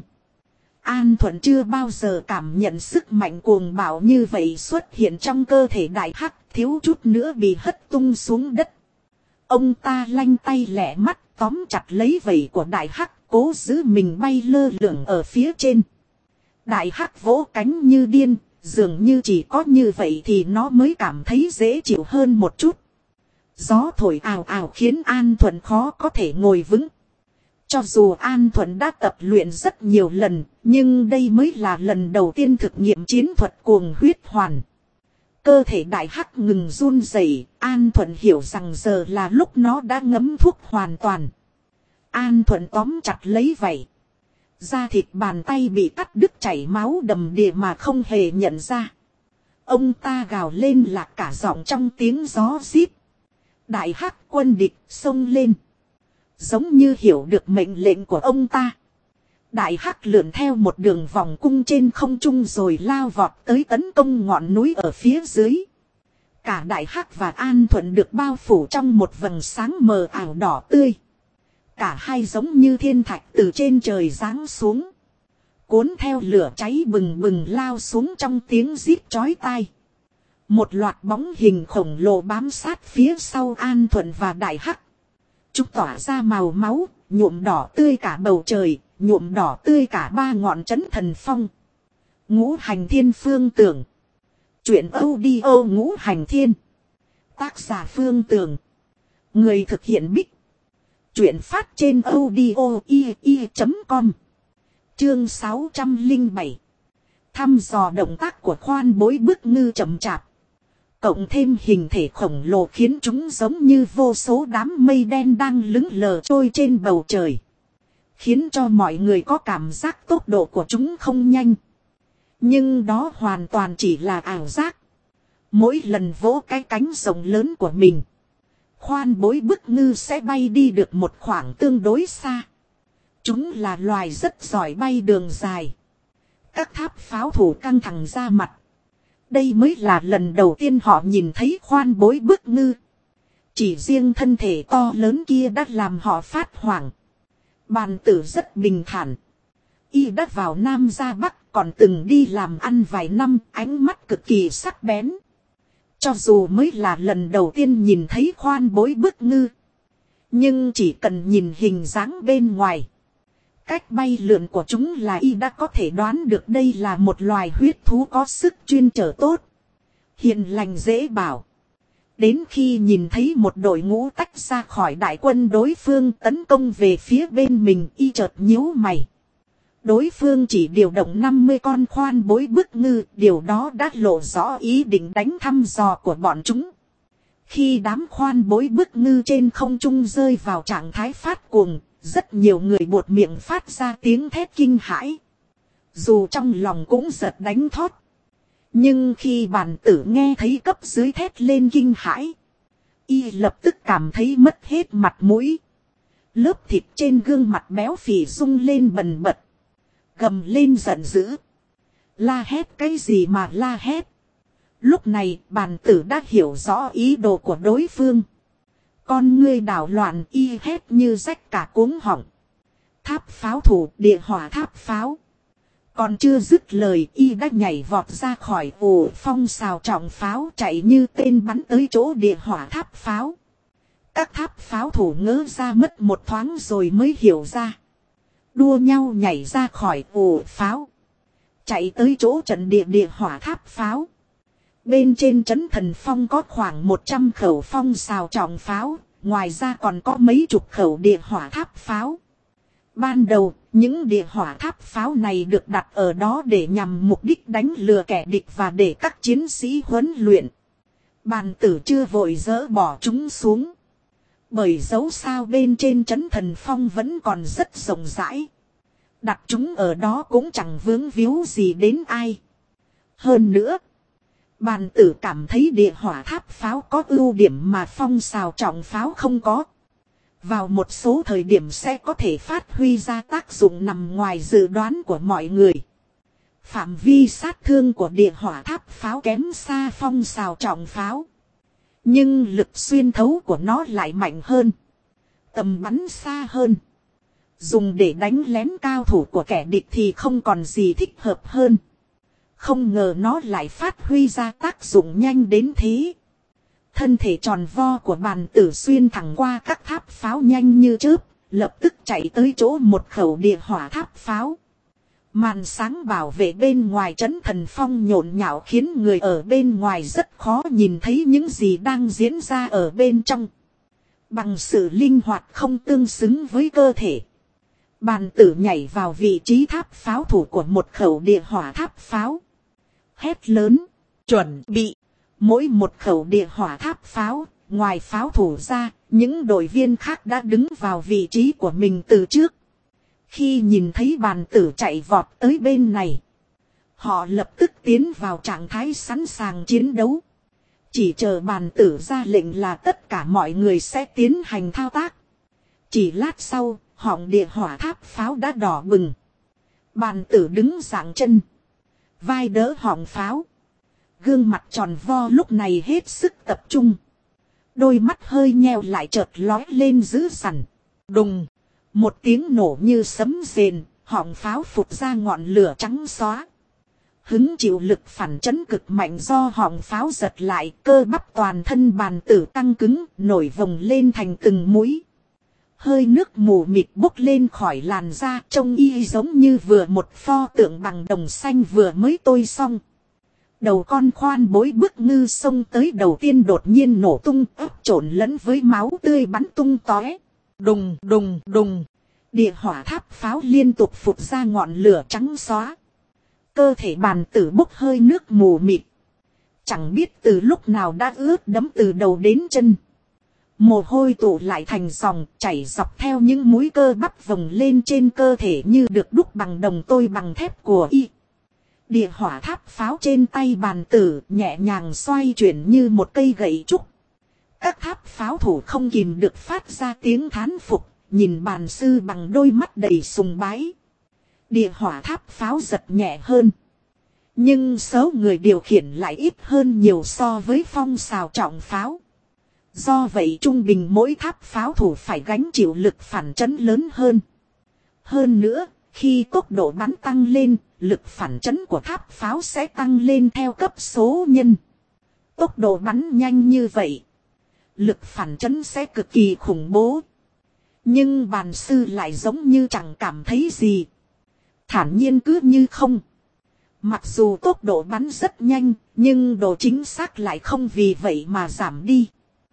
An Thuận chưa bao giờ cảm nhận sức mạnh cuồng bạo như vậy xuất hiện trong cơ thể Đại Hắc, thiếu chút nữa bị hất tung xuống đất. Ông ta lanh tay lẹ mắt tóm chặt lấy vảy của Đại Hắc, cố giữ mình bay lơ lửng ở phía trên. Đại Hắc vỗ cánh như điên, dường như chỉ có như vậy thì nó mới cảm thấy dễ chịu hơn một chút. Gió thổi ào ào khiến An Thuận khó có thể ngồi vững. Cho dù An Thuận đã tập luyện rất nhiều lần, nhưng đây mới là lần đầu tiên thực nghiệm chiến thuật cuồng huyết hoàn. Cơ thể Đại Hắc ngừng run rẩy, An Thuận hiểu rằng giờ là lúc nó đã ngấm thuốc hoàn toàn. An Thuận tóm chặt lấy vậy. Da thịt bàn tay bị cắt đứt chảy máu đầm đìa mà không hề nhận ra. Ông ta gào lên lạc cả giọng trong tiếng gió rít. Đại Hắc quân địch xông lên. Giống như hiểu được mệnh lệnh của ông ta. Đại Hắc lượn theo một đường vòng cung trên không trung rồi lao vọt tới tấn công ngọn núi ở phía dưới. Cả Đại Hắc và An Thuận được bao phủ trong một vầng sáng mờ ảo đỏ tươi. Cả hai giống như thiên thạch từ trên trời giáng xuống. Cuốn theo lửa cháy bừng bừng lao xuống trong tiếng rít chói tai. Một loạt bóng hình khổng lồ bám sát phía sau An Thuận và Đại Hắc. Chúng tỏa ra màu máu, nhuộm đỏ tươi cả bầu trời, nhuộm đỏ tươi cả ba ngọn trấn thần phong. Ngũ Hành Thiên Phương Tường. Chuyện audio Ngũ Hành Thiên. Tác giả Phương Tường. Người thực hiện Bích. Chuyện phát trên audio.com. Chương 607. Thăm dò động tác của Khoan Bối Bức Ngư chậm chạp. Cộng thêm hình thể khổng lồ khiến chúng giống như vô số đám mây đen đang lững lờ trôi trên bầu trời. Khiến cho mọi người có cảm giác tốc độ của chúng không nhanh. Nhưng đó hoàn toàn chỉ là ảo giác. Mỗi lần vỗ cái cánh rộng lớn của mình, Khoan Bối Bức Ngư sẽ bay đi được một khoảng tương đối xa. Chúng là loài rất giỏi bay đường dài. Các tháp pháo thủ căng thẳng ra mặt. Đây mới là lần đầu tiên họ nhìn thấy Khoan Bối Bức Ngư. Chỉ riêng thân thể to lớn kia đã làm họ phát hoảng. Bàn tử rất bình thản. Y đã vào Nam ra Bắc, còn từng đi làm ăn vài năm, ánh mắt cực kỳ sắc bén. Cho dù mới là lần đầu tiên nhìn thấy Khoan Bối Bức Ngư, nhưng chỉ cần nhìn hình dáng bên ngoài, cách bay lượn của chúng là Y đã có thể đoán được đây là một loài huyết thú có sức chuyên chở tốt, hiền lành dễ bảo. Đến khi nhìn thấy một đội ngũ tách ra khỏi đại quân đối phương tấn công về phía bên mình, Y chợt nhíu mày. Đối phương chỉ điều động 50 con Khoan Bối Bức Ngư, điều đó đã lộ rõ ý định đánh thăm dò của bọn chúng. Khi đám khoan bối bức ngư trên không trung rơi vào trạng thái phát cuồng, rất nhiều người buột miệng phát ra tiếng thét kinh hãi. Dù trong lòng cũng giật đánh thót. Nhưng khi bàn tử nghe thấy cấp dưới thét lên kinh hãi, y lập tức cảm thấy mất hết mặt mũi. Lớp thịt trên gương mặt béo phì rung lên bần bật. Gầm lên giận dữ. La hét cái gì mà la hét. Lúc này bàn tử đã hiểu rõ ý đồ của đối phương. Con ngươi đảo loạn y hét như rách cả cuống họng. Tháp pháo thủ, địa hỏa tháp pháo. Còn chưa dứt lời y đã nhảy vọt ra khỏi ổ phong xào trọng pháo, chạy như tên bắn tới chỗ địa hỏa tháp pháo. Các tháp pháo thủ ngỡ ra mất một thoáng rồi mới hiểu ra. Đua nhau nhảy ra khỏi ổ pháo, chạy tới chỗ trận địa hỏa tháp pháo. Bên trên trấn Thần Phong có khoảng 100 khẩu phong xào trọng pháo, ngoài ra còn có mấy chục khẩu địa hỏa tháp pháo. Ban đầu, những địa hỏa tháp pháo này được đặt ở đó để nhằm mục đích đánh lừa kẻ địch và để các chiến sĩ huấn luyện. Bàn tử chưa vội dỡ bỏ chúng xuống. Bởi dấu sao bên trên trấn Thần Phong vẫn còn rất rộng rãi. Đặt chúng ở đó cũng chẳng vướng víu gì đến ai. Hơn nữa, bàn tử cảm thấy địa hỏa tháp pháo có ưu điểm mà phong xào trọng pháo không có. Vào một số thời điểm sẽ có thể phát huy ra tác dụng nằm ngoài dự đoán của mọi người. Phạm vi sát thương của địa hỏa tháp pháo kém xa phong xào trọng pháo. Nhưng lực xuyên thấu của nó lại mạnh hơn. Tầm bắn xa hơn. Dùng để đánh lén cao thủ của kẻ địch thì không còn gì thích hợp hơn. Không ngờ nó lại phát huy ra tác dụng nhanh đến thế. Thân thể tròn vo của bàn tử xuyên thẳng qua các tháp pháo nhanh như chớp, lập tức chạy tới chỗ một khẩu địa hỏa tháp pháo. Màn sáng bảo vệ bên ngoài trấn Thần Phong nhộn nhạo khiến người ở bên ngoài rất khó nhìn thấy những gì đang diễn ra ở bên trong. Bằng sự linh hoạt không tương xứng với cơ thể, bàn tử nhảy vào vị trí tháp pháo thủ của một khẩu địa hỏa tháp pháo. Hét lớn, chuẩn bị. Mỗi một khẩu địa hỏa tháp pháo, ngoài pháo thủ ra, những đội viên khác đã đứng vào vị trí của mình từ trước. Khi nhìn thấy bàn tử chạy vọt tới bên này, họ lập tức tiến vào trạng thái sẵn sàng chiến đấu. Chỉ chờ bàn tử ra lệnh là tất cả mọi người sẽ tiến hành thao tác. Chỉ lát sau, họng địa hỏa tháp pháo đã đỏ bừng. Bàn tử đứng dạng chân, vai đỡ họng pháo. Gương mặt tròn vo lúc này hết sức tập trung. Đôi mắt hơi nheo lại chợt lói lên dữ dằn. Đùng. Một tiếng nổ như sấm rền, họng pháo phụt ra ngọn lửa trắng xóa. Hứng chịu lực phản chấn cực mạnh do họng pháo giật lại, cơ bắp toàn thân bàn tử căng cứng, nổi vồng lên thành từng mũi. Hơi nước mù mịt bốc lên khỏi làn da, trông y giống như vừa một pho tượng bằng đồng xanh vừa mới tôi xong. Đầu con khoan bối bức ngư xông tới đầu tiên đột nhiên nổ tung, ấp trộn lẫn với máu tươi bắn tung tóe. Đùng đùng đùng. Địa hỏa tháp pháo liên tục phụt ra ngọn lửa trắng xóa. Cơ thể bàn tử bốc hơi nước mù mịt. Chẳng biết từ lúc nào đã ướt đẫm từ đầu đến chân. Mồ hôi tụ lại thành dòng chảy dọc theo những múi cơ bắp vồng lên trên cơ thể như được đúc bằng đồng tôi bằng thép của y. Địa hỏa tháp pháo trên tay bàn tử nhẹ nhàng xoay chuyển như một cây gậy trúc. Các tháp pháo thủ không kìm được phát ra tiếng thán phục, nhìn bàn sư bằng đôi mắt đầy sùng bái. Địa hỏa tháp pháo giật nhẹ hơn, nhưng số người điều khiển lại ít hơn nhiều so với phong xào trọng pháo. Do vậy trung bình mỗi tháp pháo thủ phải gánh chịu lực phản chấn lớn hơn. Hơn nữa, khi tốc độ bắn tăng lên, lực phản chấn của tháp pháo sẽ tăng lên theo cấp số nhân. Tốc độ bắn nhanh như vậy, lực phản chấn sẽ cực kỳ khủng bố. Nhưng bàn sư lại giống như chẳng cảm thấy gì. Thản nhiên cứ như không. Mặc dù tốc độ bắn rất nhanh, nhưng độ chính xác lại không vì vậy mà giảm đi.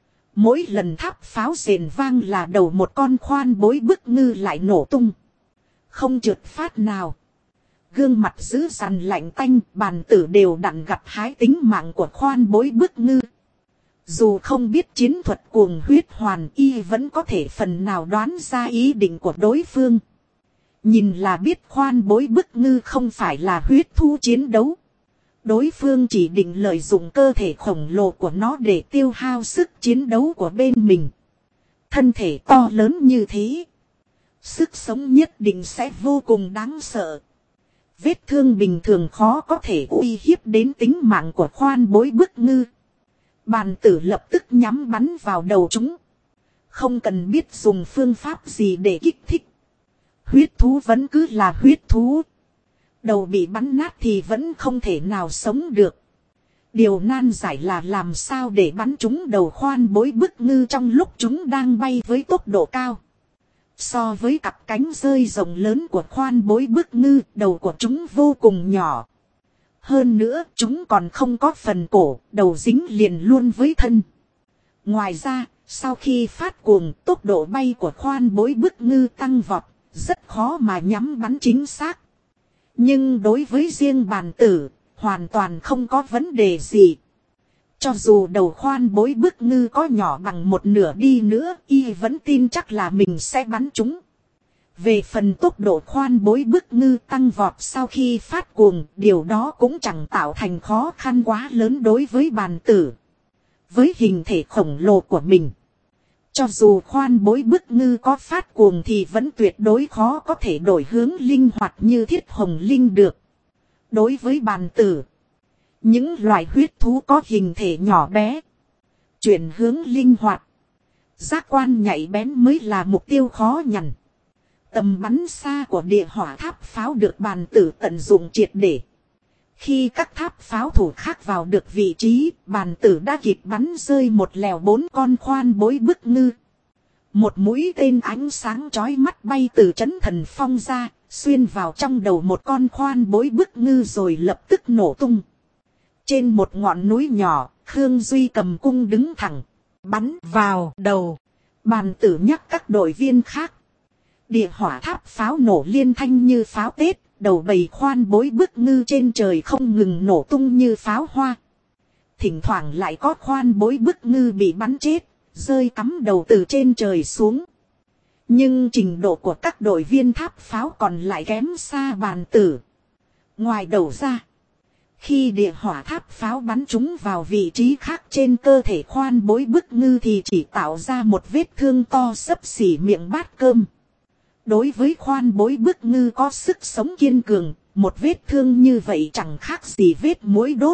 Mỗi lần tháp pháo rền vang là đầu một con khoan bối bức ngư lại nổ tung. Không trượt phát nào. Gương mặt dữ dằn lạnh tanh, bàn tử đều đặn gặt hái tính mạng của khoan bối bức ngư. Dù không biết chiến thuật cuồng huyết hoàn, y vẫn có thể phần nào đoán ra ý định của đối phương. Nhìn là biết Khoan Bối Bức Ngư không phải là huyết thú chiến đấu. Đối phương chỉ định lợi dụng cơ thể khổng lồ của nó để tiêu hao sức chiến đấu của bên mình. Thân thể to lớn như thế, sức sống nhất định sẽ vô cùng đáng sợ. Vết thương bình thường khó có thể uy hiếp đến tính mạng của Khoan Bối Bức Ngư. Bàn tử lập tức nhắm bắn vào đầu chúng. Không cần biết dùng phương pháp gì để kích thích. Huyết thú vẫn cứ là huyết thú. Đầu bị bắn nát thì vẫn không thể nào sống được. Điều nan giải là làm sao để bắn trúng đầu Khoan Bối Bức Ngư trong lúc chúng đang bay với tốc độ cao. So với cặp cánh rơi rộng lớn của Khoan Bối Bức Ngư, đầu của chúng vô cùng nhỏ. Hơn nữa, chúng còn không có phần cổ, đầu dính liền luôn với thân. Ngoài ra, sau khi phát cuồng, tốc độ bay của Khoan Bối Bức Ngư tăng vọt, rất khó mà nhắm bắn chính xác. Nhưng đối với riêng bàn tử, hoàn toàn không có vấn đề gì. Cho dù đầu Khoan Bối Bức Ngư có nhỏ bằng một nửa đi nữa, y vẫn tin chắc là mình sẽ bắn chúng. Về phần tốc độ Khoan Bối Bức Ngư tăng vọt sau khi phát cuồng, điều đó cũng chẳng tạo thành khó khăn quá lớn đối với bàn tử. Với hình thể khổng lồ của mình, cho dù Khoan Bối Bức Ngư có phát cuồng thì vẫn tuyệt đối khó có thể đổi hướng linh hoạt như Thiết Hồng Linh được. Đối với bàn tử, những loài huyết thú có hình thể nhỏ bé, chuyển hướng linh hoạt, giác quan nhạy bén mới là mục tiêu khó nhằn. Tầm bắn xa của địa hỏa tháp pháo được bàn tử tận dụng triệt để. Khi các tháp pháo thủ khác vào được vị trí, bàn tử đã kịp bắn rơi một lèo 4 con Khoan Bối Bức Ngư. Một mũi tên ánh sáng chói mắt bay từ trấn Thần Phong ra, xuyên vào trong đầu một con Khoan Bối Bức Ngư rồi lập tức nổ tung. Trên một ngọn núi nhỏ, Khương Duy cầm cung đứng thẳng, bắn vào đầu. Bàn tử nhắc các đội viên khác. Địa hỏa tháp pháo nổ liên thanh như pháo Tết, đầu bầy Khoan Bối Bức Ngư trên trời không ngừng nổ tung như pháo hoa. Thỉnh thoảng lại có Khoan Bối Bức Ngư bị bắn chết, rơi cắm đầu từ trên trời xuống. Nhưng trình độ của các đội viên tháp pháo còn lại kém xa bàn tử. Ngoài đầu ra, khi địa hỏa tháp pháo bắn chúng vào vị trí khác trên cơ thể Khoan Bối Bức Ngư thì chỉ tạo ra một vết thương to xấp xỉ miệng bát cơm. Đối với Khoan Bối Bức Ngư có sức sống kiên cường, một vết thương như vậy chẳng khác gì vết muối đốt.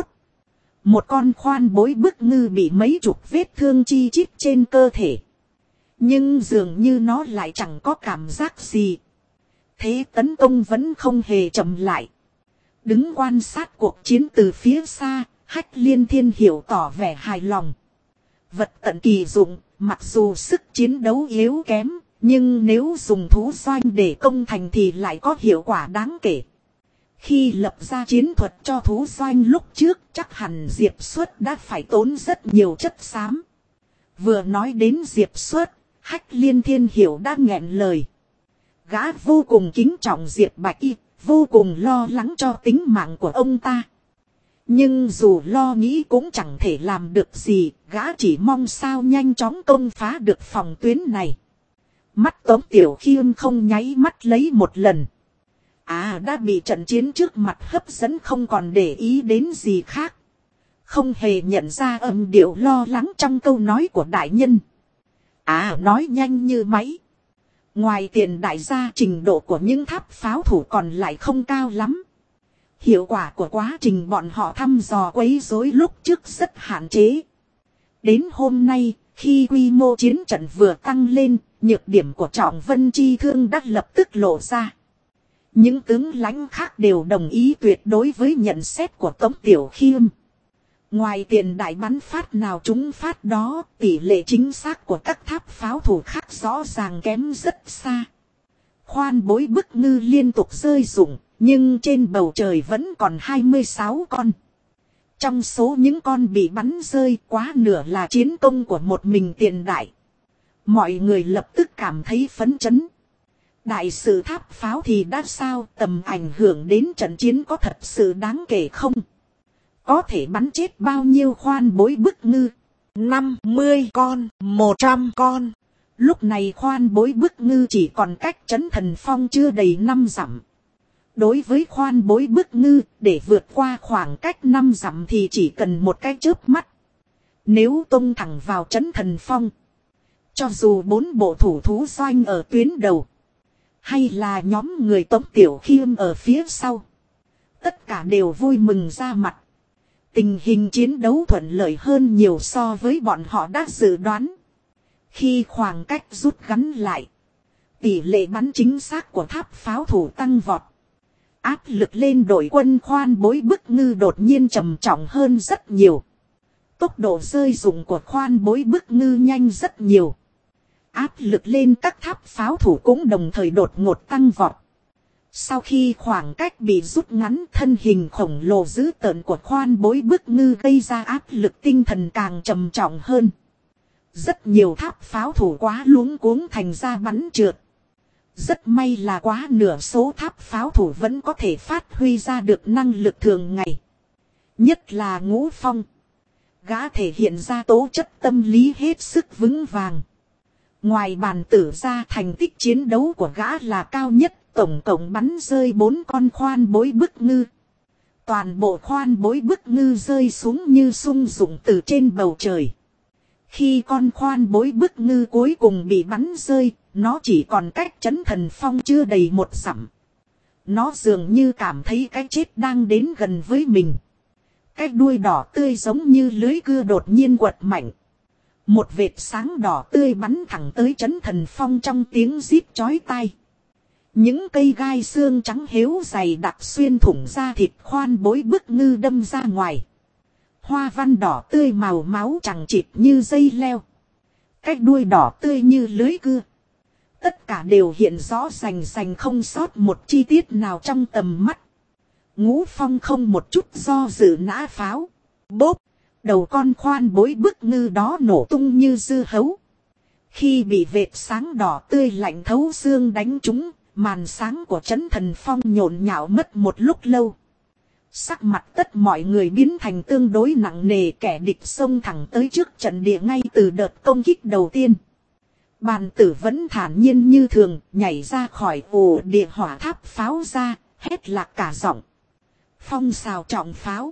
Một con Khoan Bối Bức Ngư bị mấy chục vết thương chi chít trên cơ thể. Nhưng dường như nó lại chẳng có cảm giác gì. Thế tấn công vẫn không hề chậm lại. Đứng quan sát cuộc chiến từ phía xa, Hách Liên Thiên Hiểu tỏ vẻ hài lòng. Vật tận kỳ dụng, mặc dù sức chiến đấu yếu kém, nhưng nếu dùng thú doanh để công thành thì lại có hiệu quả đáng kể. Khi lập ra chiến thuật cho thú doanh lúc trước, chắc hẳn Diệp Xuất đã phải tốn rất nhiều chất xám. Vừa nói đến Diệp Xuất, Hách Liên Thiên Hiểu đã nghẹn lời. Gã vô cùng kính trọng Diệp Bạch Y, vô cùng lo lắng cho tính mạng của ông ta. Nhưng dù lo nghĩ cũng chẳng thể làm được gì, gã chỉ mong sao nhanh chóng công phá được phòng tuyến này. Mắt Tống Tiểu Khiêm không nháy mắt lấy một lần. Đã bị trận chiến trước mặt hấp dẫn không còn để ý đến gì khác. Không hề nhận ra âm điệu lo lắng trong câu nói của đại nhân. Nói nhanh như máy. Ngoài tiền đại gia, trình độ của những tháp pháo thủ còn lại không cao lắm. Hiệu quả của quá trình bọn họ thăm dò quấy rối lúc trước rất hạn chế. Đến hôm nay, khi quy mô chiến trận vừa tăng lên, nhược điểm của Trọng Vân Chi Thương đã lập tức lộ ra. Những tướng lãnh khác đều đồng ý tuyệt đối với nhận xét của Tống Tiểu Khiêm. Ngoài tiền đại bắn phát nào trúng phát đó, tỷ lệ chính xác của các tháp pháo thủ khác rõ ràng kém rất xa. Khoan Bối Bức Ngư liên tục rơi rụng, nhưng trên bầu trời vẫn còn 26 con. Trong số những con bị bắn rơi, quá nửa là chiến công của một mình tiền đại. Mọi người lập tức cảm thấy phấn chấn. Đại sự tháp pháo thì đã sao, tầm ảnh hưởng đến trận chiến có thật sự đáng kể không? Có thể bắn chết bao nhiêu Khoan Bối Bức Ngư? 50 con, 100 con. Lúc này Khoan Bối Bức Ngư chỉ còn cách Trấn Thần Phong chưa đầy 5 dặm. Đối với Khoan Bối Bức Ngư, để vượt qua khoảng cách 5 dặm thì chỉ cần một cái chớp mắt. Nếu tông thẳng vào Trấn Thần Phong, cho dù 4 bộ thủ thú doanh ở tuyến đầu, hay là nhóm người Tống Tiểu Khiêm ở phía sau, tất cả đều vui mừng ra mặt. Tình hình chiến đấu thuận lợi hơn nhiều so với bọn họ đã dự đoán. Khi khoảng cách rút ngắn lại, tỷ lệ bắn chính xác của tháp pháo thủ tăng vọt. Áp lực lên đội quân Khoan Bối Bức Ngư đột nhiên trầm trọng hơn rất nhiều. Tốc độ rơi dụng của Khoan Bối Bức Ngư nhanh rất nhiều. Áp lực lên các tháp pháo thủ cũng đồng thời đột ngột tăng vọt. Sau khi khoảng cách bị rút ngắn, thân hình khổng lồ dữ tợn của Khoan Bối Bức Ngư gây ra áp lực tinh thần càng trầm trọng hơn. Rất nhiều tháp pháo thủ quá luống cuống thành ra bắn trượt. Rất may là quá nửa số tháp pháo thủ vẫn có thể phát huy ra được năng lực thường ngày. Nhất là Ngũ Phong. Gã thể hiện ra tố chất tâm lý hết sức vững vàng. Ngoài bàn tử ra, thành tích chiến đấu của gã là cao nhất, tổng cộng bắn rơi 4 con Khoan Bối Bức Ngư. Toàn bộ Khoan Bối Bức Ngư rơi xuống như sung dụng từ trên bầu trời. Khi con Khoan Bối Bức Ngư cuối cùng bị bắn rơi, nó chỉ còn cách Trấn Thần Phong chưa đầy 1 dặm. Nó dường như cảm thấy cái chết đang đến gần với mình. Cái đuôi đỏ tươi giống như lưới cưa đột nhiên quật mạnh. Một vệt sáng đỏ tươi bắn thẳng tới Trấn Thần Phong trong tiếng rít chói tai. Những cây gai xương trắng héo dày đặc xuyên thủng da thịt Khoan Bối Bức Ngư đâm ra ngoài. Hoa văn đỏ tươi màu máu chằng chịt như dây leo. Cái đuôi đỏ tươi như lưới cưa. Tất cả đều hiện rõ rành rành không sót một chi tiết nào trong tầm mắt. Ngũ Phong không một chút do dự nã pháo. Bốp, đầu con Khoan Bối Bức Ngư đó nổ tung như dưa hấu. Khi bị vệt sáng đỏ tươi lạnh thấu xương đánh trúng, màn sáng của Trấn Thần Phong nhộn nhạo mất một lúc lâu. Sắc mặt tất mọi người biến thành tương đối nặng nề, kẻ địch xông thẳng tới trước trận địa ngay từ đợt công kích đầu tiên. Bàn tử vẫn thản nhiên như thường, nhảy ra khỏi ổ địa hỏa tháp pháo ra, hét lạc cả giọng. Phong xào trọng pháo.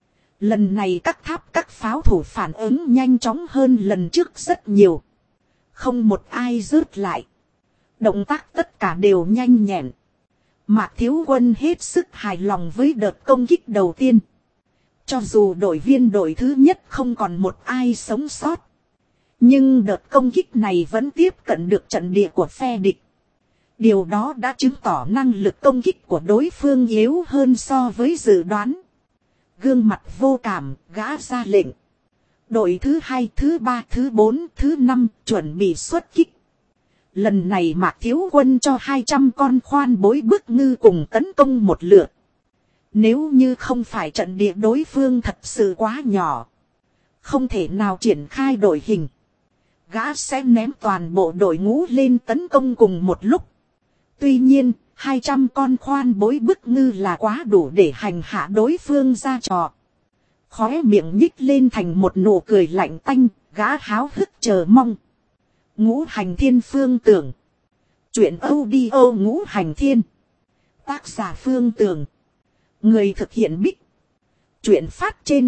Lần này các pháo thủ phản ứng nhanh chóng hơn lần trước rất nhiều. Không một ai rớt lại. Động tác tất cả đều nhanh nhẹn. Mạc Thiếu Quân hết sức hài lòng với đợt công kích đầu tiên. Cho dù đội viên đội thứ nhất không còn một ai sống sót, nhưng đợt công kích này vẫn tiếp cận được trận địa của phe địch. Điều đó đã chứng tỏ năng lực công kích của đối phương yếu hơn so với dự đoán. Gương mặt vô cảm, gã ra lệnh. Đội thứ 2, thứ 3, thứ 4, thứ 5 chuẩn bị xuất kích. Lần này Mạc Thiếu Quân cho 200 con Khoan Bối Bức Ngư cùng tấn công một lượt. Nếu như không phải trận địa đối phương thật sự quá nhỏ, không thể nào triển khai đội hình, gã sẽ ném toàn bộ đội ngũ lên tấn công cùng một lúc. Tuy nhiên, 200 con Khoan Bối Bức Ngư là quá đủ để hành hạ đối phương ra trò. Khóe miệng nhích lên thành một nụ cười lạnh tanh, gã háo hức chờ mong. Ngũ Hành Thiên Phương Tưởng. Chuyện audio Ngũ Hành Thiên. Tác giả Phương Tưởng. Người thực hiện Bích. Chuyện phát trên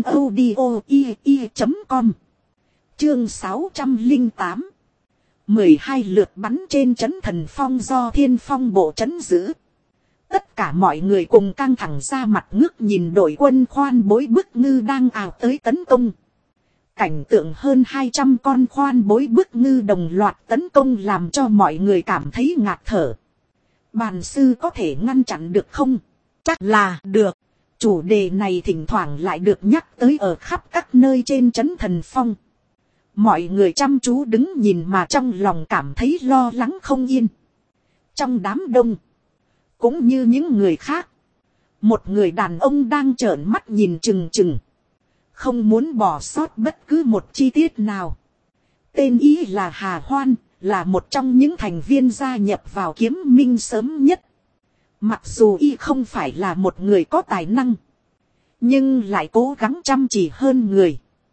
audio.com. Chương 608. 12 lượt bắn trên Trấn Thần Phong do Thiên Phong bộ trấn giữ. Tất cả mọi người cùng căng thẳng ra mặt ngước nhìn đội quân Khoan Bối Bức Ngư đang ào tới tấn công. Cảnh tượng hơn 200 con Khoan Bối Bức Ngư đồng loạt tấn công làm cho mọi người cảm thấy ngạt thở. Bàn sư có thể ngăn chặn được không? Chắc là được. Chủ đề này thỉnh thoảng lại được nhắc tới ở khắp các nơi trên Trấn Thần Phong. Mọi người chăm chú đứng nhìn mà trong lòng cảm thấy lo lắng không yên. Trong đám đông, cũng như những người khác, một người đàn ông đang trợn mắt nhìn chừng chừng, không muốn bỏ sót bất cứ một chi tiết nào. Tên y là Hà Hoan, là một trong những thành viên gia nhập vào Kiếm Minh sớm nhất. Mặc dù y không phải là một người có tài năng, nhưng lại cố gắng chăm chỉ hơn người.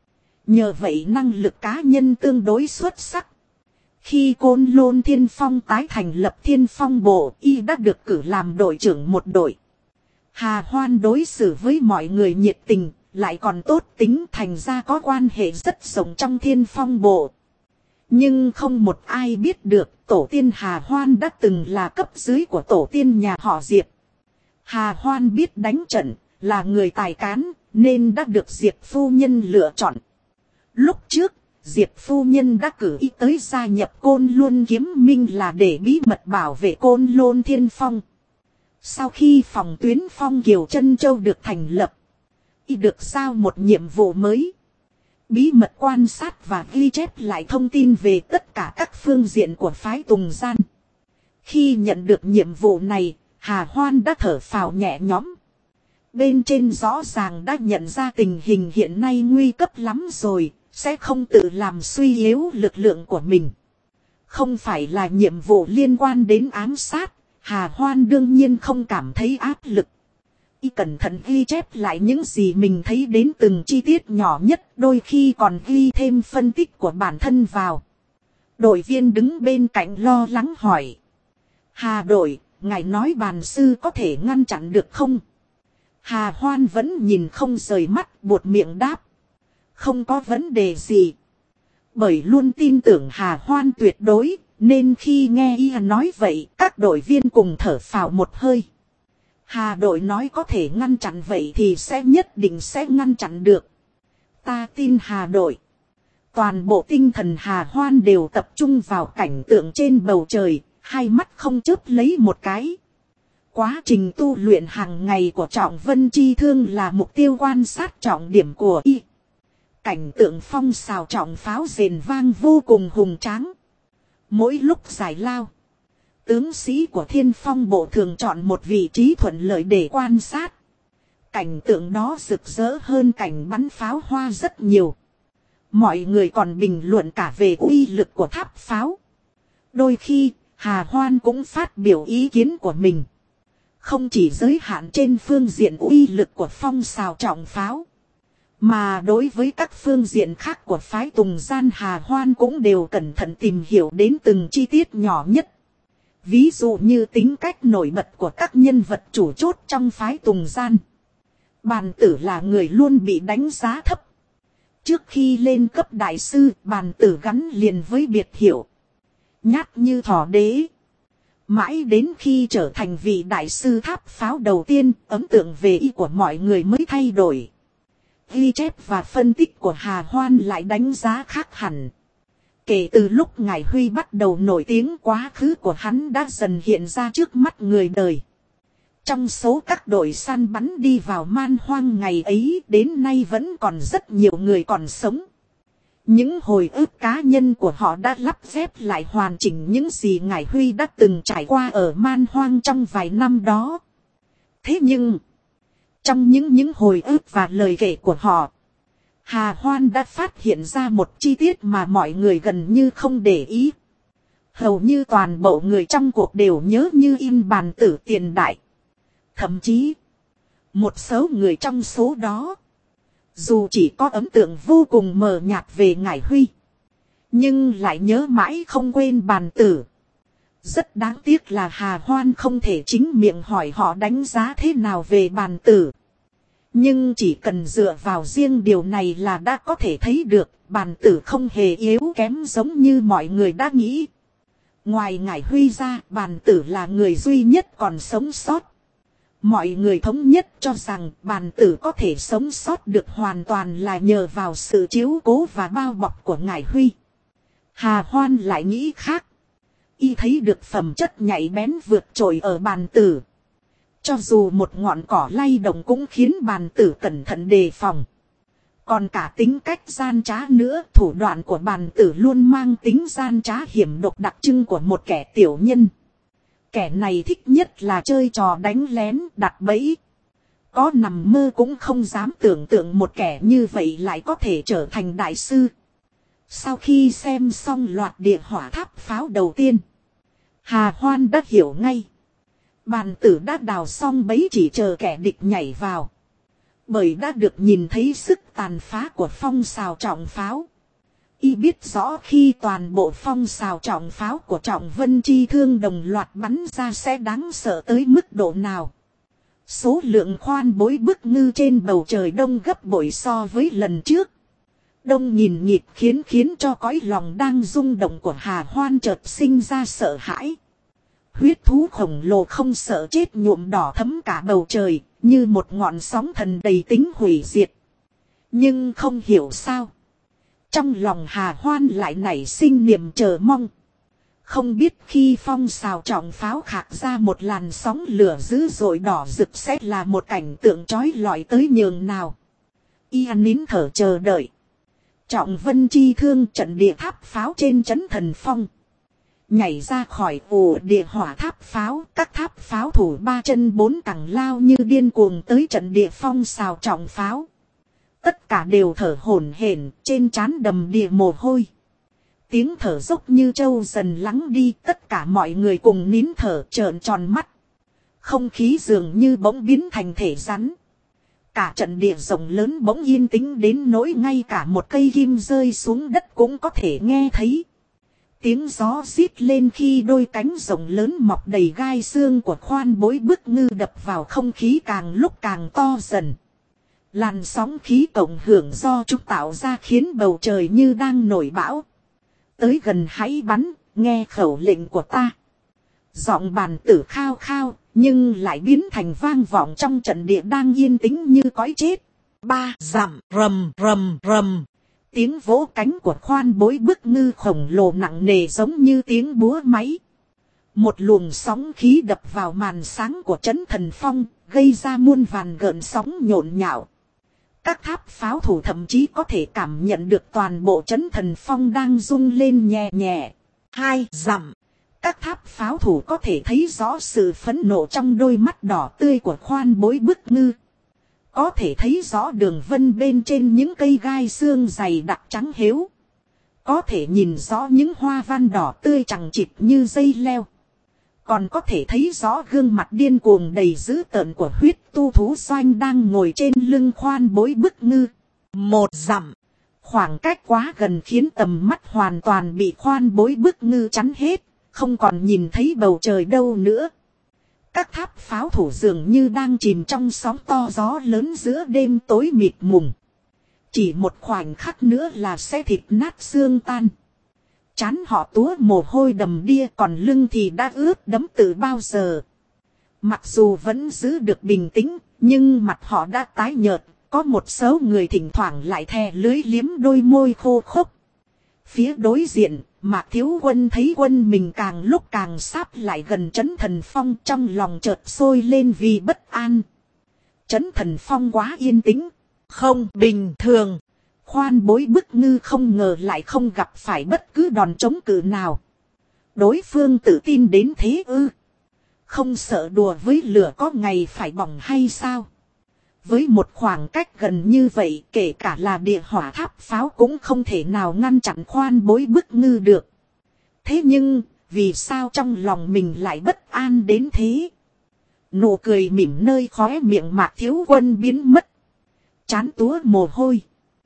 Nhờ vậy năng lực cá nhân tương đối xuất sắc. Khi Côn Lôn Thiên Phong tái thành lập Thiên Phong Bộ, y đã được cử làm đội trưởng một đội. Hà Hoan đối xử với mọi người nhiệt tình, lại còn tốt tính, thành ra có quan hệ rất rộng trong Thiên Phong Bộ. Nhưng không một ai biết được tổ tiên Hà Hoan đã từng là cấp dưới của tổ tiên nhà họ Diệp. Hà Hoan biết đánh trận, là người tài cán, nên đã được Diệp phu nhân lựa chọn. Lúc trước, Diệp phu nhân đã cử y tới gia nhập Côn Lôn Kiếm Minh là để bí mật bảo vệ Côn Lôn Thiên Phong. Sau khi phòng tuyến Phong Kiều Trân Châu được thành lập, y được giao một nhiệm vụ mới. Bí mật quan sát và ghi chép lại thông tin về tất cả các phương diện của phái Tùng Gian. Khi nhận được nhiệm vụ này, Hà Hoan đã thở phào nhẹ nhõm. Bên trên rõ ràng đã nhận ra tình hình hiện nay nguy cấp lắm rồi, sẽ không tự làm suy yếu lực lượng của mình. Không phải là nhiệm vụ liên quan đến ám sát, Hà Hoan đương nhiên không cảm thấy áp lực. Y cẩn thận ghi chép lại những gì mình thấy đến từng chi tiết nhỏ nhất, đôi khi còn ghi thêm phân tích của bản thân vào. Đội viên đứng bên cạnh lo lắng hỏi. Hà đội, ngài nói bàn sư có thể ngăn chặn được không? Hà Hoan vẫn nhìn không rời mắt, buột miệng đáp. Không có vấn đề gì. Bởi luôn tin tưởng Hà Hoan tuyệt đối, nên khi nghe y nói vậy, các đội viên cùng thở phào một hơi. Hà đội nói có thể ngăn chặn vậy thì sẽ nhất định sẽ ngăn chặn được. Ta tin Hà đội. Toàn bộ tinh thần Hà Hoan đều tập trung vào cảnh tượng trên bầu trời, hai mắt không chớp lấy một cái. Quá trình tu luyện hàng ngày của Trọng Vân Chi Thương là mục tiêu quan sát trọng điểm của y. Cảnh tượng phong xào trọng pháo rền vang vô cùng hùng tráng. Mỗi lúc giải lao, tướng sĩ của Thiên Phong Bộ thường chọn một vị trí thuận lợi để quan sát. Cảnh tượng đó rực rỡ hơn cảnh bắn pháo hoa rất nhiều. Mọi người còn bình luận cả về uy lực của tháp pháo. Đôi khi, Hà Hoan cũng phát biểu ý kiến của mình. Không chỉ giới hạn trên phương diện uy lực của phong xào trọng pháo, mà đối với các phương diện khác của phái Tùng Gian, Hà Hoan cũng đều cẩn thận tìm hiểu đến từng chi tiết nhỏ nhất. Ví dụ như tính cách nổi bật của các nhân vật chủ chốt trong phái Tùng Gian. Bàn tử là người luôn bị đánh giá thấp. Trước khi lên cấp đại sư, bàn tử gắn liền với biệt hiệu nhát như thỏ đế. Mãi đến khi trở thành vị đại sư tháp pháo đầu tiên, ấn tượng về y của mọi người mới thay đổi. Ghi chép và phân tích của Hà Hoan lại đánh giá khác hẳn. Kể từ lúc Ngải Huy bắt đầu nổi tiếng, quá khứ của hắn đã dần hiện ra trước mắt người đời. Trong số các đội săn bắn đi vào man hoang ngày ấy, đến nay vẫn còn rất nhiều người còn sống. Những hồi ức cá nhân của họ đã lắp ghép lại hoàn chỉnh những gì Ngải Huy đã từng trải qua ở man hoang trong vài năm đó. Thế nhưng, trong những hồi ức và lời kể của họ, Hà Hoan đã phát hiện ra một chi tiết mà mọi người gần như không để ý. Hầu như toàn bộ người trong cuộc đều nhớ như in bàn tử tiền đại. Thậm chí, một số người trong số đó, dù chỉ có ấn tượng vô cùng mờ nhạt về Ngải Huy, nhưng lại nhớ mãi không quên bàn tử. Rất đáng tiếc là Hà Hoan không thể chính miệng hỏi họ đánh giá thế nào về bàn tử. Nhưng chỉ cần dựa vào riêng điều này là đã có thể thấy được bàn tử không hề yếu kém giống như mọi người đã nghĩ. Ngoài Ngải Huy ra, bàn tử là người duy nhất còn sống sót. Mọi người thống nhất cho rằng bàn tử có thể sống sót được hoàn toàn là nhờ vào sự chiếu cố và bao bọc của Ngải Huy. Hà Hoan lại nghĩ khác. Y thấy được phẩm chất nhạy bén vượt trội ở bàn tử. Cho dù một ngọn cỏ lay động cũng khiến bàn tử cẩn thận đề phòng. Còn cả tính cách gian trá nữa, thủ đoạn của bàn tử luôn mang tính gian trá hiểm độc đặc trưng của một kẻ tiểu nhân. Kẻ này thích nhất là chơi trò đánh lén, đặt bẫy. Có nằm mơ cũng không dám tưởng tượng một kẻ như vậy lại có thể trở thành đại sư. Sau khi xem xong loạt địa hỏa tháp pháo đầu tiên, Hà Hoan đã hiểu ngay. Bàn tử đã đào xong bẫy chỉ chờ kẻ địch nhảy vào. Bởi đã được nhìn thấy sức tàn phá của phong sào trọng pháo. Y biết rõ khi toàn bộ phong sào trọng pháo của Trọng Vân Chi Thương đồng loạt bắn ra sẽ đáng sợ tới mức độ nào. Số lượng khoan bối bức ngư trên bầu trời đông gấp bội so với lần trước. Đông nhìn nhịp khiến cho cõi lòng đang rung động của Hà Hoan chợt sinh ra sợ hãi. Huyết thú khổng lồ không sợ chết nhuộm đỏ thấm cả bầu trời, như một ngọn sóng thần đầy tính hủy diệt. Nhưng không hiểu sao, trong lòng Hà Hoan lại nảy sinh niềm chờ mong. Không biết khi phong sào trọng pháo khạc ra một làn sóng lửa dữ dội đỏ rực sẽ là một cảnh tượng chói lọi tới nhường nào. Y nín thở chờ đợi. Trọng Vân Chi Thương trận địa tháp pháo trên trấn Thần Phong. Nhảy ra khỏi ổ địa hỏa tháp pháo, các tháp pháo thủ ba chân bốn cẳng lao như điên cuồng tới trận địa phong sào trọng pháo. Tất cả đều thở hổn hển, trên trán đầm đìa mồ hôi. Tiếng thở dốc như trâu dần lắng đi, tất cả mọi người cùng nín thở trợn tròn mắt. Không khí dường như bỗng biến thành thể rắn. Cả trận địa rộng lớn bỗng yên tĩnh đến nỗi ngay cả một cây kim rơi xuống đất cũng có thể nghe thấy. Tiếng gió rít lên khi đôi cánh rộng lớn mọc đầy gai xương của khoan bối bức ngư đập vào không khí càng lúc càng to dần. Làn sóng khí cộng hưởng do chúng tạo ra khiến bầu trời như đang nổi bão. Tới gần hãy bắn, nghe khẩu lệnh của ta. Giọng bàn tử khao khao, nhưng lại biến thành vang vọng trong trận địa đang yên tĩnh như cõi chết. 3 dặm rầm rầm rầm. Tiếng vỗ cánh của khoan bối bức ngư khổng lồ nặng nề giống như tiếng búa máy. Một luồng sóng khí đập vào màn sáng của trấn Thần Phong, gây ra muôn vàn gợn sóng nhộn nhạo. Các tháp pháo thủ thậm chí có thể cảm nhận được toàn bộ trấn Thần Phong đang rung lên nhẹ nhẹ. 2 dặm. Các tháp pháo thủ có thể thấy rõ sự phẫn nộ trong đôi mắt đỏ tươi của khoan bối bức ngư. Có thể thấy rõ đường vân bên trên những cây gai xương dày đặc trắng héo. Có thể nhìn rõ những hoa văn đỏ tươi chằng chịt như dây leo. Còn có thể thấy rõ gương mặt điên cuồng đầy dữ tợn của huyết tu thú doanh đang ngồi trên lưng khoan bối bức ngư. 1 dặm. Khoảng cách quá gần khiến tầm mắt hoàn toàn bị khoan bối bức ngư chắn hết. Không còn nhìn thấy bầu trời đâu nữa. Các tháp pháo thủ dường như đang chìm trong sóng to gió lớn giữa đêm tối mịt mùng. Chỉ một khoảnh khắc nữa là sẽ thịt nát xương tan. Trán họ túa mồ hôi đầm đìa, còn lưng thì đã ướt đẫm từ bao giờ. Mặc dù vẫn giữ được bình tĩnh, nhưng mặt họ đã tái nhợt. Có một số người thỉnh thoảng lại thè lưới liếm đôi môi khô khốc. Phía đối diện, Mạc Thiếu Quân thấy quân mình càng lúc càng sáp lại gần trấn Thần Phong, trong lòng chợt sôi lên vì bất an. Trấn Thần Phong quá yên tĩnh, không bình thường. Khoan bối bức ngư không ngờ lại không gặp phải bất cứ đòn chống cự nào. Đối phương tự tin đến thế ư? Không sợ đùa với lửa có ngày phải bỏng hay sao? Với một khoảng cách gần như vậy, kể cả là địa hỏa tháp pháo cũng không thể nào ngăn chặn khoan bối bức ngư được. Thế nhưng, vì sao trong lòng mình lại bất an đến thế? Nụ cười mỉm nơi khóe miệng Mạc Thiếu Quân biến mất. Chán túa mồ hôi.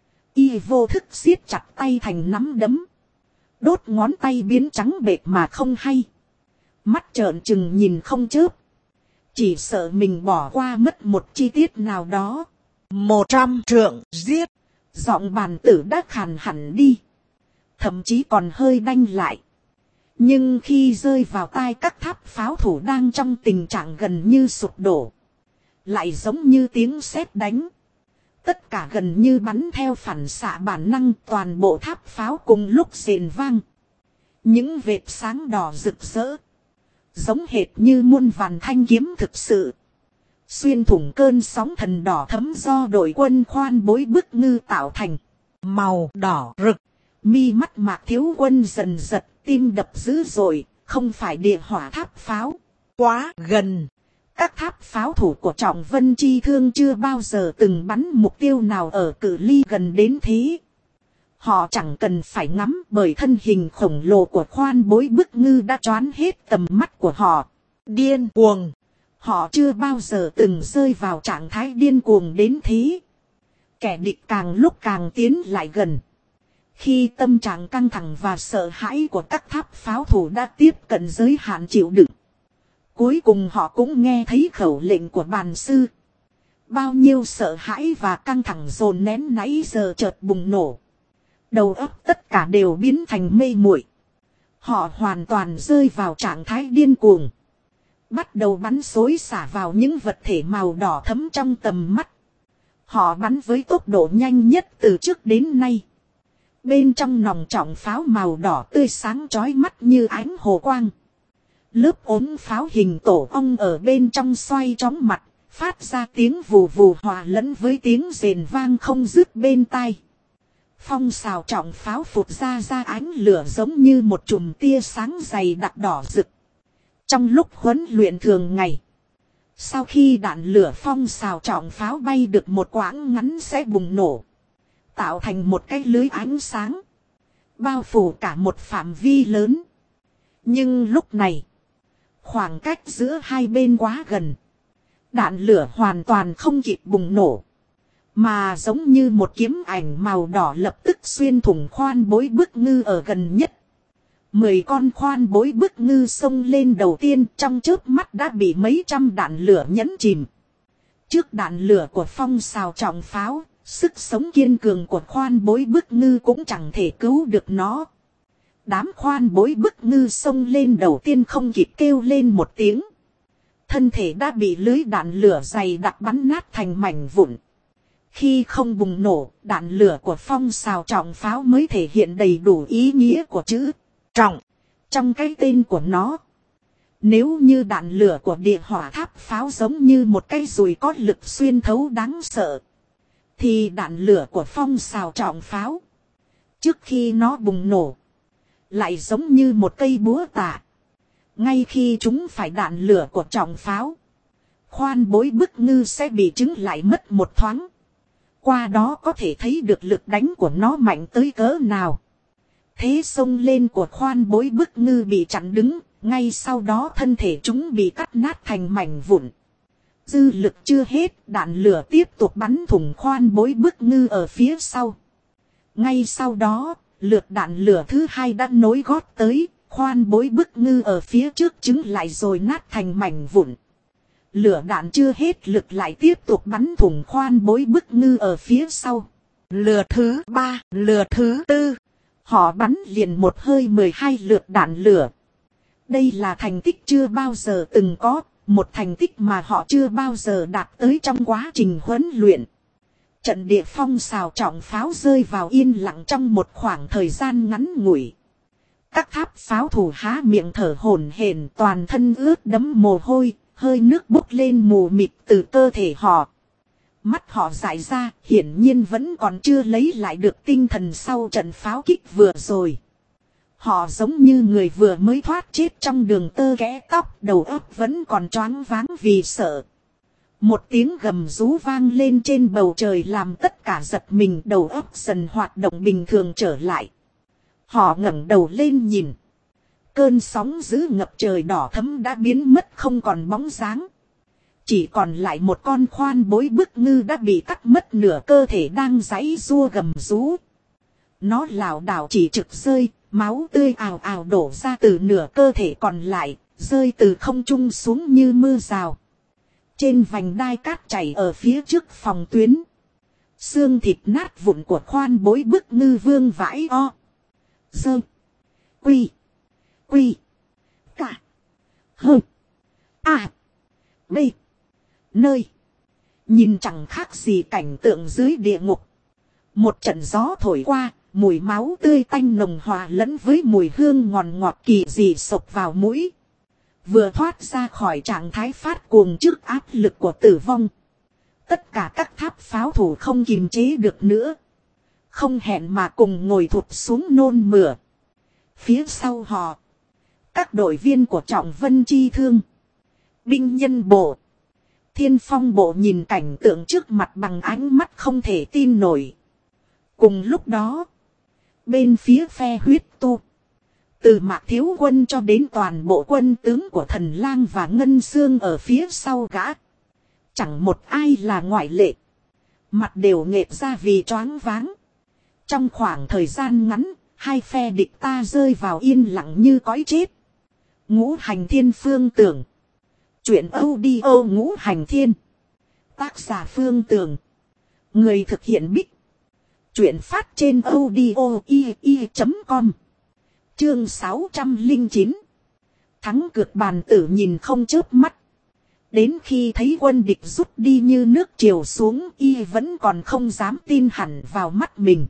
Y vô thức siết chặt tay thành nắm đấm. Đốt ngón tay biến trắng bệch mà không hay. Mắt trợn trừng nhìn không chớp. Chỉ sợ mình bỏ qua mất một chi tiết nào đó. 100 trượng giết. Giọng bàn tử đã khàn hẳn đi. Thậm chí còn hơi đanh lại. Nhưng khi rơi vào tai các tháp pháo thủ đang trong tình trạng gần như sụp đổ. Lại giống như tiếng sét đánh. Tất cả gần như bắn theo phản xạ bản năng, toàn bộ tháp pháo cùng lúc rền vang. Những vệt sáng đỏ rực rỡ. Giống hệt như muôn vàn thanh kiếm thực sự. Xuyên thủng cơn sóng thần đỏ thấm do đội quân khoan bối bức ngư tạo thành. Màu đỏ rực. Mi mắt Mạc Thiếu Quân dần giật, tim đập dữ dội, không phải địa hỏa tháp pháo. Quá gần. Các tháp pháo thủ của Trọng Vân Chi Thương chưa bao giờ từng bắn mục tiêu nào ở cự ly gần đến thế. Họ chẳng cần phải ngắm bởi thân hình khổng lồ của khoan bối bức ngư đã choán hết tầm mắt của họ. Điên cuồng. Họ chưa bao giờ từng rơi vào trạng thái điên cuồng đến thế. Kẻ địch càng lúc càng tiến lại gần. Khi tâm trạng căng thẳng và sợ hãi của các tháp pháo thủ đã tiếp cận giới hạn chịu đựng, cuối cùng họ cũng nghe thấy khẩu lệnh của bàn sư. Bao nhiêu sợ hãi và căng thẳng dồn nén nãy giờ chợt bùng nổ. Đầu óc tất cả đều biến thành mê muội. Họ hoàn toàn rơi vào trạng thái điên cuồng. Bắt đầu bắn xối xả vào những vật thể màu đỏ thẫm trong tầm mắt. Họ bắn với tốc độ nhanh nhất từ trước đến nay. Bên trong nòng trọng pháo màu đỏ tươi sáng chói mắt như ánh hồ quang. Lớp ốm pháo hình tổ ong ở bên trong xoay chóng mặt, phát ra tiếng vù vù hòa lẫn với tiếng rền vang không dứt bên tai. Phong xào trọng pháo phụt ra ánh lửa giống như một chùm tia sáng dày đặc đỏ rực. Trong lúc huấn luyện thường ngày, sau khi đạn lửa phong xào trọng pháo bay được một quãng ngắn sẽ bùng nổ, tạo thành một cái lưới ánh sáng, bao phủ cả một phạm vi lớn. Nhưng lúc này, khoảng cách giữa hai bên quá gần. Đạn lửa hoàn toàn không kịp bùng nổ, mà giống như một kiếm ảnh màu đỏ lập tức xuyên thủng khoan bối bức ngư ở gần nhất. 10 con khoan bối bức ngư xông lên đầu tiên trong chớp mắt đã bị mấy trăm đạn lửa nhấn chìm. Trước đạn lửa của phong xào trọng pháo, sức sống kiên cường của khoan bối bức ngư cũng chẳng thể cứu được nó. Đám khoan bối bức ngư xông lên đầu tiên không kịp kêu lên một tiếng. Thân thể đã bị lưới đạn lửa dày đặc bắn nát thành mảnh vụn. Khi không bùng nổ, đạn lửa của phong xào trọng pháo mới thể hiện đầy đủ ý nghĩa của chữ trọng trong cái tên của nó. Nếu như đạn lửa của địa hỏa tháp pháo giống như một cái dùi có lực xuyên thấu đáng sợ, thì đạn lửa của phong xào trọng pháo, trước khi nó bùng nổ, lại giống như một cây búa tạ. Ngay khi chúng phải đạn lửa của trọng pháo, khoan bối bức ngư sẽ bị chứng lại mất một thoáng. Qua đó có thể thấy được lực đánh của nó mạnh tới cỡ nào. Thế xông lên của khoan bối bức ngư bị chặn đứng, ngay sau đó thân thể chúng bị cắt nát thành mảnh vụn. Dư lực chưa hết, đạn lửa tiếp tục bắn thủng khoan bối bức ngư ở phía sau. Ngay sau đó, lượt đạn lửa thứ hai đã nối gót tới, khoan bối bức ngư ở phía trước chứng lại rồi nát thành mảnh vụn. Lửa đạn chưa hết lực lại tiếp tục bắn thủng khoan bối bức ngư ở phía sau. Lửa thứ 3, lửa thứ 4. Họ bắn liền một hơi 12 lượt đạn lửa. Đây là thành tích chưa bao giờ từng có, một thành tích mà họ chưa bao giờ đạt tới trong quá trình huấn luyện. Trận địa phong xào trọng pháo rơi vào yên lặng trong một khoảng thời gian ngắn ngủi. Các tháp pháo thủ há miệng thở hổn hển, toàn thân ướt đẫm mồ hôi, hơi nước bốc lên mù mịt từ cơ thể họ. Mắt họ dại ra, hiển nhiên vẫn còn chưa lấy lại được tinh thần sau trận pháo kích vừa rồi. Họ giống như người vừa mới thoát chết trong đường tơ kẽ tóc, đầu óc vẫn còn choáng váng vì sợ. Một tiếng gầm rú vang lên trên bầu trời làm tất cả giật mình, đầu óc dần hoạt động bình thường trở lại. Họ ngẩng đầu lên nhìn. Cơn sóng dữ ngập trời đỏ thẫm đã biến mất không còn bóng dáng. Chỉ còn lại một con khoan bối bức ngư đã bị cắt mất nửa cơ thể đang giãy giụa gầm rú. Nó lảo đảo chỉ trực rơi, máu tươi ào ào đổ ra từ nửa cơ thể còn lại, rơi từ không trung xuống như mưa rào. Trên vành đai cát chảy ở phía trước phòng tuyến. Xương thịt nát vụn của khoan bối bức ngư vương vãi o. Dơ. Quy. Quy. Cả. Hơ. À. Đây. Nơi. Nhìn chẳng khác gì cảnh tượng dưới địa ngục. Một trận gió thổi qua, mùi máu tươi tanh nồng hòa lẫn với mùi hương ngọt kỳ dị sộc vào mũi. Vừa thoát ra khỏi trạng thái phát cuồng trước áp lực của tử vong. Tất cả các tháp pháo thủ không kiềm chế được nữa. Không hẹn mà cùng ngồi thụt xuống nôn mửa. Phía sau họ, các đội viên của Trọng Vân Chi Thương, binh nhân bộ, Thiên Phong bộ nhìn cảnh tượng trước mặt bằng ánh mắt không thể tin nổi. Cùng lúc đó, bên phía phe huyết tu, Từ Mạc Thiếu Quân cho đến toàn bộ quân tướng của Thần Lang và Ngân Xương ở phía sau gã. Chẳng một ai là ngoại lệ. Mặt đều nghệt ra vì choáng váng. Trong khoảng thời gian ngắn, hai phe địch ta rơi vào yên lặng như cõi chết. Ngũ Hành Thiên Phương Tưởng. Chuyện audio Ngũ Hành Thiên. Tác giả Phương Tưởng. Người thực hiện Bích. Chuyện phát trên audio.com. Chương 609. Thắng cược bàn tử nhìn không chớp mắt. Đến khi thấy quân địch rút đi như nước triều xuống, y vẫn còn không dám tin hẳn vào mắt mình.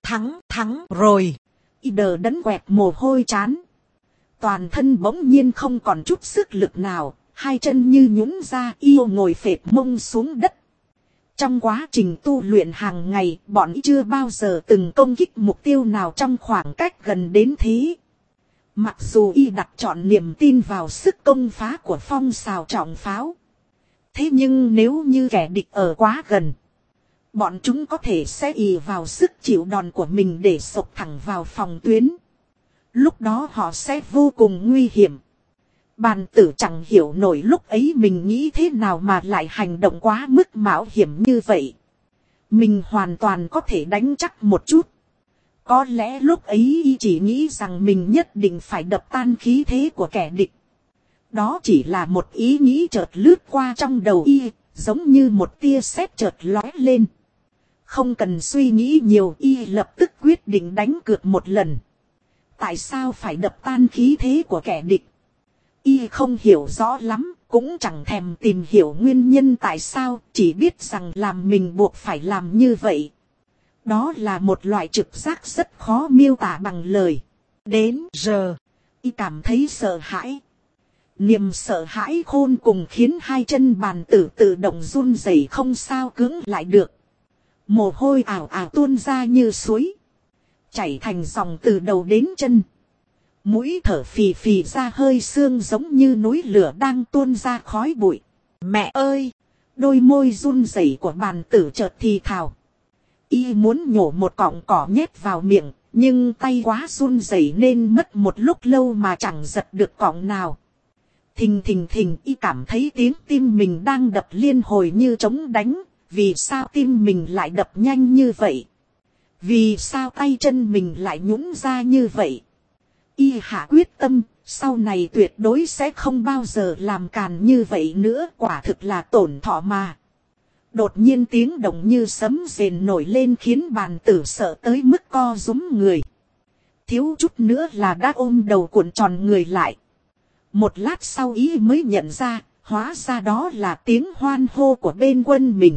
Thắng rồi. Y đờ đẫn quẹt mồ hôi chán. Toàn thân bỗng nhiên không còn chút sức lực nào, hai chân như nhũn ra, yêu ngồi phệt mông xuống đất. Trong quá trình tu luyện hàng ngày, bọn y chưa bao giờ từng công kích mục tiêu nào trong khoảng cách gần đến thế. Mặc dù y đặt trọn niềm tin vào sức công phá của phong sào trọng pháo. Thế nhưng nếu như kẻ địch ở quá gần, bọn chúng có thể sẽ ì vào sức chịu đòn của mình để sộc thẳng vào phòng tuyến. Lúc đó họ sẽ vô cùng nguy hiểm. Bàn tử chẳng hiểu nổi lúc ấy mình nghĩ thế nào mà lại hành động quá mức mạo hiểm như vậy. Mình hoàn toàn có thể đánh chắc một chút. Có lẽ lúc ấy y chỉ nghĩ rằng mình nhất định phải đập tan khí thế của kẻ địch. Đó chỉ là một ý nghĩ chợt lướt qua trong đầu y, giống như một tia sét chợt lóe lên. Không cần suy nghĩ nhiều, y lập tức quyết định đánh cược một lần. Tại sao phải đập tan khí thế của kẻ địch? Y không hiểu rõ lắm, cũng chẳng thèm tìm hiểu nguyên nhân tại sao, chỉ biết rằng làm mình buộc phải làm như vậy. Đó là một loại trực giác rất khó miêu tả bằng lời. Đến giờ, y cảm thấy sợ hãi. Niềm sợ hãi khôn cùng khiến hai chân bàn tử tự động run rẩy không sao cưỡng lại được. Mồ hôi ảo ảo tuôn ra như suối, chảy thành dòng từ đầu đến chân. Mũi thở phì phì ra hơi xương giống như núi lửa đang tuôn ra khói bụi. Mẹ ơi! Đôi môi run rẩy của bàn tử chợt thì thào. Y muốn nhổ một cọng cỏ nhét vào miệng, nhưng tay quá run rẩy nên mất một lúc lâu mà chẳng giật được cọng nào. Thình thình thình, y cảm thấy tiếng tim mình đang đập liên hồi như trống đánh. Vì sao tim mình lại đập nhanh như vậy? Vì sao tay chân mình lại nhũn ra như vậy? Y hạ quyết tâm, sau này tuyệt đối sẽ không bao giờ làm càn như vậy nữa, quả thực là tổn thọ mà. Đột nhiên tiếng động như sấm rền nổi lên khiến bàn tử sợ tới mức co rúm người. Thiếu chút nữa là đã ôm đầu cuộn tròn người lại. Một lát sau y mới nhận ra, hóa ra đó là tiếng hoan hô của bên quân mình.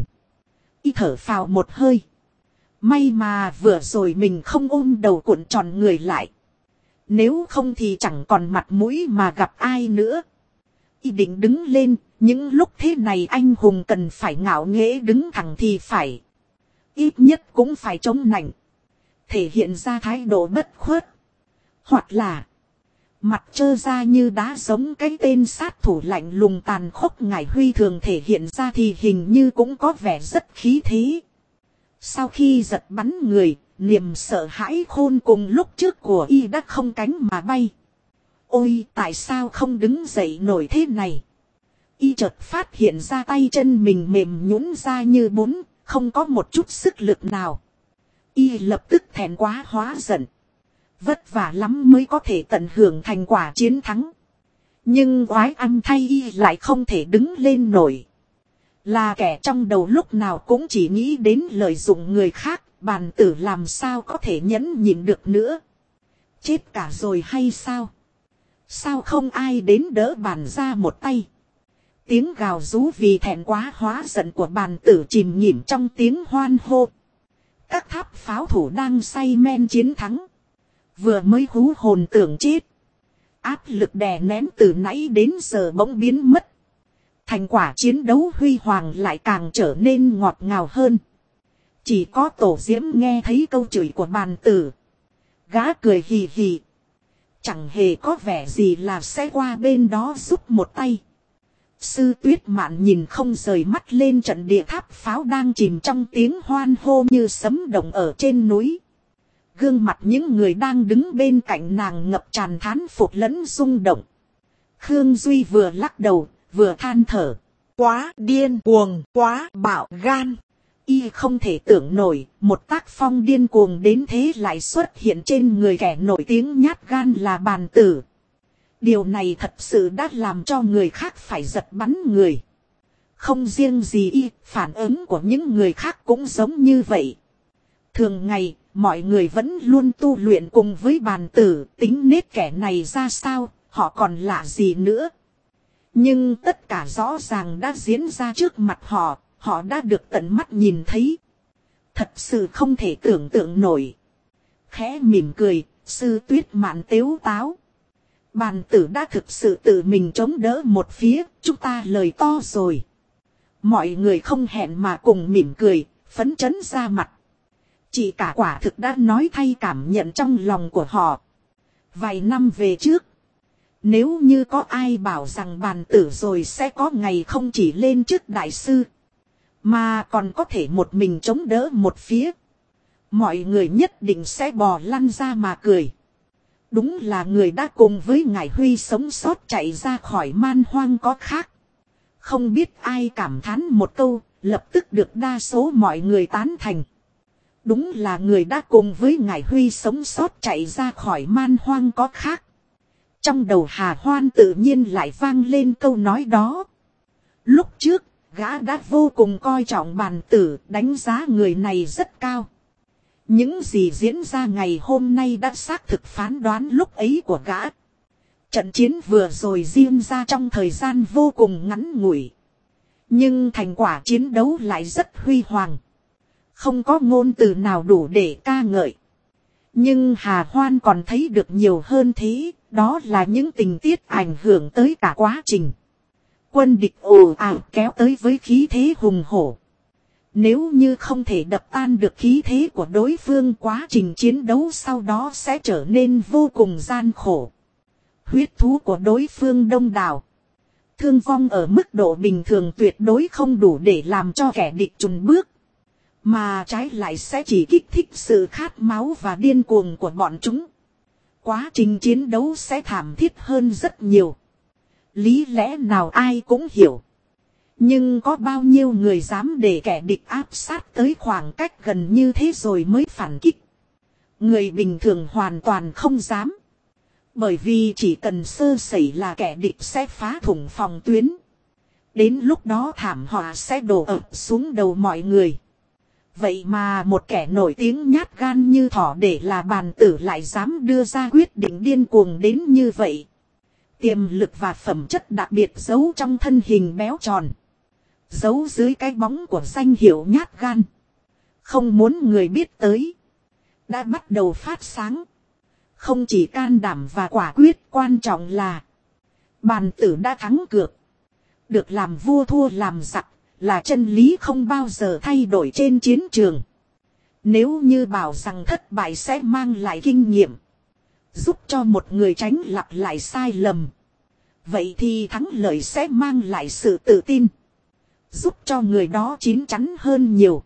Y thở phào một hơi. May mà vừa rồi mình không ôm đầu cuộn tròn người lại. Nếu không thì chẳng còn mặt mũi mà gặp ai nữa. Y định đứng lên, những lúc thế này anh hùng cần phải ngạo nghễ đứng thẳng thì phải. Ít nhất cũng phải chống nạnh. Thể hiện ra thái độ bất khuất. Hoặc là mặt trơ ra như đá giống cái tên sát thủ lạnh lùng tàn khốc Ngải Huy thường thể hiện ra thì hình như cũng có vẻ rất khí thế. Sau khi giật bắn người, niềm sợ hãi khôn cùng lúc trước của y đã không cánh mà bay. Ôi, tại sao không đứng dậy nổi thế này? Y chợt phát hiện ra tay chân mình mềm nhũn ra như bún, không có một chút sức lực nào. Y lập tức thẹn quá hóa giận. Vất vả lắm mới có thể tận hưởng thành quả chiến thắng. Nhưng oái âm thay y lại không thể đứng lên nổi. Là kẻ trong đầu lúc nào cũng chỉ nghĩ đến lợi dụng người khác, bàn tử làm sao có thể nhẫn nhịn được nữa. Chết cả rồi hay sao? Sao không ai đến đỡ bàn ra một tay? Tiếng gào rú vì thẹn quá hóa giận của bàn tử chìm nghỉm trong tiếng hoan hô. Các tháp pháo thủ đang say men chiến thắng. Vừa mới hú hồn tưởng chết. Áp lực đè nén từ nãy đến giờ bỗng biến mất. Thành quả chiến đấu huy hoàng lại càng trở nên ngọt ngào hơn. Chỉ có Tổ Diễm nghe thấy câu chửi của bàn tử. Gã cười hì hì. Chẳng hề có vẻ gì là sẽ qua bên đó giúp một tay. Sư Tuyết Mạn nhìn không rời mắt lên trận địa tháp pháo đang chìm trong tiếng hoan hô như sấm động ở trên núi. Gương mặt những người đang đứng bên cạnh nàng ngập tràn thán phục lẫn rung động. Khương Duy vừa lắc đầu, vừa than thở. Quá điên cuồng, quá bạo gan. Y không thể tưởng nổi, một tác phong điên cuồng đến thế lại xuất hiện trên người kẻ nổi tiếng nhát gan là Bàn Tử. Điều này thật sự đã làm cho người khác phải giật bắn người. Không riêng gì Y, phản ứng của những người khác cũng giống như vậy. Thường ngày, mọi người vẫn luôn tu luyện cùng với Bàn Tử, tính nết kẻ này ra sao, họ còn lạ gì nữa. Nhưng tất cả rõ ràng đã diễn ra trước mặt họ, họ đã được tận mắt nhìn thấy. Thật sự không thể tưởng tượng nổi. Khẽ mỉm cười, Sư Tuyết Mạn tếu táo. Bàn Tử đã thực sự tự mình chống đỡ một phía, chúng ta lời to rồi. Mọi người không hẹn mà cùng mỉm cười, phấn chấn ra mặt. Chỉ cả quả thực đã nói thay cảm nhận trong lòng của họ. Vài năm về trước, nếu như có ai bảo rằng Bàn Tử rồi sẽ có ngày không chỉ lên chức đại sư, mà còn có thể một mình chống đỡ một phía, mọi người nhất định sẽ bò lăn ra mà cười. Đúng là người đã cùng với ngài Huy sống sót chạy ra khỏi man hoang có khác. Không biết ai cảm thán một câu, lập tức được đa số mọi người tán thành. Đúng là người đã cùng với ngài Huy sống sót chạy ra khỏi man hoang có khác. Trong đầu Hà Hoan tự nhiên lại vang lên câu nói đó. Lúc trước, gã đã vô cùng coi trọng Bàn Tử, đánh giá người này rất cao. Những gì diễn ra ngày hôm nay đã xác thực phán đoán lúc ấy của gã. Trận chiến vừa rồi diễn ra trong thời gian vô cùng ngắn ngủi. Nhưng thành quả chiến đấu lại rất huy hoàng. Không có ngôn từ nào đủ để ca ngợi. Nhưng Hà Hoan còn thấy được nhiều hơn thế, đó là những tình tiết ảnh hưởng tới cả quá trình. Quân địch ồ ạt kéo tới với khí thế hùng hổ. Nếu như không thể đập tan được khí thế của đối phương, quá trình chiến đấu sau đó sẽ trở nên vô cùng gian khổ. Huyết thú của đối phương đông đảo. Thương vong ở mức độ bình thường tuyệt đối không đủ để làm cho kẻ địch chùn bước. Mà trái lại sẽ chỉ kích thích sự khát máu và điên cuồng của bọn chúng. Quá trình chiến đấu sẽ thảm thiết hơn rất nhiều. Lý lẽ nào ai cũng hiểu. Nhưng có bao nhiêu người dám để kẻ địch áp sát tới khoảng cách gần như thế rồi mới phản kích. Người bình thường hoàn toàn không dám. Bởi vì chỉ cần sơ sẩy là kẻ địch sẽ phá thủng phòng tuyến. Đến lúc đó thảm họa sẽ đổ ập xuống đầu mọi người. Vậy mà một kẻ nổi tiếng nhát gan như thỏ để là Bàn Tử lại dám đưa ra quyết định điên cuồng đến như vậy. Tiềm lực và phẩm chất đặc biệt giấu trong thân hình béo tròn. Giấu dưới cái bóng của danh hiệu nhát gan. Không muốn người biết tới. Đã bắt đầu phát sáng. Không chỉ can đảm và quả quyết, quan trọng là Bàn Tử đã thắng cược. Được làm vua thua làm giặc là chân lý không bao giờ thay đổi trên chiến trường. Nếu như bảo rằng thất bại sẽ mang lại kinh nghiệm, giúp cho một người tránh lặp lại sai lầm, vậy thì thắng lợi sẽ mang lại sự tự tin, giúp cho người đó chín chắn hơn nhiều,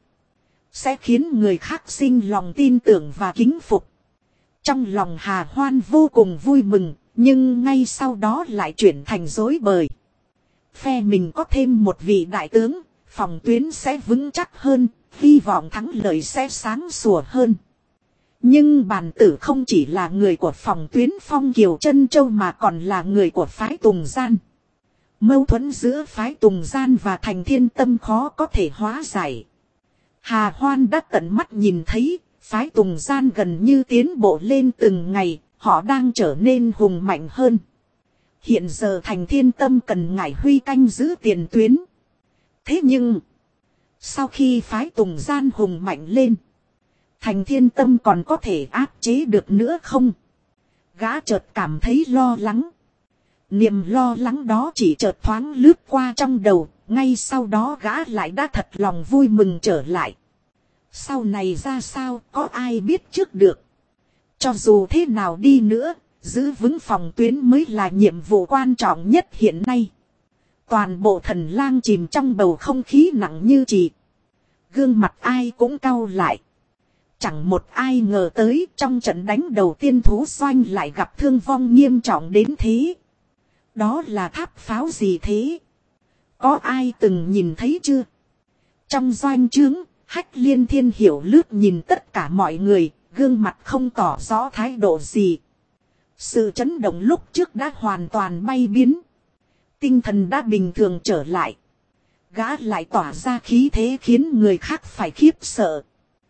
sẽ khiến người khác sinh lòng tin tưởng và kính phục. Trong lòng Hà Hoan vô cùng vui mừng, nhưng ngay sau đó lại chuyển thành rối bời. Phe mình có thêm một vị đại tướng, phòng tuyến sẽ vững chắc hơn, hy vọng thắng lợi sẽ sáng sủa hơn. Nhưng Bàn Tử không chỉ là người của phòng tuyến Phong Kiều Trân Châu mà còn là người của phái Tùng Gian. Mâu thuẫn giữa phái Tùng Gian và Thành Thiên Tâm khó có thể hóa giải. Hà Hoan đã tận mắt nhìn thấy, phái Tùng Gian gần như tiến bộ lên từng ngày, họ đang trở nên hùng mạnh hơn. Hiện giờ Thành Thiên Tâm cần ngải Huy canh giữ tiền tuyến. Thế nhưng, sau khi phái Tùng Gian hùng mạnh lên, Thành Thiên Tâm còn có thể áp chế được nữa không? Gã chợt cảm thấy lo lắng. Niềm lo lắng đó chỉ chợt thoáng lướt qua trong đầu, ngay sau đó gã lại đã thật lòng vui mừng trở lại. Sau này ra sao có ai biết trước được. Cho dù thế nào đi nữa, giữ vững phòng tuyến mới là nhiệm vụ quan trọng nhất hiện nay. Toàn bộ Thần Lang chìm trong bầu không khí nặng như chì. Gương mặt ai cũng cau lại. Chẳng một ai ngờ tới trong trận đánh đầu tiên thú doanh lại gặp thương vong nghiêm trọng đến thế. Đó là tháp pháo gì thế? Có ai từng nhìn thấy chưa? Trong doanh trướng, Hách Liên Thiên Hiểu lướt nhìn tất cả mọi người, gương mặt không tỏ rõ thái độ gì. Sự chấn động lúc trước đã hoàn toàn bay biến. Tinh thần đã bình thường trở lại. Gã lại tỏa ra khí thế khiến người khác phải khiếp sợ.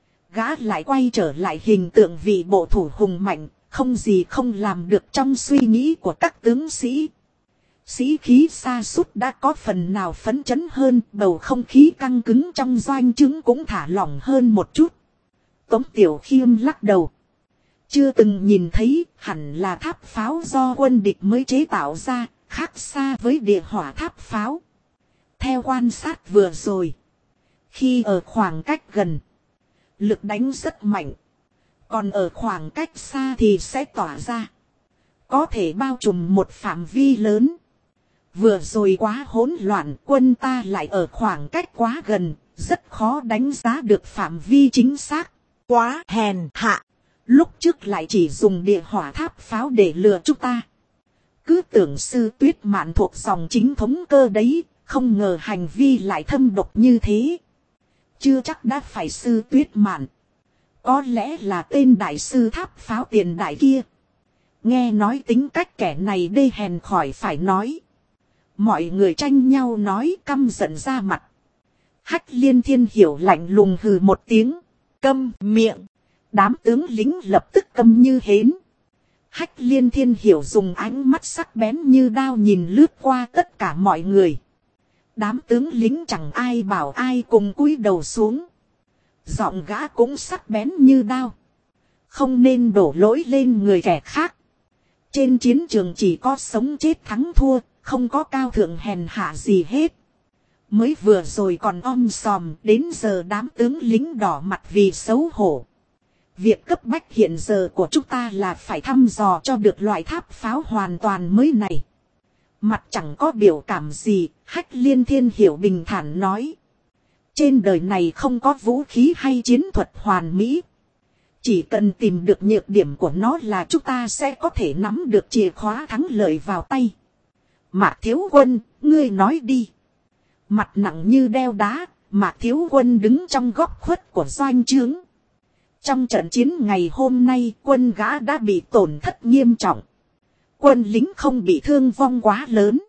Gã lại quay trở lại hình tượng vị bộ thủ hùng mạnh, không gì không làm được trong suy nghĩ của các tướng sĩ. Sĩ khí sa sút đã có phần nào phấn chấn hơn, bầu không khí căng cứng trong doanh trướng cũng thả lỏng hơn một chút. Tống Tiểu Khiêm lắc đầu. Chưa từng nhìn thấy, hẳn là tháp pháo do quân địch mới chế tạo ra, khác xa với địa hỏa tháp pháo. Theo quan sát vừa rồi, khi ở khoảng cách gần, lực đánh rất mạnh. Còn ở khoảng cách xa thì sẽ tỏa ra. Có thể bao trùm một phạm vi lớn. Vừa rồi quá hỗn loạn, quân ta lại ở khoảng cách quá gần, rất khó đánh giá được phạm vi chính xác. Quá hèn hạ. Lúc trước lại chỉ dùng địa hỏa tháp pháo để lừa chúng ta. Cứ tưởng Sư Tuyết Mạn thuộc dòng chính thống cơ đấy, không ngờ hành vi lại thâm độc như thế. Chưa chắc đã phải Sư Tuyết Mạn. Có lẽ là tên đại sư tháp pháo tiền đại kia. Nghe nói tính cách kẻ này đê hèn khỏi phải nói. Mọi người tranh nhau nói căm giận ra mặt. Hách Liên Thiên Hiểu lạnh lùng hừ một tiếng. Câm miệng. Đám tướng lính lập tức câm như hến. Hách Liên Thiên Hiểu dùng ánh mắt sắc bén như đao nhìn lướt qua tất cả mọi người. Đám tướng lính chẳng ai bảo ai cùng cúi đầu xuống. Giọng gã cũng sắc bén như đao. Không nên đổ lỗi lên người kẻ khác. Trên chiến trường chỉ có sống chết thắng thua, không có cao thượng hèn hạ gì hết. Mới vừa rồi còn om sòm, đến giờ đám tướng lính đỏ mặt vì xấu hổ. Việc cấp bách hiện giờ của chúng ta là phải thăm dò cho được loại tháp pháo hoàn toàn mới này. Mặt chẳng có biểu cảm gì, Hách Liên Thiên Hiểu bình thản nói. Trên đời này không có vũ khí hay chiến thuật hoàn mỹ. Chỉ cần tìm được nhược điểm của nó là chúng ta sẽ có thể nắm được chìa khóa thắng lợi vào tay. Mạc Thiếu Quân, ngươi nói đi. Mặt nặng như đeo đá, Mạc Thiếu Quân đứng trong góc khuất của doanh trướng. Trong trận chiến ngày hôm nay, quân gã đã bị tổn thất nghiêm trọng. Quân lính không bị thương vong quá lớn.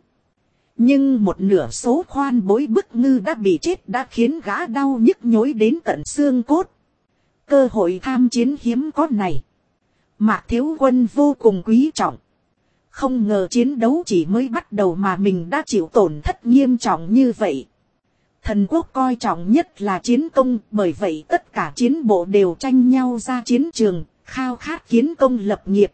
Nhưng một nửa số khoan bối bức ngư đã bị chết đã khiến gã đau nhức nhối đến tận xương cốt. Cơ hội tham chiến hiếm có này, Mạc Thiếu Quân vô cùng quý trọng. Không ngờ chiến đấu chỉ mới bắt đầu mà mình đã chịu tổn thất nghiêm trọng như vậy. Thần quốc coi trọng nhất là chiến công, bởi vậy tất cả chiến bộ đều tranh nhau ra chiến trường, khao khát kiến công lập nghiệp.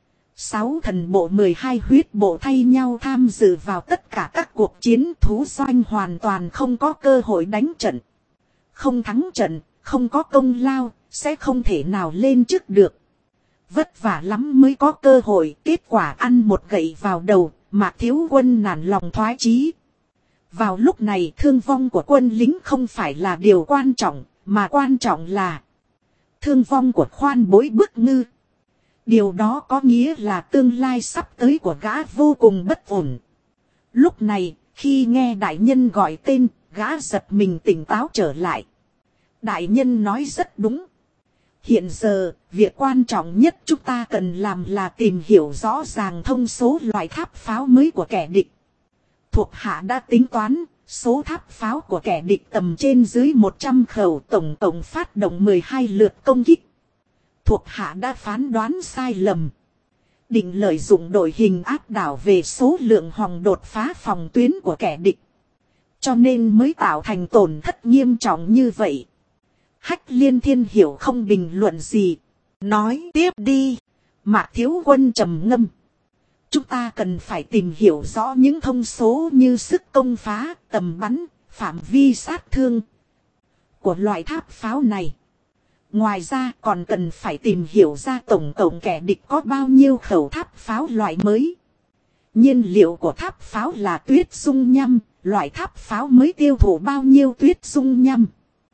6 thần bộ 12 huyết bộ thay nhau tham dự vào tất cả các cuộc chiến, thú doanh hoàn toàn không có cơ hội đánh trận. Không thắng trận, không có công lao, sẽ không thể nào lên chức được. Vất vả lắm mới có cơ hội, kết quả ăn một gậy vào đầu, Mạc Thiếu Quân nản lòng thoái chí. Vào lúc này thương vong của quân lính không phải là điều quan trọng, mà quan trọng là thương vong của khoan bối bức ngư. Điều đó có nghĩa là tương lai sắp tới của gã vô cùng bất ổn. Lúc này, khi nghe đại nhân gọi tên, gã giật mình tỉnh táo trở lại. Đại nhân nói rất đúng. Hiện giờ, việc quan trọng nhất chúng ta cần làm là tìm hiểu rõ ràng thông số loại tháp pháo mới của kẻ địch. Thuộc hạ đã tính toán, số tháp pháo của kẻ địch tầm trên dưới 100 khẩu, tổng cộng phát động 12 lượt công kích. Thuộc hạ đã phán đoán sai lầm. Định lợi dụng đội hình áp đảo về số lượng hòng đột phá phòng tuyến của kẻ địch. Cho nên mới tạo thành tổn thất nghiêm trọng như vậy. Hách Liên Thiên Hiểu không bình luận gì. Nói tiếp đi. Mạc Thiếu Quân trầm ngâm. Chúng ta cần phải tìm hiểu rõ những thông số như sức công phá, tầm bắn, phạm vi sát thương của loại tháp pháo này. Ngoài ra còn cần phải tìm hiểu ra tổng cộng kẻ địch có bao nhiêu khẩu tháp pháo loại mới. Nhiên liệu của tháp pháo là tuyết dung nhăm, loại tháp pháo mới tiêu thụ bao nhiêu tuyết dung nhăm.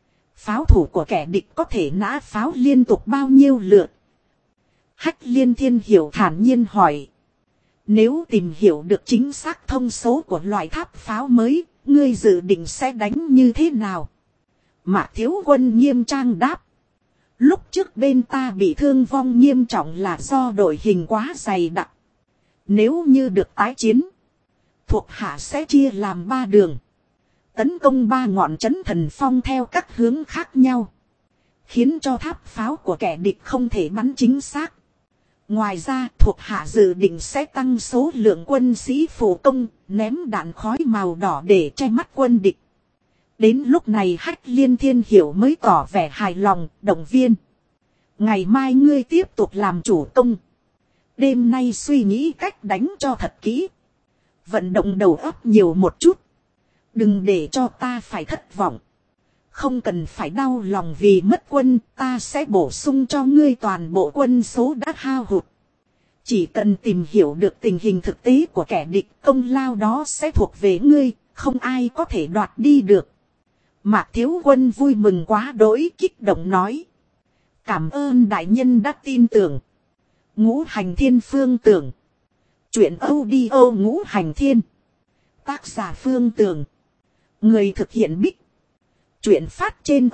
Pháo thủ của kẻ địch có thể nã pháo liên tục bao nhiêu lượt? Hách Liên Thiên Hiểu thản nhiên hỏi. Nếu tìm hiểu được chính xác thông số của loại tháp pháo mới, ngươi dự định sẽ đánh như thế nào? Mạc Thiếu Quân nghiêm trang đáp. Lúc trước bên ta bị thương vong nghiêm trọng là do đội hình quá dày đặc. Nếu như được tái chiến, thuộc hạ sẽ chia làm 3 đường. Tấn công 3 ngọn trấn thần phong theo các hướng khác nhau. Khiến cho tháp pháo của kẻ địch không thể bắn chính xác. Ngoài ra thuộc hạ dự định sẽ tăng số lượng quân sĩ phổ công, ném đạn khói màu đỏ để che mắt quân địch. Đến lúc này Hách Liên Thiên Hiểu mới tỏ vẻ hài lòng, động viên. Ngày mai ngươi tiếp tục làm chủ công. Đêm nay suy nghĩ cách đánh cho thật kỹ. Vận động đầu óc nhiều một chút. Đừng để cho ta phải thất vọng. Không cần phải đau lòng vì mất quân, ta sẽ bổ sung cho ngươi toàn bộ quân số đã hao hụt. Chỉ cần tìm hiểu được tình hình thực tế của kẻ địch, công lao đó sẽ thuộc về ngươi, không ai có thể đoạt đi được. Mạc Thiếu Quân vui mừng quá đỗi, kích động nói. Cảm ơn đại nhân đã tin tưởng. Ngũ Hành Thiên Phương Tưởng. Chuyện audio Ngũ Hành Thiên. Tác giả Phương Tưởng. Người thực hiện Bích. Chuyện phát trên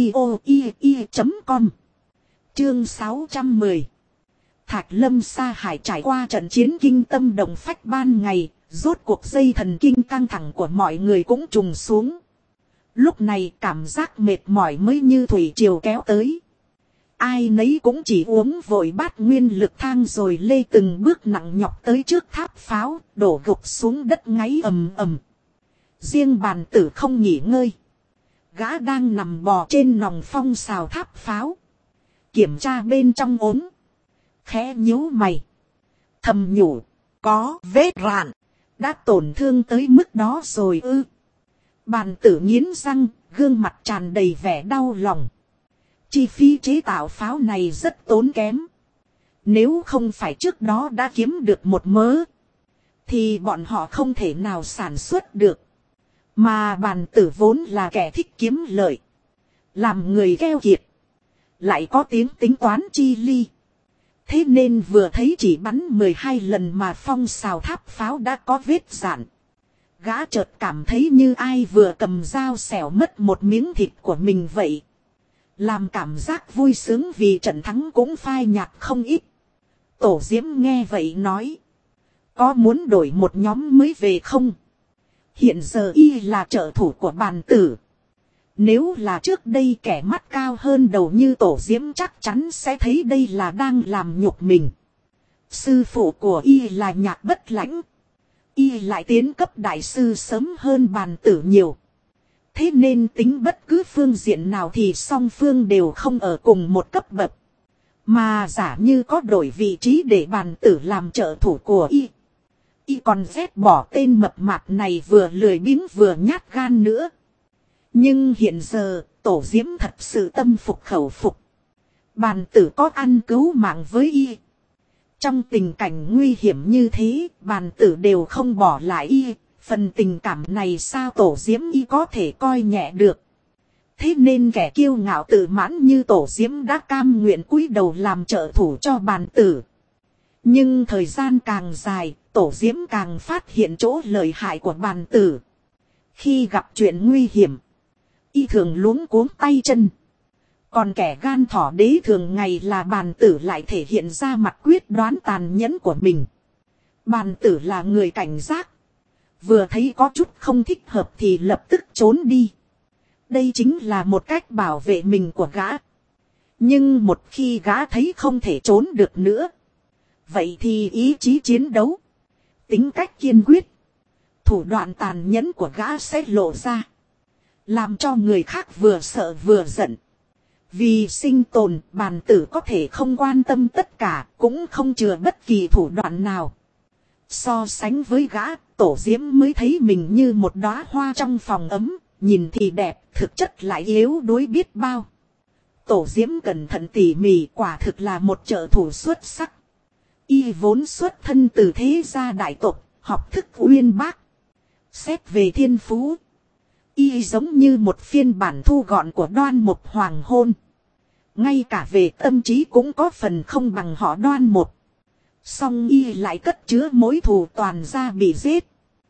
audio.com. Chương 610. Thạch Lâm Sa Hải trải qua trận chiến kinh tâm động phách ban ngày, rốt cuộc dây thần kinh căng thẳng của mọi người cũng trùng xuống. Lúc này cảm giác mệt mỏi mới như thủy triều kéo tới. Ai nấy cũng chỉ uống vội bát nguyên lực thang rồi lê từng bước nặng nhọc tới trước tháp pháo, đổ gục xuống đất ngáy ầm ầm. Riêng Bàn Tử không nghỉ ngơi. Gã đang nằm bò trên nòng phong xào tháp pháo. Kiểm tra bên trong ốm. Khẽ nhíu mày. Thầm nhủ. Có vết rạn. Đã tổn thương tới mức đó rồi ư. Bàn Tử nghiến răng. Gương mặt tràn đầy vẻ đau lòng. Chi phí chế tạo pháo này rất tốn kém. Nếu không phải trước đó đã kiếm được một mớ. Thì bọn họ không thể nào sản xuất được. Mà Bàn Tử vốn là kẻ thích kiếm lợi. Làm người keo kiệt. Lại có tiếng tính toán chi ly. Thế nên vừa thấy chỉ bắn 12 lần mà phong xào tháp pháo đã có vết rạn. Gã chợt cảm thấy như ai vừa cầm dao xẻo mất một miếng thịt của mình vậy. Làm cảm giác vui sướng vì trận thắng cũng phai nhạt không ít. Tổ Diễm nghe vậy nói. Có muốn đổi một nhóm mới về không? Hiện giờ y là trợ thủ của Bàn Tử. Nếu là trước đây kẻ mắt cao hơn đầu như Tổ Diễm chắc chắn sẽ thấy đây là đang làm nhục mình. Sư phụ của y là Nhạc Bất Lãnh. Y lại tiến cấp đại sư sớm hơn Bàn Tử nhiều. Thế nên tính bất cứ phương diện nào thì song phương đều không ở cùng một cấp bậc. Mà giả như có đổi vị trí để Bàn Tử làm trợ thủ của y. Y còn ghét bỏ tên mập mạp này vừa lười biếng vừa nhát gan nữa. Nhưng hiện giờ Tổ Diễm thật sự tâm phục khẩu phục. Bàn Tử có ăn cứu mạng với y. Trong tình cảnh nguy hiểm như thế, Bàn Tử đều không bỏ lại y. Phần tình cảm này sao Tổ Diễm y có thể coi nhẹ được. Thế nên kẻ kiêu ngạo tự mãn như Tổ Diễm đã cam nguyện cúi đầu làm trợ thủ cho Bàn Tử. Nhưng thời gian càng dài, Tổ Diễm càng phát hiện chỗ lợi hại của Bàn Tử. Khi gặp chuyện nguy hiểm, y thường luống cuống tay chân. Còn kẻ gan thỏ đế thường ngày là Bàn Tử lại thể hiện ra mặt quyết đoán tàn nhẫn của mình. Bàn Tử là người cảnh giác. Vừa thấy có chút không thích hợp thì lập tức trốn đi. Đây chính là một cách bảo vệ mình của gã. Nhưng một khi gã thấy không thể trốn được nữa. Vậy thì ý chí chiến đấu. Tính cách kiên quyết. Thủ đoạn tàn nhẫn của gã sẽ lộ ra. Làm cho người khác vừa sợ vừa giận. Vì sinh tồn, Bàn Tử có thể không quan tâm tất cả, cũng không chừa bất kỳ thủ đoạn nào. So sánh với gã, Tổ Diễm mới thấy mình như một đóa hoa trong phòng ấm, nhìn thì đẹp, thực chất lại yếu đuối biết bao. Tổ Diễm cẩn thận tỉ mỉ, quả thực là một trợ thủ xuất sắc. Y vốn xuất thân từ thế gia đại tộc, học thức uyên bác. Xét về thiên phú, Y giống như một phiên bản thu gọn của Đoan Mục Hoàng hôn. Ngay cả về tâm trí cũng có phần không bằng họ Đoan Mục. Song Y lại cất chứa mối thù toàn gia bị giết.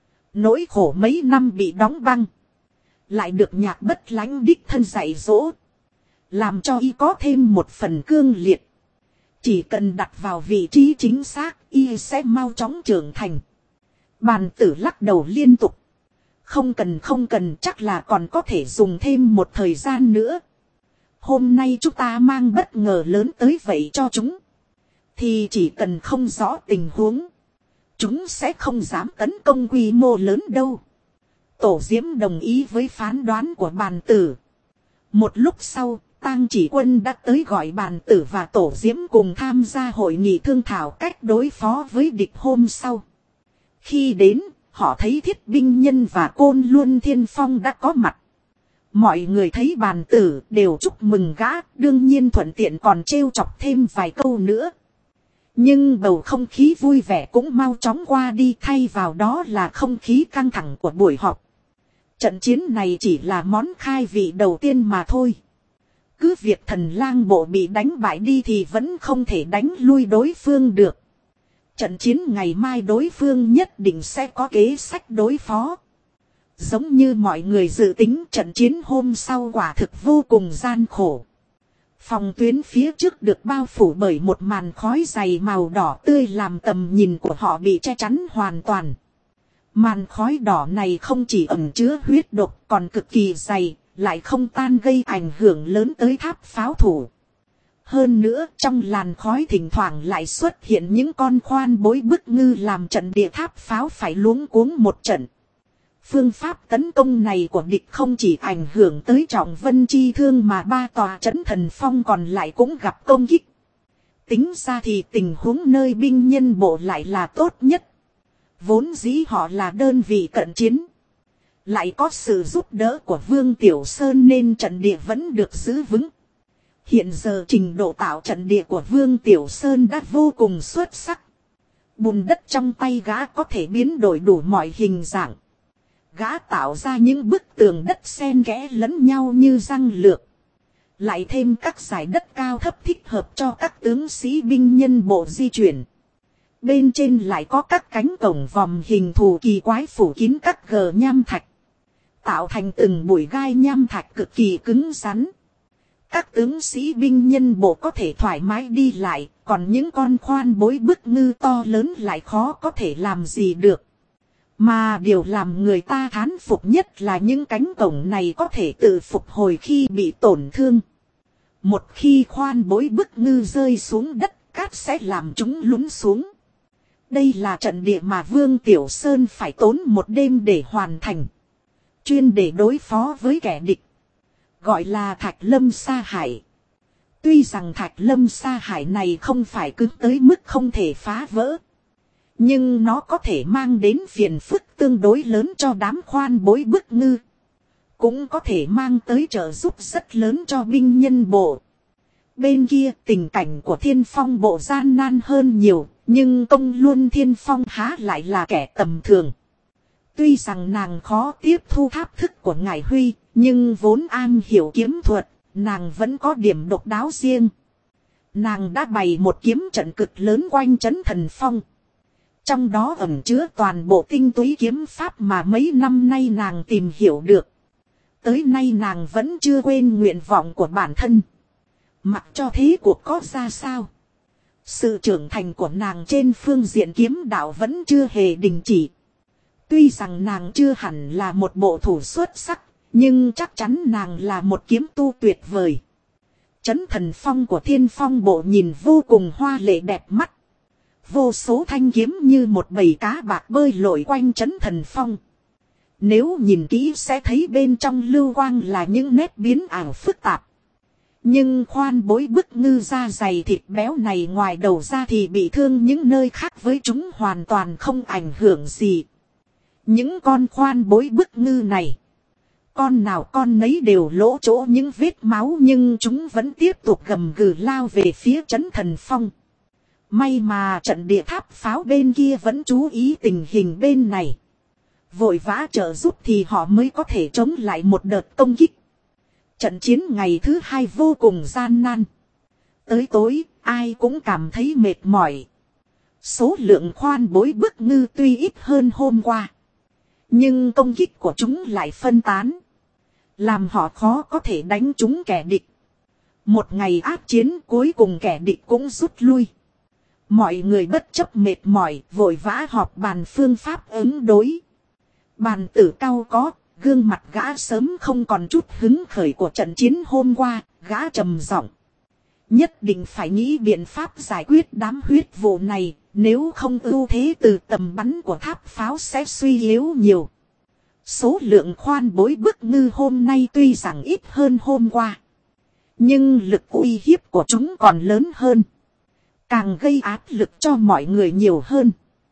Nỗi khổ mấy năm bị đóng băng. Lại được Nhạc Bất Lãnh đích thân dạy dỗ. Làm cho Y có thêm một phần cương liệt. Chỉ cần đặt vào vị trí chính xác, Y sẽ mau chóng trưởng thành. Bàn tử lắc đầu liên tục. Không cần, chắc là còn có thể dùng thêm một thời gian nữa. Hôm nay chúng ta mang bất ngờ lớn tới vậy cho chúng. Thì chỉ cần không rõ tình huống, chúng sẽ không dám tấn công quy mô lớn đâu. Tổ Diễm đồng ý với phán đoán của bàn tử. Một lúc sau, Tang Chỉ Quân đã tới gọi bàn tử và Tổ Diễm cùng tham gia hội nghị thương thảo cách đối phó với địch hôm sau. Khi đến, họ thấy Thiết Binh Nhân và Côn Luân Thiên Phong đã có mặt. Mọi người thấy bàn tử đều chúc mừng gã, đương nhiên thuận tiện còn trêu chọc thêm vài câu nữa. Nhưng bầu không khí vui vẻ cũng mau chóng qua đi, thay vào đó là không khí căng thẳng của buổi họp. Trận chiến này chỉ là món khai vị đầu tiên mà thôi. Cứ việc Thần Lang bộ bị đánh bại đi thì vẫn không thể đánh lui đối phương được. Trận chiến ngày mai đối phương nhất định sẽ có kế sách đối phó. Giống như mọi người dự tính, trận chiến hôm sau quả thực vô cùng gian khổ. Phòng tuyến phía trước được bao phủ bởi một màn khói dày màu đỏ tươi làm tầm nhìn của họ bị che chắn hoàn toàn. Màn khói đỏ này không chỉ ẩn chứa huyết độc còn cực kỳ dày, lại không tan gây ảnh hưởng lớn tới tháp pháo thủ. Hơn nữa, trong làn khói thỉnh thoảng lại xuất hiện những con khoan bối bức ngư làm trận địa tháp pháo phải luống cuống một trận. Phương pháp tấn công này của địch không chỉ ảnh hưởng tới Trọng Vân Chi Thương mà ba tòa trấn Thần Phong còn lại cũng gặp công kích. Tính ra thì tình huống nơi binh nhân bộ lại là tốt nhất. Vốn dĩ họ là đơn vị cận chiến. Lại có sự giúp đỡ của Vương Tiểu Sơn nên trận địa vẫn được giữ vững. Hiện giờ trình độ tạo trận địa của Vương Tiểu Sơn đã vô cùng xuất sắc. Bùn đất trong tay gã có thể biến đổi đủ mọi hình dạng. Gã tạo ra những bức tường đất xen kẽ lẫn nhau như răng lược. Lại thêm các dải đất cao thấp thích hợp cho các tướng sĩ binh nhân bộ di chuyển. Bên trên lại có các cánh cổng vòm hình thù kỳ quái phủ kín các gờ nham thạch. Tạo thành từng bụi gai nham thạch cực kỳ cứng rắn. Các tướng sĩ binh nhân bộ có thể thoải mái đi lại, còn những con khoan bối bức ngư to lớn lại khó có thể làm gì được. Mà điều làm người ta thán phục nhất là những cánh cổng này có thể tự phục hồi khi bị tổn thương. Một khi khoan bối bức ngư rơi xuống đất, cát sẽ làm chúng lún xuống. Đây là trận địa mà Vương Tiểu Sơn phải tốn một đêm để hoàn thành. Chuyên để đối phó với kẻ địch. Gọi là Thạch Lâm Sa Hải. Tuy rằng Thạch Lâm Sa Hải này không phải cứng tới mức không thể phá vỡ. Nhưng nó có thể mang đến phiền phức tương đối lớn cho đám khoan bối bức ngư. Cũng có thể mang tới trợ giúp rất lớn cho binh nhân bộ. Bên kia tình cảnh của Thiên Phong bộ gian nan hơn nhiều. Nhưng Công Luân Thiên Phong há lại là kẻ tầm thường. Tuy rằng nàng khó tiếp thu tháp thức của Ngải Huy. Nhưng vốn am hiểu kiếm thuật. Nàng vẫn có điểm độc đáo riêng. Nàng đã bày một kiếm trận cực lớn quanh trấn Thần Phong. Trong đó ẩn chứa toàn bộ tinh túy kiếm pháp mà mấy năm nay nàng tìm hiểu được. Tới nay nàng vẫn chưa quên nguyện vọng của bản thân. Mặc cho thế cuộc có ra sao. Sự trưởng thành của nàng trên phương diện kiếm đạo vẫn chưa hề đình chỉ. Tuy rằng nàng chưa hẳn là một bộ thủ xuất sắc, nhưng chắc chắn nàng là một kiếm tu tuyệt vời. Trấn Thần Phong của Thiên Phong bộ nhìn vô cùng hoa lệ đẹp mắt. Vô số thanh kiếm như một bầy cá bạc bơi lội quanh trấn Thần Phong. Nếu nhìn kỹ sẽ thấy bên trong lưu quang là những nét biến ảo phức tạp. Nhưng khoan bối bức ngư da dày thịt béo này ngoài đầu ra thì bị thương những nơi khác với chúng hoàn toàn không ảnh hưởng gì. Những con khoan bối bức ngư này. Con nào con nấy đều lỗ chỗ những vết máu nhưng chúng vẫn tiếp tục gầm gừ lao về phía trấn Thần Phong. May mà trận địa tháp pháo bên kia vẫn chú ý tình hình bên này. Vội vã trợ giúp thì họ mới có thể chống lại một đợt công kích. Trận chiến ngày thứ 2 vô cùng gian nan. Tới tối, ai cũng cảm thấy mệt mỏi. Số lượng khoan bối bức ngư tuy ít hơn hôm qua. Nhưng công kích của chúng lại phân tán. Làm họ khó có thể đánh trúng kẻ địch. Một ngày ác chiến cuối cùng kẻ địch cũng rút lui. Mọi người bất chấp mệt mỏi vội vã họp bàn phương pháp ứng đối. Bàn tử cao có, gương mặt gã sớm không còn chút hứng khởi của trận chiến hôm qua, gã trầm giọng. Nhất định phải nghĩ biện pháp giải quyết đám huyết vụ này, nếu không ưu thế từ tầm bắn của tháp pháo sẽ suy yếu nhiều. Số lượng khoan bối bức ngư hôm nay tuy rằng ít hơn hôm qua. Nhưng lực uy hiếp của chúng còn lớn hơn. Càng gây áp lực cho mọi người nhiều hơn.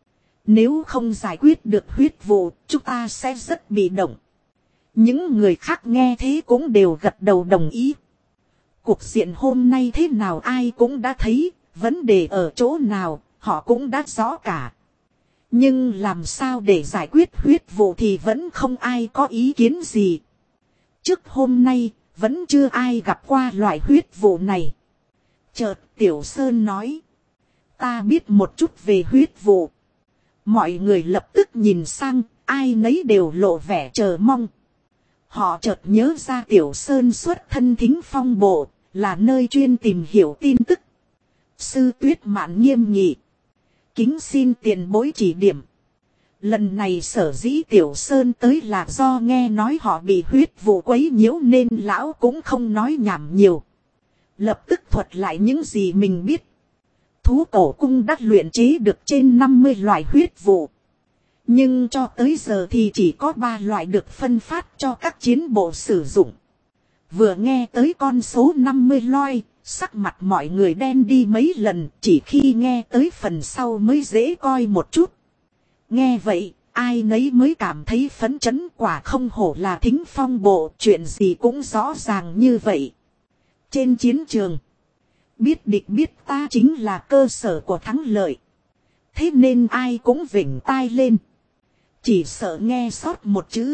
Nếu không giải quyết được huyết vụ, chúng ta sẽ rất bị động. Những người khác nghe thế cũng đều gật đầu đồng ý. Cuộc diện hôm nay thế nào ai cũng đã thấy, vấn đề ở chỗ nào, họ cũng đã rõ cả. Nhưng làm sao để giải quyết huyết vụ thì vẫn không ai có ý kiến gì. Trước hôm nay, vẫn chưa ai gặp qua loại huyết vụ này. Chợt Tiểu Sơn nói. Ta biết một chút về huyết vụ. Mọi người lập tức nhìn sang, ai nấy đều lộ vẻ chờ mong. Họ chợt nhớ ra Tiểu Sơn xuất thân Thính Phong Bộ, là nơi chuyên tìm hiểu tin tức. Sư Tuyết Mạn nghiêm nghị. Kính xin tiền bối chỉ điểm. Lần này sở dĩ Tiểu Sơn tới là do nghe nói họ bị huyết vụ quấy nhiễu nên lão cũng không nói nhảm nhiều. Lập tức thuật lại những gì mình biết. Thú cổ cung đã luyện chế được trên 50 loại huyết vụ. Nhưng cho tới giờ thì chỉ có 3 loại được phân phát cho các chiến bộ sử dụng. Vừa nghe tới con số 50 loại, sắc mặt mọi người đen đi mấy lần, chỉ khi nghe tới phần sau mới dễ coi một chút. Nghe vậy, ai nấy mới cảm thấy phấn chấn, quả không hổ là Thính Phong Bộ, chuyện gì cũng rõ ràng như vậy. Trên chiến trường, biết địch biết ta chính là cơ sở của thắng lợi. Thế nên ai cũng vểnh tai lên. Chỉ sợ nghe sót một chữ.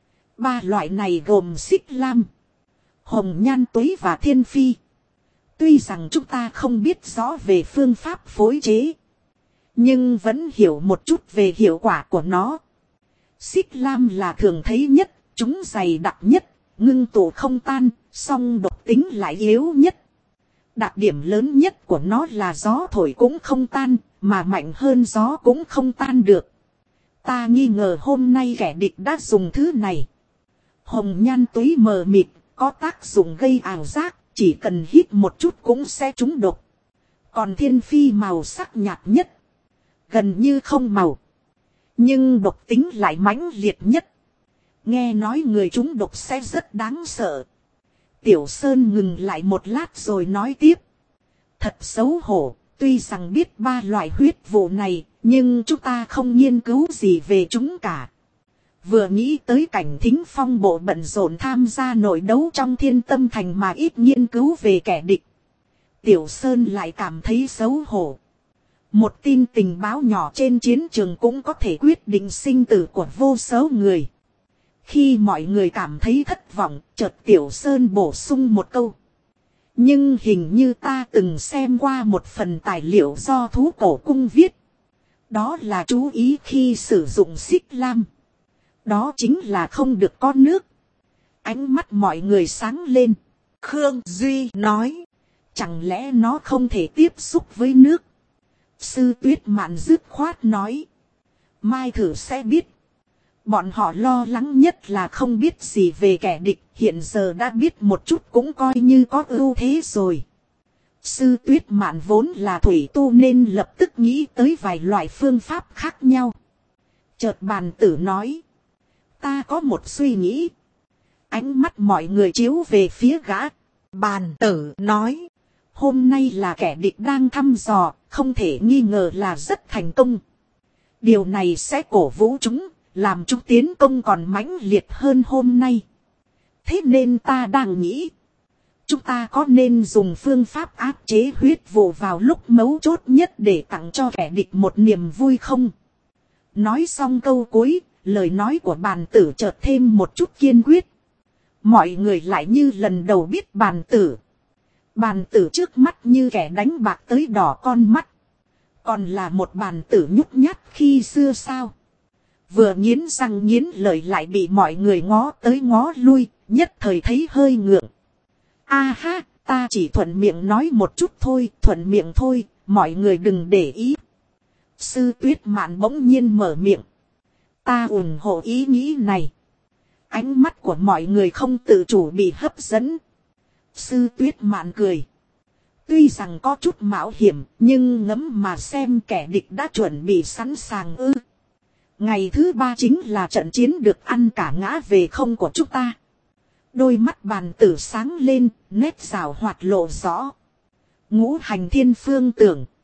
3 loại này gồm Xích Lam, Hồng Nhan Tuế và Thiên Phi. Tuy rằng chúng ta không biết rõ về phương pháp phối chế, nhưng vẫn hiểu một chút về hiệu quả của nó. Xích Lam là thường thấy nhất, chúng dày đặc nhất, ngưng tụ không tan, song độc tính lại yếu nhất. Đặc điểm lớn nhất của nó là gió thổi cũng không tan, mà mạnh hơn gió cũng không tan được. Ta nghi ngờ hôm nay kẻ địch đã dùng thứ này. Hồng Nhan Tuế mờ mịt, có tác dụng gây ảo giác, chỉ cần hít một chút cũng sẽ trúng độc. Còn Thiên Phi màu sắc nhạt nhất, gần như không màu, nhưng độc tính lại mãnh liệt nhất. Nghe nói người trúng độc sẽ rất đáng sợ. Tiểu Sơn ngừng lại một lát rồi nói tiếp. Thật xấu hổ, tuy rằng biết 3 loại huyết vụ này, nhưng chúng ta không nghiên cứu gì về chúng cả. Vừa nghĩ tới cảnh Thính Phong Bộ bận rộn tham gia nội đấu trong Thiên Tâm Thành mà ít nghiên cứu về kẻ địch, Tiểu Sơn lại cảm thấy xấu hổ. Một tin tình báo nhỏ trên chiến trường cũng có thể quyết định sinh tử của vô số người. Khi mọi người cảm thấy thất vọng, chợt Tiểu Sơn bổ sung một câu. Nhưng hình như ta từng xem qua một phần tài liệu do Thú Cổ Cung viết. Đó là chú ý khi sử dụng Xích Lam. Đó chính là không được có nước. Ánh mắt mọi người sáng lên. Khương Duy nói. Chẳng lẽ nó không thể tiếp xúc với nước? Sư Tuyết Mạn dứt khoát nói. Mai thử sẽ biết. Bọn họ lo lắng nhất là không biết gì về kẻ địch. Hiện giờ đã biết một chút cũng coi như có ưu thế rồi. Sư Tuyết Mạn vốn là thủy tu nên lập tức nghĩ tới vài loại phương pháp khác nhau. Chợt bàn tử nói. Ta có một suy nghĩ. Ánh mắt mọi người chiếu về phía gã. Bàn tử nói. Hôm nay là kẻ địch đang thăm dò, không thể nghi ngờ là rất thành công. Điều này sẽ cổ vũ chúng, làm chúng tiến công còn mãnh liệt hơn hôm nay. Thế nên ta đang nghĩ. Chúng ta có nên dùng phương pháp áp chế huyết vụ vào lúc mấu chốt nhất để tặng cho kẻ địch một niềm vui không? Nói xong câu cuối, lời nói của bàn tử chợt thêm một chút kiên quyết. Mọi người lại như lần đầu biết bàn tử. Bàn tử trước mắt như kẻ đánh bạc tới đỏ con mắt. Còn là một bàn tử nhút nhát khi xưa sao. Vừa nghiến răng nghiến lợi lại bị mọi người ngó tới ngó lui, nhất thời thấy hơi ngượng. A ha, ta chỉ thuận miệng nói một chút thôi, thuận miệng thôi, mọi người đừng để ý. Sư Tuyết Mạn bỗng nhiên mở miệng. Ta ủng hộ ý nghĩ này. Ánh mắt của mọi người không tự chủ bị hấp dẫn. Sư Tuyết Mạn cười. Tuy rằng có chút mạo hiểm, nhưng ngẫm mà xem kẻ địch đã chuẩn bị sẵn sàng ư. Ngày thứ 3 chính là trận chiến được ăn cả ngã về không của chúng ta. Đôi mắt bàn tử sáng lên, nét rào hoạt lộ rõ. Ngũ hành thiên phương tưởng.